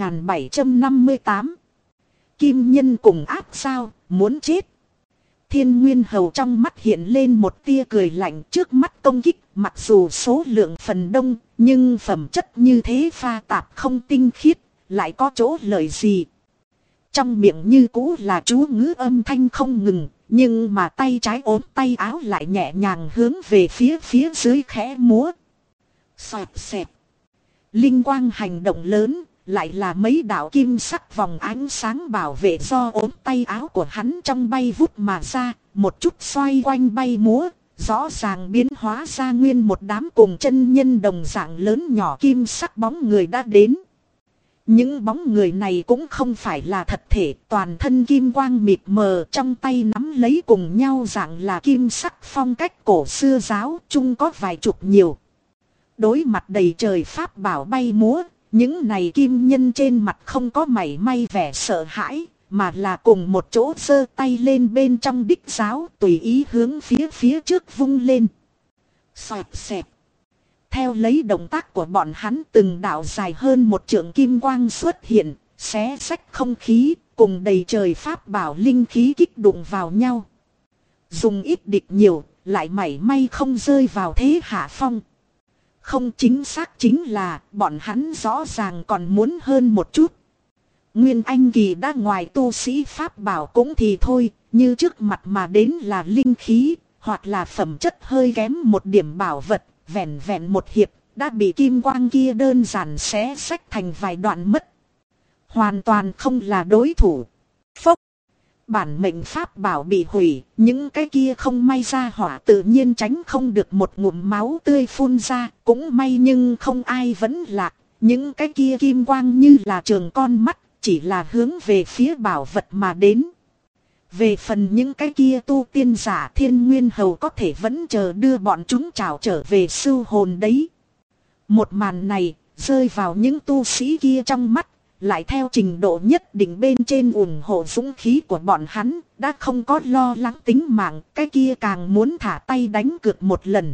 2758. Kim nhân cùng ác sao, muốn chết. Thiên Nguyên Hầu trong mắt hiện lên một tia cười lạnh, trước mắt công kích, mặc dù số lượng phần đông, nhưng phẩm chất như thế pha tạp không tinh khiết, lại có chỗ lợi gì. Trong miệng như cũ là chú ngữ âm thanh không ngừng, nhưng mà tay trái ốm tay áo lại nhẹ nhàng hướng về phía dưới khẽ múa. Xoẹt xẹt. Linh quang hành động lớn, lại là mấy đạo kim sắc vòng ánh sáng bảo vệ do ốm tay áo của hắn trong bay vút mà ra, một chút xoay quanh bay múa, rõ ràng biến hóa ra nguyên một đám cùng chân nhân đồng dạng lớn nhỏ kim sắc bóng người đã đến. Những bóng người này cũng không phải là thật thể, toàn thân kim quang mịt mờ, trong tay nắm lấy cùng nhau dạng là kim sắc phong cách cổ xưa giáo, chung có vài chục nhiều. Đối mặt đầy trời pháp bảo bay múa, những này kim nhân trên mặt không có mảy may vẻ sợ hãi, mà là cùng một chỗ giơ tay lên bên trong đích giáo, tùy ý hướng phía trước vung lên. Xoẹt xẹt. Theo lấy động tác của bọn hắn, từng đạo dài hơn một trượng kim quang xuất hiện, xé rách không khí, cùng đầy trời pháp bảo linh khí kích đụng vào nhau. Dùng ít địch nhiều, lại mảy may không rơi vào thế hạ phong. Không, chính xác chính là bọn hắn rõ ràng còn muốn hơn một chút. Nguyên Anh kỳ đã ngoài tu sĩ pháp bảo cũng thì thôi, như trước mặt mà đến là linh khí, hoặc là phẩm chất hơi kém một điểm bảo vật. Vẹn vẹn một hiệp, đã bị kim quang kia đơn giản xé xách thành vài đoạn mất. Hoàn toàn không là đối thủ. Phốc. Bản mệnh pháp bảo bị hủy, những cái kia không may ra hỏa tự nhiên tránh không được một ngụm máu tươi phun ra, cũng may nhưng không ai vẫn lạc. Những cái kia kim quang như là trường con mắt, chỉ là hướng về phía bảo vật mà đến. Về phần những cái kia tu tiên giả Thiên Nguyên Hầu có thể vẫn chờ đưa bọn chúng trảo trở về sưu hồn đấy. Một màn này, rơi vào những tu sĩ kia trong mắt, lại theo trình độ nhất định bên trên ủng hộ dũng khí của bọn hắn, đã không có lo lắng tính mạng, cái kia càng muốn thả tay đánh cược một lần.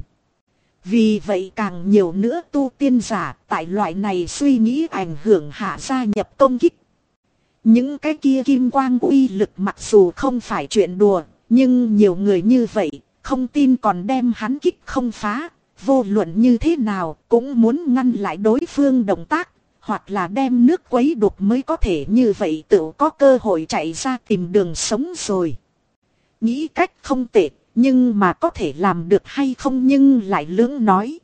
Vì vậy càng nhiều nữa tu tiên giả tại loại này suy nghĩ ảnh hưởng hạ gia nhập công kích. Những cái kia kim quang uy lực mặc dù không phải chuyện đùa, nhưng nhiều người như vậy, không tin còn đem hắn kích không phá, vô luận như thế nào cũng muốn ngăn lại đối phương động tác, hoặc là đem nước quấy đục mới có thể như vậy tự có cơ hội chạy ra tìm đường sống rồi. Nghĩ cách không tệ, nhưng mà có thể làm được hay không nhưng lại lưỡng nói.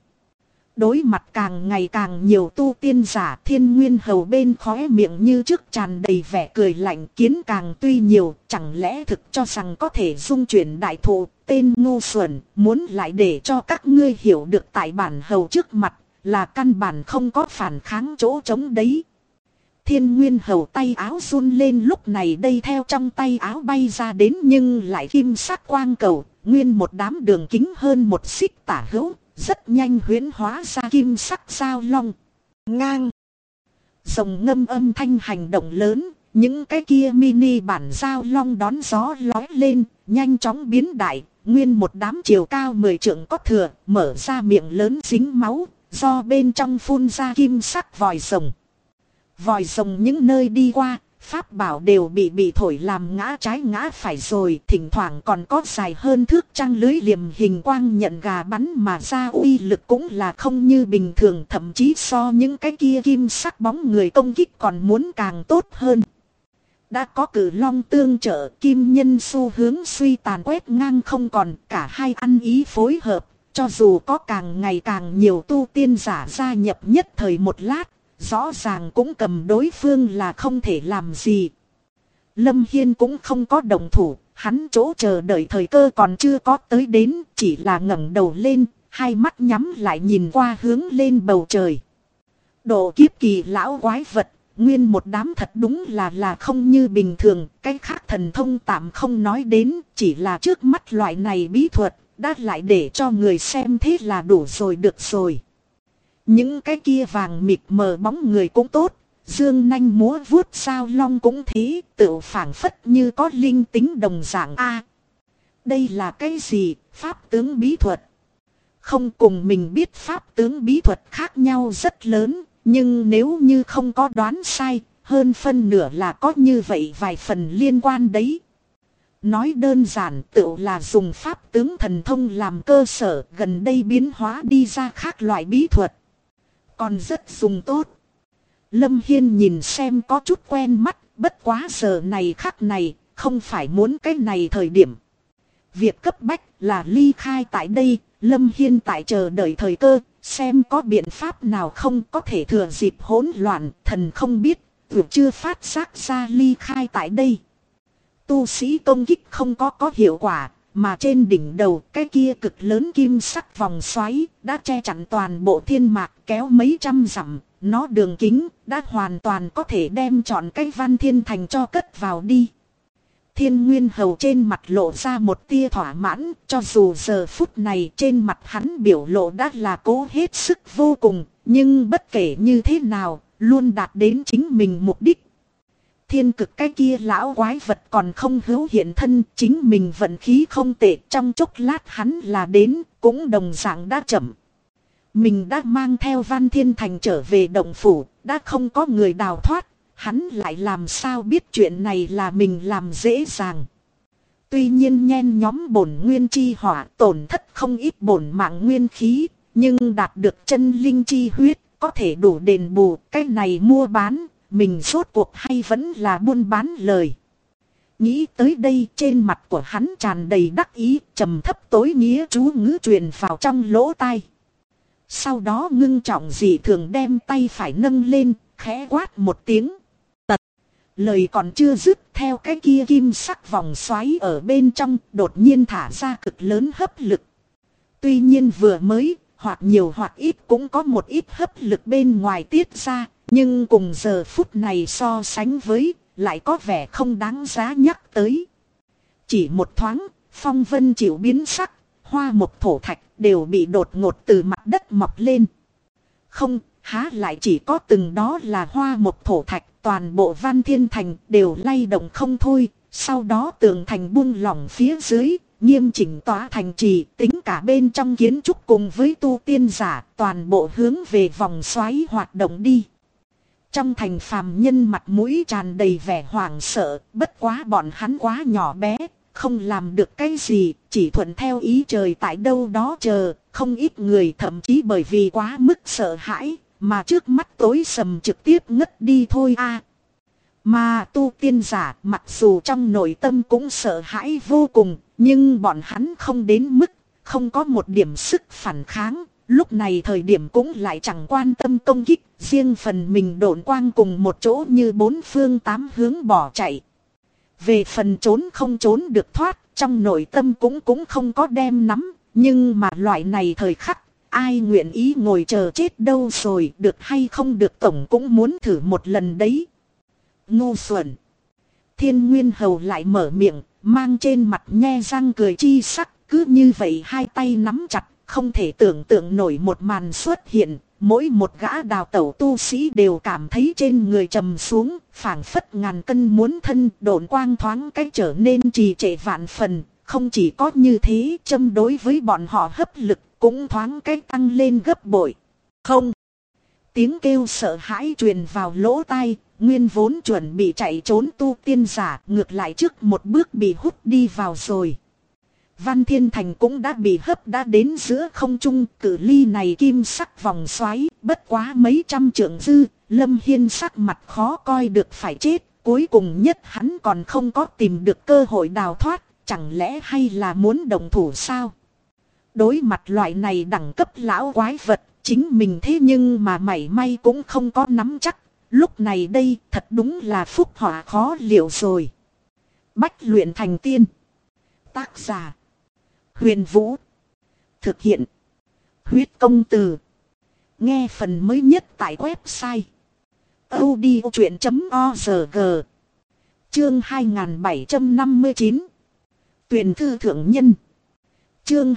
Đối mặt càng ngày càng nhiều tu tiên giả Thiên Nguyên Hầu bên khóe miệng như trước tràn đầy vẻ cười lạnh, kiến càng tuy nhiều, chẳng lẽ thực cho rằng có thể dung chuyển đại thụ, tên ngu xuẩn, muốn lại để cho các ngươi hiểu được tại bản hầu trước mặt, là căn bản không có phản kháng chỗ trống đấy. Thiên Nguyên Hầu tay áo run lên, lúc này đây theo trong tay áo bay ra đến nhưng lại kim sắc quang cầu, nguyên một đám đường kính hơn một xích tả hữu, rất nhanh huyễn hóa ra kim sắc sao long. Ngang. Rồng ngâm âm thanh hành động lớn, những cái kia mini bản sao long đón gió lói lên, nhanh chóng biến đại, nguyên một đám chiều cao 10 trượng có thừa, mở ra miệng lớn dính máu, do bên trong phun ra kim sắc vòi rồng. Vòi rồng những nơi đi qua, pháp bảo đều bị thổi làm ngã trái ngã phải rồi, thỉnh thoảng còn có dài hơn thước trăng lưới liềm hình quang nhận gà bắn mà ra, uy lực cũng là không như bình thường, thậm chí so những cái kia kim sắc bóng người công kích còn muốn càng tốt hơn. Đã có cử long tương trợ, kim nhân xu hướng suy tàn quét ngang không còn, cả hai ăn ý phối hợp, cho dù có càng ngày càng nhiều tu tiên giả gia nhập nhất thời một lát, rõ ràng cũng cầm đối phương là không thể làm gì. Lâm Hiên cũng không có động thủ, hắn chỗ chờ đợi thời cơ còn chưa có tới đến, chỉ là ngẩng đầu lên, hai mắt nhắm lại nhìn qua hướng lên bầu trời. Độ kiếp kỳ lão quái vật, nguyên một đám thật đúng là không như bình thường, cái khác thần thông tạm không nói đến, chỉ là trước mắt loại này bí thuật, đã lại để cho người xem thế là đủ rồi, được rồi. Những cái kia vàng mịt mờ bóng người cũng tốt, dương nanh múa vuốt sao long cũng thế, tự phảng phất như có linh tính đồng dạng. A, đây là cái gì? Pháp tướng bí thuật. Không, cùng mình biết pháp tướng bí thuật khác nhau rất lớn, nhưng nếu như không có đoán sai, hơn phân nửa là có như vậy vài phần liên quan đấy. Nói đơn giản tự là dùng pháp tướng thần thông làm cơ sở, gần đây biến hóa đi ra khác loại bí thuật. Còn rất dùng tốt. Lâm Hiên nhìn xem có chút quen mắt, bất quá giờ này khắc này, không phải muốn cái này thời điểm. Việc cấp bách là ly khai tại đây, Lâm Hiên tại chờ đợi thời cơ, xem có biện pháp nào không có thể thừa dịp hỗn loạn, thần không biết, chưa phát giác ra ly khai tại đây. Tu sĩ công kích không có hiệu quả, mà trên đỉnh đầu cái kia cực lớn kim sắc vòng xoáy đã che chắn toàn bộ thiên mạc kéo mấy trăm dặm, nó đường kính đã hoàn toàn có thể đem trọn cái Văn Thiên Thành cho cất vào đi. Thiên Nguyên Hầu trên mặt lộ ra một tia thỏa mãn, cho dù giờ phút này trên mặt hắn biểu lộ đã là cố hết sức vô cùng, nhưng bất kể như thế nào, luôn đạt đến chính mình mục đích. Thiên cực cái kia lão quái vật còn không hữu hiện thân, chính mình vận khí không tệ, trong chốc lát hắn là đến, cũng đồng dạng đã chậm. Mình đã mang theo Văn Thiên Thành trở về động phủ, đã không có người đào thoát, hắn lại làm sao biết chuyện này là mình làm dễ dàng. Tuy nhiên nhen nhóm bổn nguyên chi hỏa tổn thất không ít bổn mạng nguyên khí, nhưng đạt được chân linh chi huyết, có thể đủ đền bù, cái này mua bán. Mình rốt cuộc hay vẫn là buôn bán lời. Nghĩ tới đây trên mặt của hắn tràn đầy đắc ý, trầm thấp tối nghĩa chú ngữ truyền vào trong lỗ tai. Sau đó ngưng trọng dị thường đem tay phải nâng lên, khẽ quát một tiếng. Tật. Lời còn chưa dứt, theo cái kia kim sắc vòng xoáy ở bên trong đột nhiên thả ra cực lớn hấp lực. Tuy nhiên vừa mới, hoặc nhiều hoặc ít cũng có một ít hấp lực bên ngoài tiết ra, nhưng cùng giờ phút này so sánh với, lại có vẻ không đáng giá nhắc tới. Chỉ một thoáng, phong vân chịu biến sắc, hoa mộc thổ thạch đều bị đột ngột từ mặt đất mọc lên. Không, há lại chỉ có từng đó là hoa mộc thổ thạch, toàn bộ Văn Thiên Thành đều lay động không thôi, sau đó tường thành buông lỏng phía dưới, nghiêm chỉnh tỏa thành trì, tính cả bên trong kiến trúc cùng với tu tiên giả, toàn bộ hướng về vòng xoáy hoạt động đi. Trong thành phàm nhân mặt mũi tràn đầy vẻ hoảng sợ, bất quá bọn hắn quá nhỏ bé, không làm được cái gì, chỉ thuận theo ý trời tại đâu đó chờ, không ít người thậm chí bởi vì quá mức sợ hãi, mà trước mắt tối sầm trực tiếp ngất đi thôi a. Mà tu tiên giả mặc dù trong nội tâm cũng sợ hãi vô cùng, nhưng bọn hắn không đến mức, không có một điểm sức phản kháng, lúc này thời điểm cũng lại chẳng quan tâm công kích, riêng phần mình độn quang cùng một chỗ như bốn phương tám hướng bỏ chạy. Về phần trốn không trốn được thoát, trong nội tâm cũng không có đem nắm, nhưng mà loại này thời khắc, ai nguyện ý ngồi chờ chết đâu rồi, được hay không được tổng cũng muốn thử một lần đấy. Ngu xuẩn. Thiên Nguyên Hầu lại mở miệng, mang trên mặt nhe răng cười chi sắc, cứ như vậy hai tay nắm chặt, không thể tưởng tượng nổi một màn xuất hiện. Mỗi một gã đào tẩu tu sĩ đều cảm thấy trên người trầm xuống, phảng phất ngàn cân muốn thân, độn quang thoáng cách trở nên trì trệ vạn phần. Không chỉ có như thế, châm đối với bọn họ hấp lực cũng thoáng cách tăng lên gấp bội. Không! Tiếng kêu sợ hãi truyền vào lỗ tai, nguyên vốn chuẩn bị chạy trốn tu tiên giả ngược lại trước một bước bị hút đi vào rồi. Văn Thiên Thành cũng đã bị hấp đã đến giữa không trung, cự ly này kim sắc vòng xoáy, bất quá mấy trăm trượng dư, Lâm Hiên sắc mặt khó coi được phải chết, cuối cùng nhất hắn còn không có tìm được cơ hội đào thoát, chẳng lẽ hay là muốn động thủ sao? Đối mặt loại này đẳng cấp lão quái vật, chính mình thế nhưng mà mảy may cũng không có nắm chắc, lúc này đây thật đúng là phúc họa khó liệu rồi. Bách luyện thành tiên. Tác giả Huyền Vũ. Thực hiện Huyết Công Từ. Nghe phần mới nhất tại website audiochuyện.org. Chương 2759. Tuyển thư thượng nhân. Chương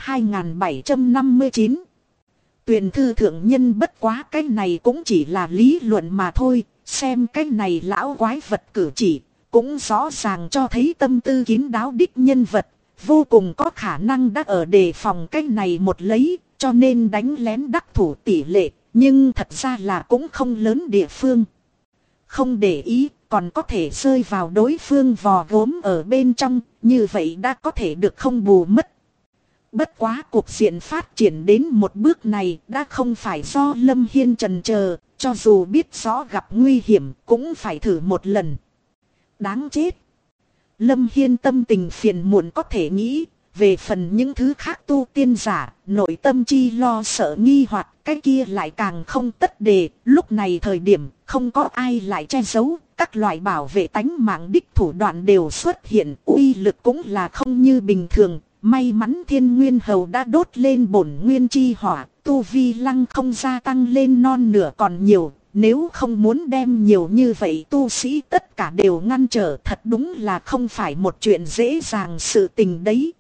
2759. Tuyển thư thượng nhân, bất quá cái này cũng chỉ là lý luận mà thôi, xem cái này lão quái vật cử chỉ, cũng rõ ràng cho thấy tâm tư kín đáo đích nhân vật, vô cùng có khả năng đã ở đề phòng cái này một lấy, cho nên đánh lén đắc thủ tỷ lệ, nhưng thật ra là cũng không lớn địa phương. Không để ý, còn có thể rơi vào đối phương vò gốm ở bên trong, như vậy đã có thể được không bù mất. Bất quá cuộc diện phát triển đến một bước này đã không phải do Lâm Hiên chần chờ, cho dù biết rõ gặp nguy hiểm cũng phải thử một lần. Đáng chết. Lâm Hiên tâm tình phiền muộn có thể nghĩ, về phần những thứ khác tu tiên giả, nội tâm chi lo sợ nghi hoặc cái kia lại càng không tất đề, lúc này thời điểm không có ai lại che giấu, các loại bảo vệ tánh mạng đích thủ đoạn đều xuất hiện, uy lực cũng là không như bình thường. May mắn Thiên Nguyên Hầu đã đốt lên bổn nguyên chi hỏa, tu vi lăng không gia tăng lên non nửa còn nhiều, nếu không muốn đem nhiều như vậy tu sĩ tất cả đều ngăn trở, thật đúng là không phải một chuyện dễ dàng sự tình đấy.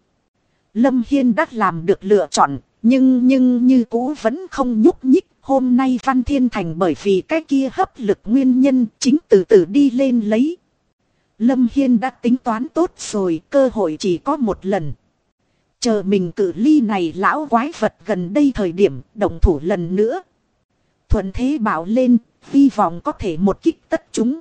Lâm Hiên đã làm được lựa chọn, nhưng như cũ vẫn không nhúc nhích. Hôm nay Văn Thiên Thành bởi vì cái kia hấp lực nguyên nhân chính từ từ đi lên lấy. Lâm Hiên đã tính toán tốt rồi, cơ hội chỉ có một lần. Chờ mình cự ly này lão quái vật gần đây thời điểm động thủ lần nữa. Thuận thế bảo lên, hy vọng có thể một kích tất chúng.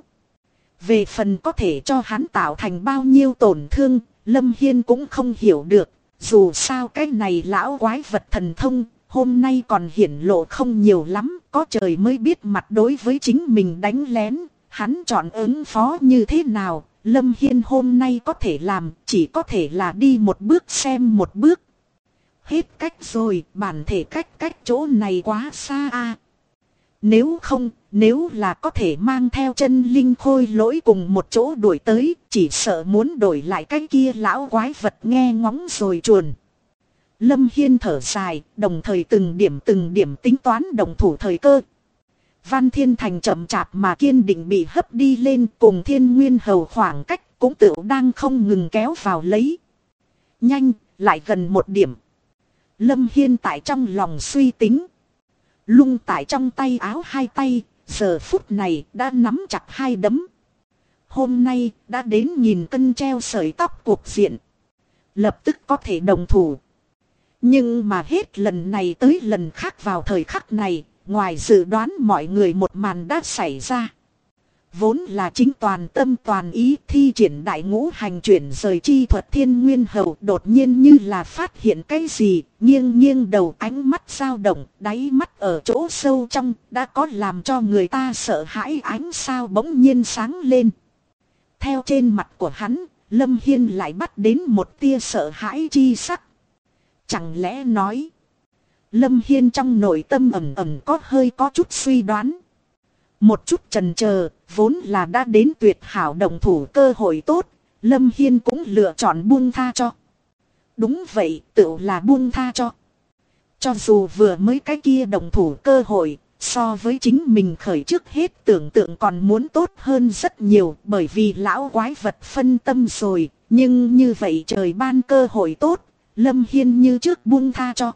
Về phần có thể cho hắn tạo thành bao nhiêu tổn thương, Lâm Hiên cũng không hiểu được. Dù sao cái này lão quái vật thần thông, hôm nay còn hiển lộ không nhiều lắm, có trời mới biết mặt đối với chính mình đánh lén, hắn chọn ứng phó như thế nào. Lâm Hiên hôm nay có thể làm, chỉ có thể là đi một bước xem một bước. Hết cách rồi, bản thể cách chỗ này quá xa a. Nếu không, nếu là có thể mang theo chân linh khôi lỗi cùng một chỗ đuổi tới, chỉ sợ muốn đổi lại cái kia lão quái vật nghe ngóng rồi chuồn. Lâm Hiên thở dài, đồng thời từng điểm tính toán đồng thủ thời cơ. Văn Thiên Thành chậm chạp mà kiên định bị hấp đi lên, cùng Thiên Nguyên Hầu khoảng cách cũng tự đang không ngừng kéo vào lấy. Nhanh, lại gần một điểm. Lâm Hiên tại trong lòng suy tính. Lung tại trong tay áo hai tay, giờ phút này đã nắm chặt hai đấm. Hôm nay đã đến 1000 cân treo sợi tóc cuộc diện. Lập tức có thể đồng thủ. Nhưng mà hết lần này tới lần khác vào thời khắc này, ngoài dự đoán mọi người một màn đã xảy ra. Vốn là chính toàn tâm toàn ý thi triển đại ngũ hành chuyển rời chi thuật Thiên Nguyên Hầu đột nhiên như là phát hiện cái gì, nghiêng đầu ánh mắt dao động, đáy mắt ở chỗ sâu trong đã có làm cho người ta sợ hãi ánh sao bỗng nhiên sáng lên. Theo trên mặt của hắn, Lâm Hiên lại bắt đến một tia sợ hãi chi sắc. Chẳng lẽ nói, Lâm Hiên trong nội tâm ẩn có chút suy đoán. Một chút chần chờ, vốn là đã đến tuyệt hảo đồng thủ cơ hội tốt, Lâm Hiên cũng lựa chọn buông tha cho. Đúng vậy, tự là buông tha cho. Cho dù vừa mới cái kia đồng thủ cơ hội, so với chính mình khởi trước hết tưởng tượng còn muốn tốt hơn rất nhiều, bởi vì lão quái vật phân tâm rồi, nhưng như vậy trời ban cơ hội tốt, Lâm Hiên như trước buông tha cho.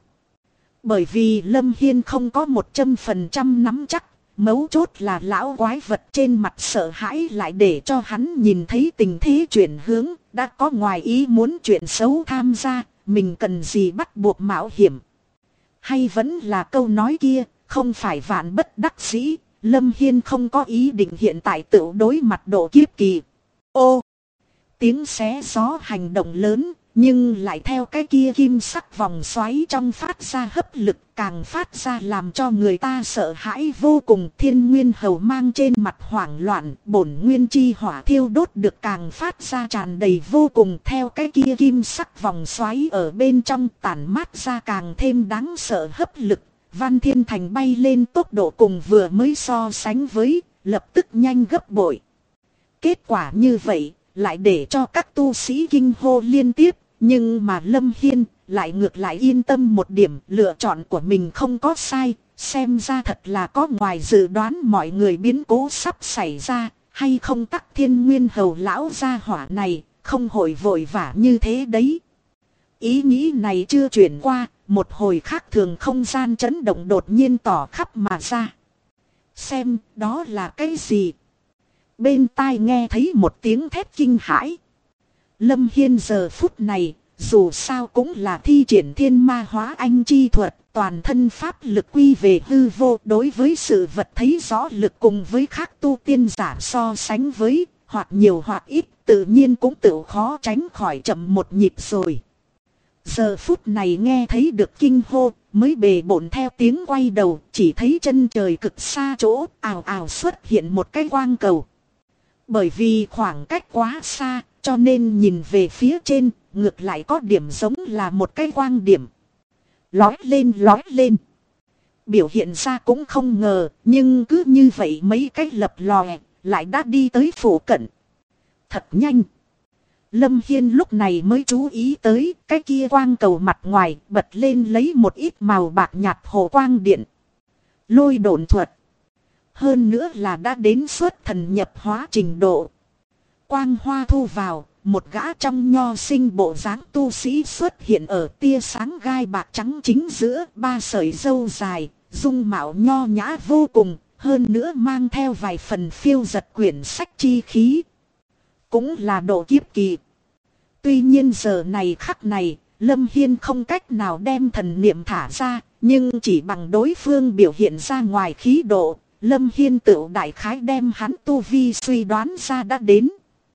Bởi vì Lâm Hiên không có 100% nắm chắc. Mấu chốt là lão quái vật trên mặt sợ hãi lại để cho hắn nhìn thấy tình thế chuyển hướng, đã có ngoài ý muốn chuyện xấu tham gia, mình cần gì bắt buộc mạo hiểm. Hay vẫn là câu nói kia, không phải vạn bất đắc dĩ, Lâm Hiên không có ý định hiện tại tự đối mặt độ kiếp kỳ. Ô! Tiếng xé gió hành động lớn, nhưng lại theo cái kia kim sắc vòng xoáy trong phát ra hấp lực càng phát ra làm cho người ta sợ hãi vô cùng. Thiên Nguyên Hầu mang trên mặt hoảng loạn, bổn nguyên chi hỏa thiêu đốt được càng phát ra tràn đầy vô cùng, theo cái kia kim sắc vòng xoáy ở bên trong tản mát ra càng thêm đáng sợ hấp lực. Văn Thiên Thành bay lên tốc độ cùng vừa mới so sánh với, lập tức nhanh gấp bội. Kết quả như vậy lại để cho các tu sĩ kinh hô liên tiếp. Nhưng mà Lâm Hiên lại ngược lại yên tâm một điểm, lựa chọn của mình không có sai, xem ra thật là có ngoài dự đoán mọi người biến cố sắp xảy ra, hay không tắc Thiên Nguyên Hầu lão gia hỏa này, không hồi vội vã như thế đấy. Ý nghĩ này chưa chuyển qua, một hồi khác thường không gian chấn động đột nhiên tỏ khắp mà ra. Xem, đó là cái gì? Bên tai nghe thấy một tiếng thét kinh hãi. Lâm Hiên giờ phút này, dù sao cũng là thi triển thiên ma hóa anh chi thuật, toàn thân pháp lực quy về hư vô, đối với sự vật thấy rõ lực cùng với các tu tiên giả so sánh với, hoặc nhiều hoặc ít, tự nhiên cũng tự khó tránh khỏi chậm một nhịp rồi. Giờ phút này nghe thấy được kinh hô, mới bề bộn theo tiếng quay đầu, chỉ thấy chân trời cực xa chỗ, ào ào xuất hiện một cái quang cầu. Bởi vì khoảng cách quá xa, cho nên nhìn về phía trên, ngược lại có điểm giống là một cái quang điểm. Lói lên. Biểu hiện ra cũng không ngờ, nhưng cứ như vậy mấy cái lập lòe, lại đã đi tới phủ cận. Thật nhanh. Lâm Hiên lúc này mới chú ý tới cái kia quang cầu mặt ngoài bật lên lấy một ít màu bạc nhạt hồ quang điện. Lôi độn thuật. Hơn nữa là đã đến xuất thần nhập hóa trình độ. Quang hoa thu vào, một gã trong nho sinh bộ dáng tu sĩ xuất hiện ở tia sáng gai bạc trắng chính giữa, ba sợi râu dài, dung mạo nho nhã vô cùng, hơn nữa mang theo vài phần phiêu giật quyển sách chi khí. Cũng là độ kiếp kỳ. Tuy nhiên giờ này khắc này, Lâm Hiên không cách nào đem thần niệm thả ra, nhưng chỉ bằng đối phương biểu hiện ra ngoài khí độ, Lâm Hiên tự đại khái đem hắn tu vi suy đoán ra đã đến.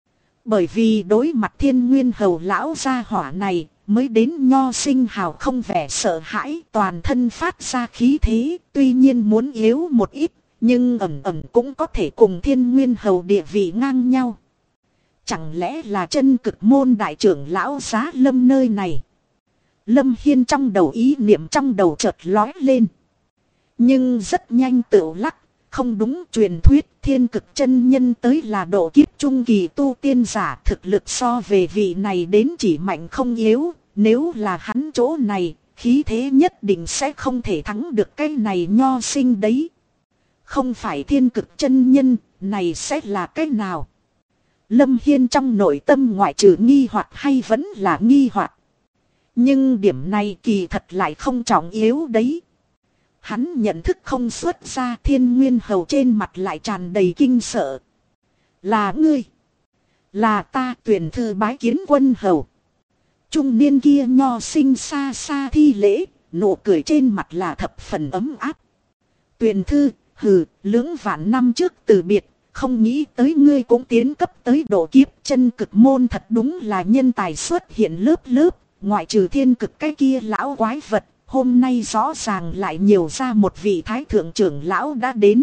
Bởi vì đối mặt Thiên Nguyên Hầu lão gia hỏa này, mới đến nho sinh hào không vẻ sợ hãi, toàn thân phát ra khí thế, tuy nhiên muốn yếu một ít, nhưng ẩn cũng có thể cùng Thiên Nguyên Hầu địa vị ngang nhau. Chẳng lẽ là chân cực môn đại trưởng lão Giá Lâm nơi này? Lâm Hiên trong đầu ý niệm trong đầu chợt lói lên. Nhưng rất nhanh tự lắc, không đúng, truyền thuyết thiên cực chân nhân tới là độ kiếp trung kỳ tu tiên giả, thực lực so về vị này đến chỉ mạnh không yếu, nếu là hắn chỗ này, khí thế nhất định sẽ không thể thắng được cái này nho sinh đấy. Không phải thiên cực chân nhân, này sẽ là cái nào? Lâm Hiên trong nội tâm ngoại trừ nghi hoặc hay vẫn là nghi hoặc. Nhưng điểm này kỳ thật lại không trọng yếu đấy. Hắn nhận thức không xuất ra, Thiên Nguyên Hầu trên mặt lại tràn đầy kinh sợ. Là ngươi. Là ta, Tuyển Thư bái kiến quân hầu. Trung niên kia nho sinh xa xa thi lễ, nụ cười trên mặt là thập phần ấm áp. Tuyển Thư, hừ, lưỡng vạn năm trước từ biệt, không nghĩ tới ngươi cũng tiến cấp tới độ kiếp chân cực môn, thật đúng là nhân tài xuất hiện lớp lớp, ngoại trừ thiên cực cái kia lão quái vật, hôm nay rõ ràng lại nhiều ra một vị thái thượng trưởng lão đã đến.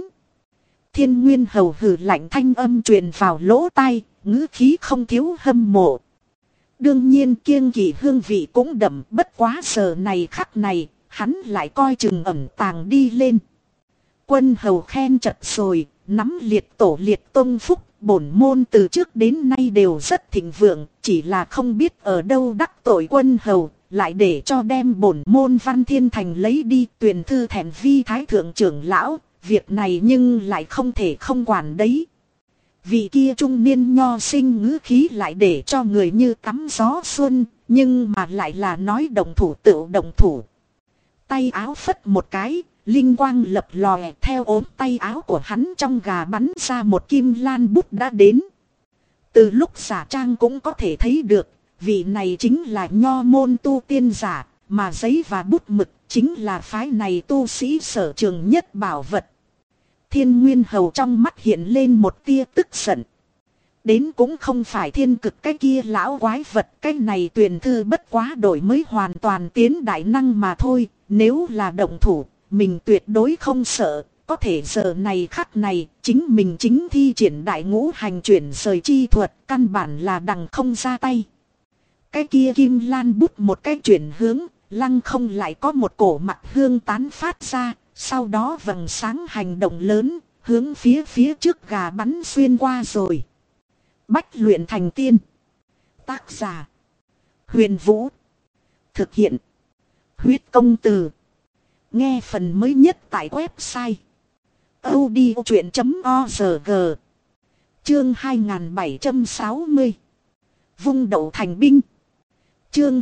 Thiên Nguyên Hầu hừ lạnh thanh âm truyền vào lỗ tai, ngữ khí không thiếu hâm mộ. Đương nhiên kiêng kỵ hương vị cũng đậm, bất quá giờ này khắc này, hắn lại coi chừng ẩn tàng đi lên. Quân hầu khen chật rồi, nắm liệt tổ liệt tông phúc, bổn môn từ trước đến nay đều rất thịnh vượng, chỉ là không biết ở đâu đắc tội quân hầu, lại để cho đem bổn môn Văn Thiên Thành lấy đi. Tuyển Thư thẹn vi thái thượng trưởng lão, việc này nhưng lại không thể không quản đấy. Vị kia trung niên nho sinh ngữ khí lại để cho người như tắm gió xuân, nhưng mà lại là nói động thủ tự động thủ. Tay áo phất một cái, linh quang lập lòe, theo ốm tay áo của hắn trong gà bắn ra một kim lan bút đã đến. Từ lúc giả trang cũng có thể thấy được, vị này chính là nho môn tu tiên giả, mà giấy và bút mực chính là phái này tu sĩ sở trường nhất bảo vật. Thiên Nguyên Hầu trong mắt hiện lên một tia tức giận. Đến cũng không phải thiên cực cái kia lão quái vật, cái này Tuyển Thư bất quá đổi mới hoàn toàn tiến đại năng mà thôi, nếu là động thủ, mình tuyệt đối không sợ, có thể giờ này khắc này, chính mình chính thi triển đại ngũ hành chuyển rời chi thuật, căn bản là đằng không ra tay. Cái kia kim lan bút một cái chuyển hướng, lăng không lại có một cổ mặt hương tán phát ra, sau đó vầng sáng hành động lớn, hướng phía trước gà bắn xuyên qua rồi. Bách luyện thành tiên. Tác giả: Huyền Vũ. Thực hiện: Huyết Công Từ. Nghe phần mới nhất tại website audiochuyện.org. Chương 2760. Vung đậu thành binh. Chương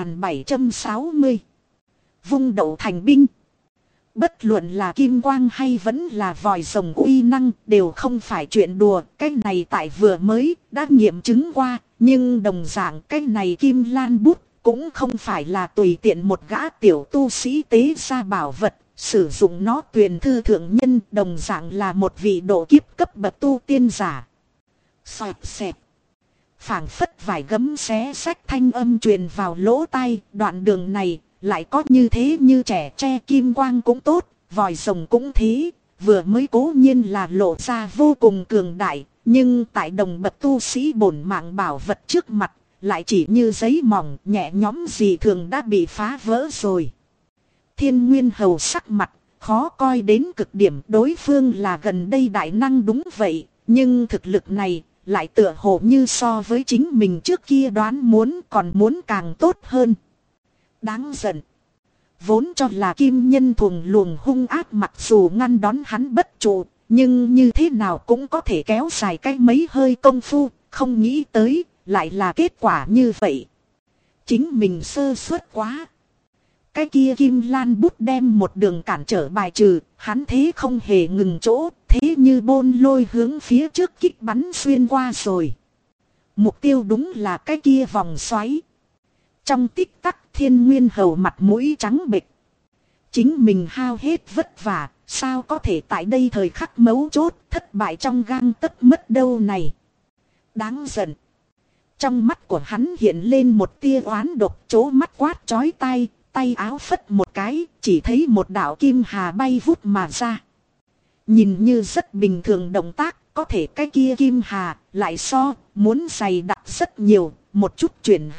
2760. Vung đậu thành binh. Bất luận là kim quang hay vẫn là vòi rồng uy năng đều không phải chuyện đùa. Cái này tại vừa mới đã nghiệm chứng qua. Nhưng đồng dạng cái này kim lan bút cũng không phải là tùy tiện một gã tiểu tu sĩ tế ra bảo vật. Sử dụng nó Tuyển Thư thượng nhân đồng dạng là một vị độ kiếp cấp bậc tu tiên giả. Xoẹt xẹt. Phảng phất vải gấm xé sách thanh âm truyền vào lỗ tai. Đoạn đường này lại có như thế như trẻ tre, kim quang cũng tốt, vòi rồng cũng thế. Vừa mới cố nhiên là lộ ra vô cùng cường đại, nhưng tại đồng bậc tu sĩ bổn mạng bảo vật trước mặt, lại chỉ như giấy mỏng nhẹ nhõm gì thường đã bị phá vỡ rồi. Thiên Nguyên Hầu sắc mặt khó coi đến cực điểm, đối phương là gần đây đại năng đúng vậy, nhưng thực lực này lại tựa hồ như so với chính mình trước kia đoán muốn còn muốn càng tốt hơn. Đáng giận. Vốn cho là kim nhân thuồng luồng hung ác, mặc dù ngăn đón hắn bất trụ, nhưng như thế nào cũng có thể kéo dài cái mấy hơi công phu, không nghĩ tới lại là kết quả như vậy. Chính mình sơ suất quá. Cái kia kim lan bút đem một đường cản trở bài trừ, hắn thế không hề ngừng chỗ, thế như bôn lôi hướng phía trước kích bắn xuyên qua rồi. Mục tiêu đúng là cái kia vòng xoáy. Trong tích tắc Thiên Nguyên Hầu mặt mũi trắng bệch. Chính mình hao hết vất vả, sao có thể tại đây thời khắc mấu chốt thất bại trong gang tấc mất đâu này. Đáng giận. Trong mắt của hắn hiện lên một tia oán độc, chố mắt quát chói tai, tay áo phất một cái, chỉ thấy một đạo kim hà bay vút mà ra. Nhìn như rất bình thường động tác, có thể cái kia kim hà lại so muốn dày đặc rất nhiều, một chút chuyển hướng,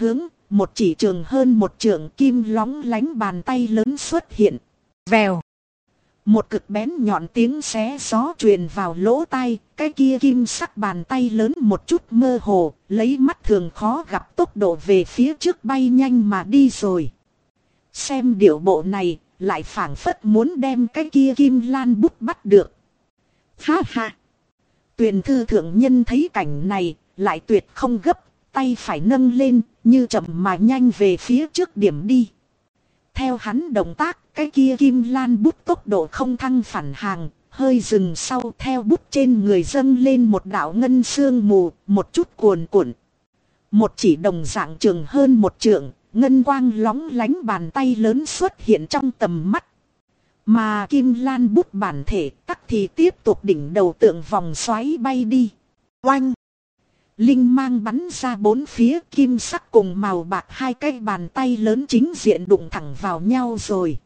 một chỉ trường hơn một trượng kim lóng lánh bàn tay lớn xuất hiện. Vèo. Một cực bén nhọn tiếng xé gió truyền vào lỗ tai, cái kia kim sắc bàn tay lớn một chút mơ hồ, lấy mắt thường khó gặp tốc độ về phía trước bay nhanh mà đi rồi. Xem điệu bộ này, lại phảng phất muốn đem cái kia kim lan bút bắt được. Ha ha! Tuyền thư thượng nhân thấy cảnh này, lại tuyệt không gấp, tay phải nâng lên, như chậm mà nhanh về phía trước điểm đi. Theo hắn động tác, cái kia kim lan bút tốc độ không thăng phản hàng, hơi dừng sau theo bút trên người dâng lên một đạo ngân sương mù, một chút cuồn cuộn. Một chỉ đồng dạng trường hơn một trượng, ngân quang lóng lánh bàn tay lớn xuất hiện trong tầm mắt. Mà kim lan bút bản thể tắc thì tiếp tục đỉnh đầu tượng vòng xoáy bay đi. Oanh! Linh mang bắn ra bốn phía, kim sắc cùng màu bạc hai cái bàn tay lớn chính diện đụng thẳng vào nhau rồi.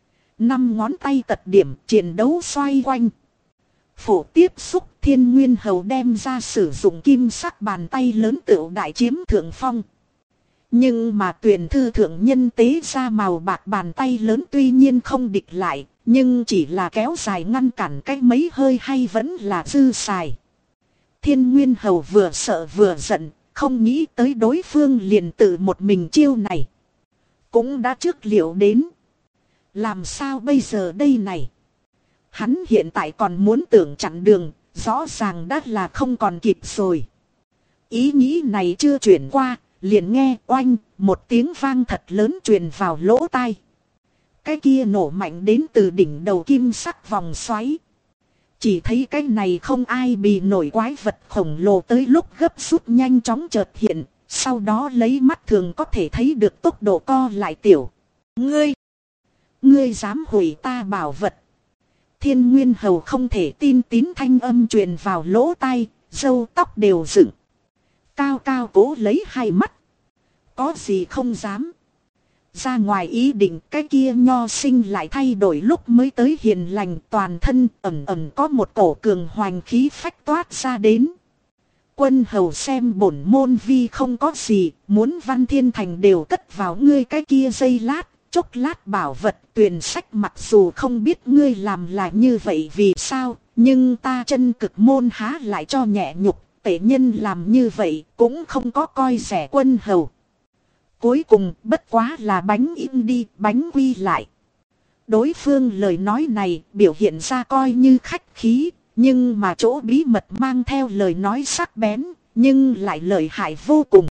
5 ngón tay tật điểm, chiến đấu xoay quanh. Phủ tiếp xúc, Thiên Nguyên Hầu đem ra sử dụng kim sắc bàn tay lớn tựu đại chiếm thượng phong. Nhưng mà Tuyền thư thượng nhân tế ra màu bạc bàn tay lớn tuy nhiên không địch lại, nhưng chỉ là kéo dài ngăn cản cái mấy hơi hay vẫn là dư xài. Thiên Nguyên Hầu vừa sợ vừa giận, không nghĩ tới đối phương liền tự một mình chiêu này. Cũng đã trước liệu đến. Làm sao bây giờ đây này? Hắn hiện tại còn muốn tưởng chặn đường, rõ ràng đã là không còn kịp rồi. Ý nghĩ này chưa chuyển qua, liền nghe oanh, một tiếng vang thật lớn truyền vào lỗ tai. Cái kia nổ mạnh đến từ đỉnh đầu kim sắc vòng xoáy. Chỉ thấy cái này không ai bị nổi quái vật khổng lồ tới lúc gấp rút nhanh chóng chợt hiện, sau đó lấy mắt thường có thể thấy được tốc độ co lại tiểu. Ngươi dám hủy ta bảo vật. Thiên Nguyên Hầu không thể tin tín thanh âm truyền vào lỗ tai, râu tóc đều dựng. Cao cao cố lấy hai mắt. Có gì không dám. Ra ngoài ý định cái kia nho sinh lại thay đổi lúc mới tới hiền lành, toàn thân ẩm ẩm có một cổ cường hoành khí phách toát ra đến. Quân hầu xem bổn môn vi không có gì, muốn Văn Thiên Thành đều cất vào ngươi cái kia giây lát, chốc lát bảo vật tuyển sách, mặc dù không biết ngươi làm là như vậy vì sao, nhưng ta chân cực môn há lại cho nhẹ nhục, tể nhân làm như vậy cũng không có coi rẻ quân hầu. Cuối cùng bất quá là bánh in đi, bánh quy lại. Đối phương lời nói này biểu hiện ra coi như khách khí, nhưng mà chỗ bí mật mang theo lời nói sắc bén, nhưng lại lợi hại vô cùng.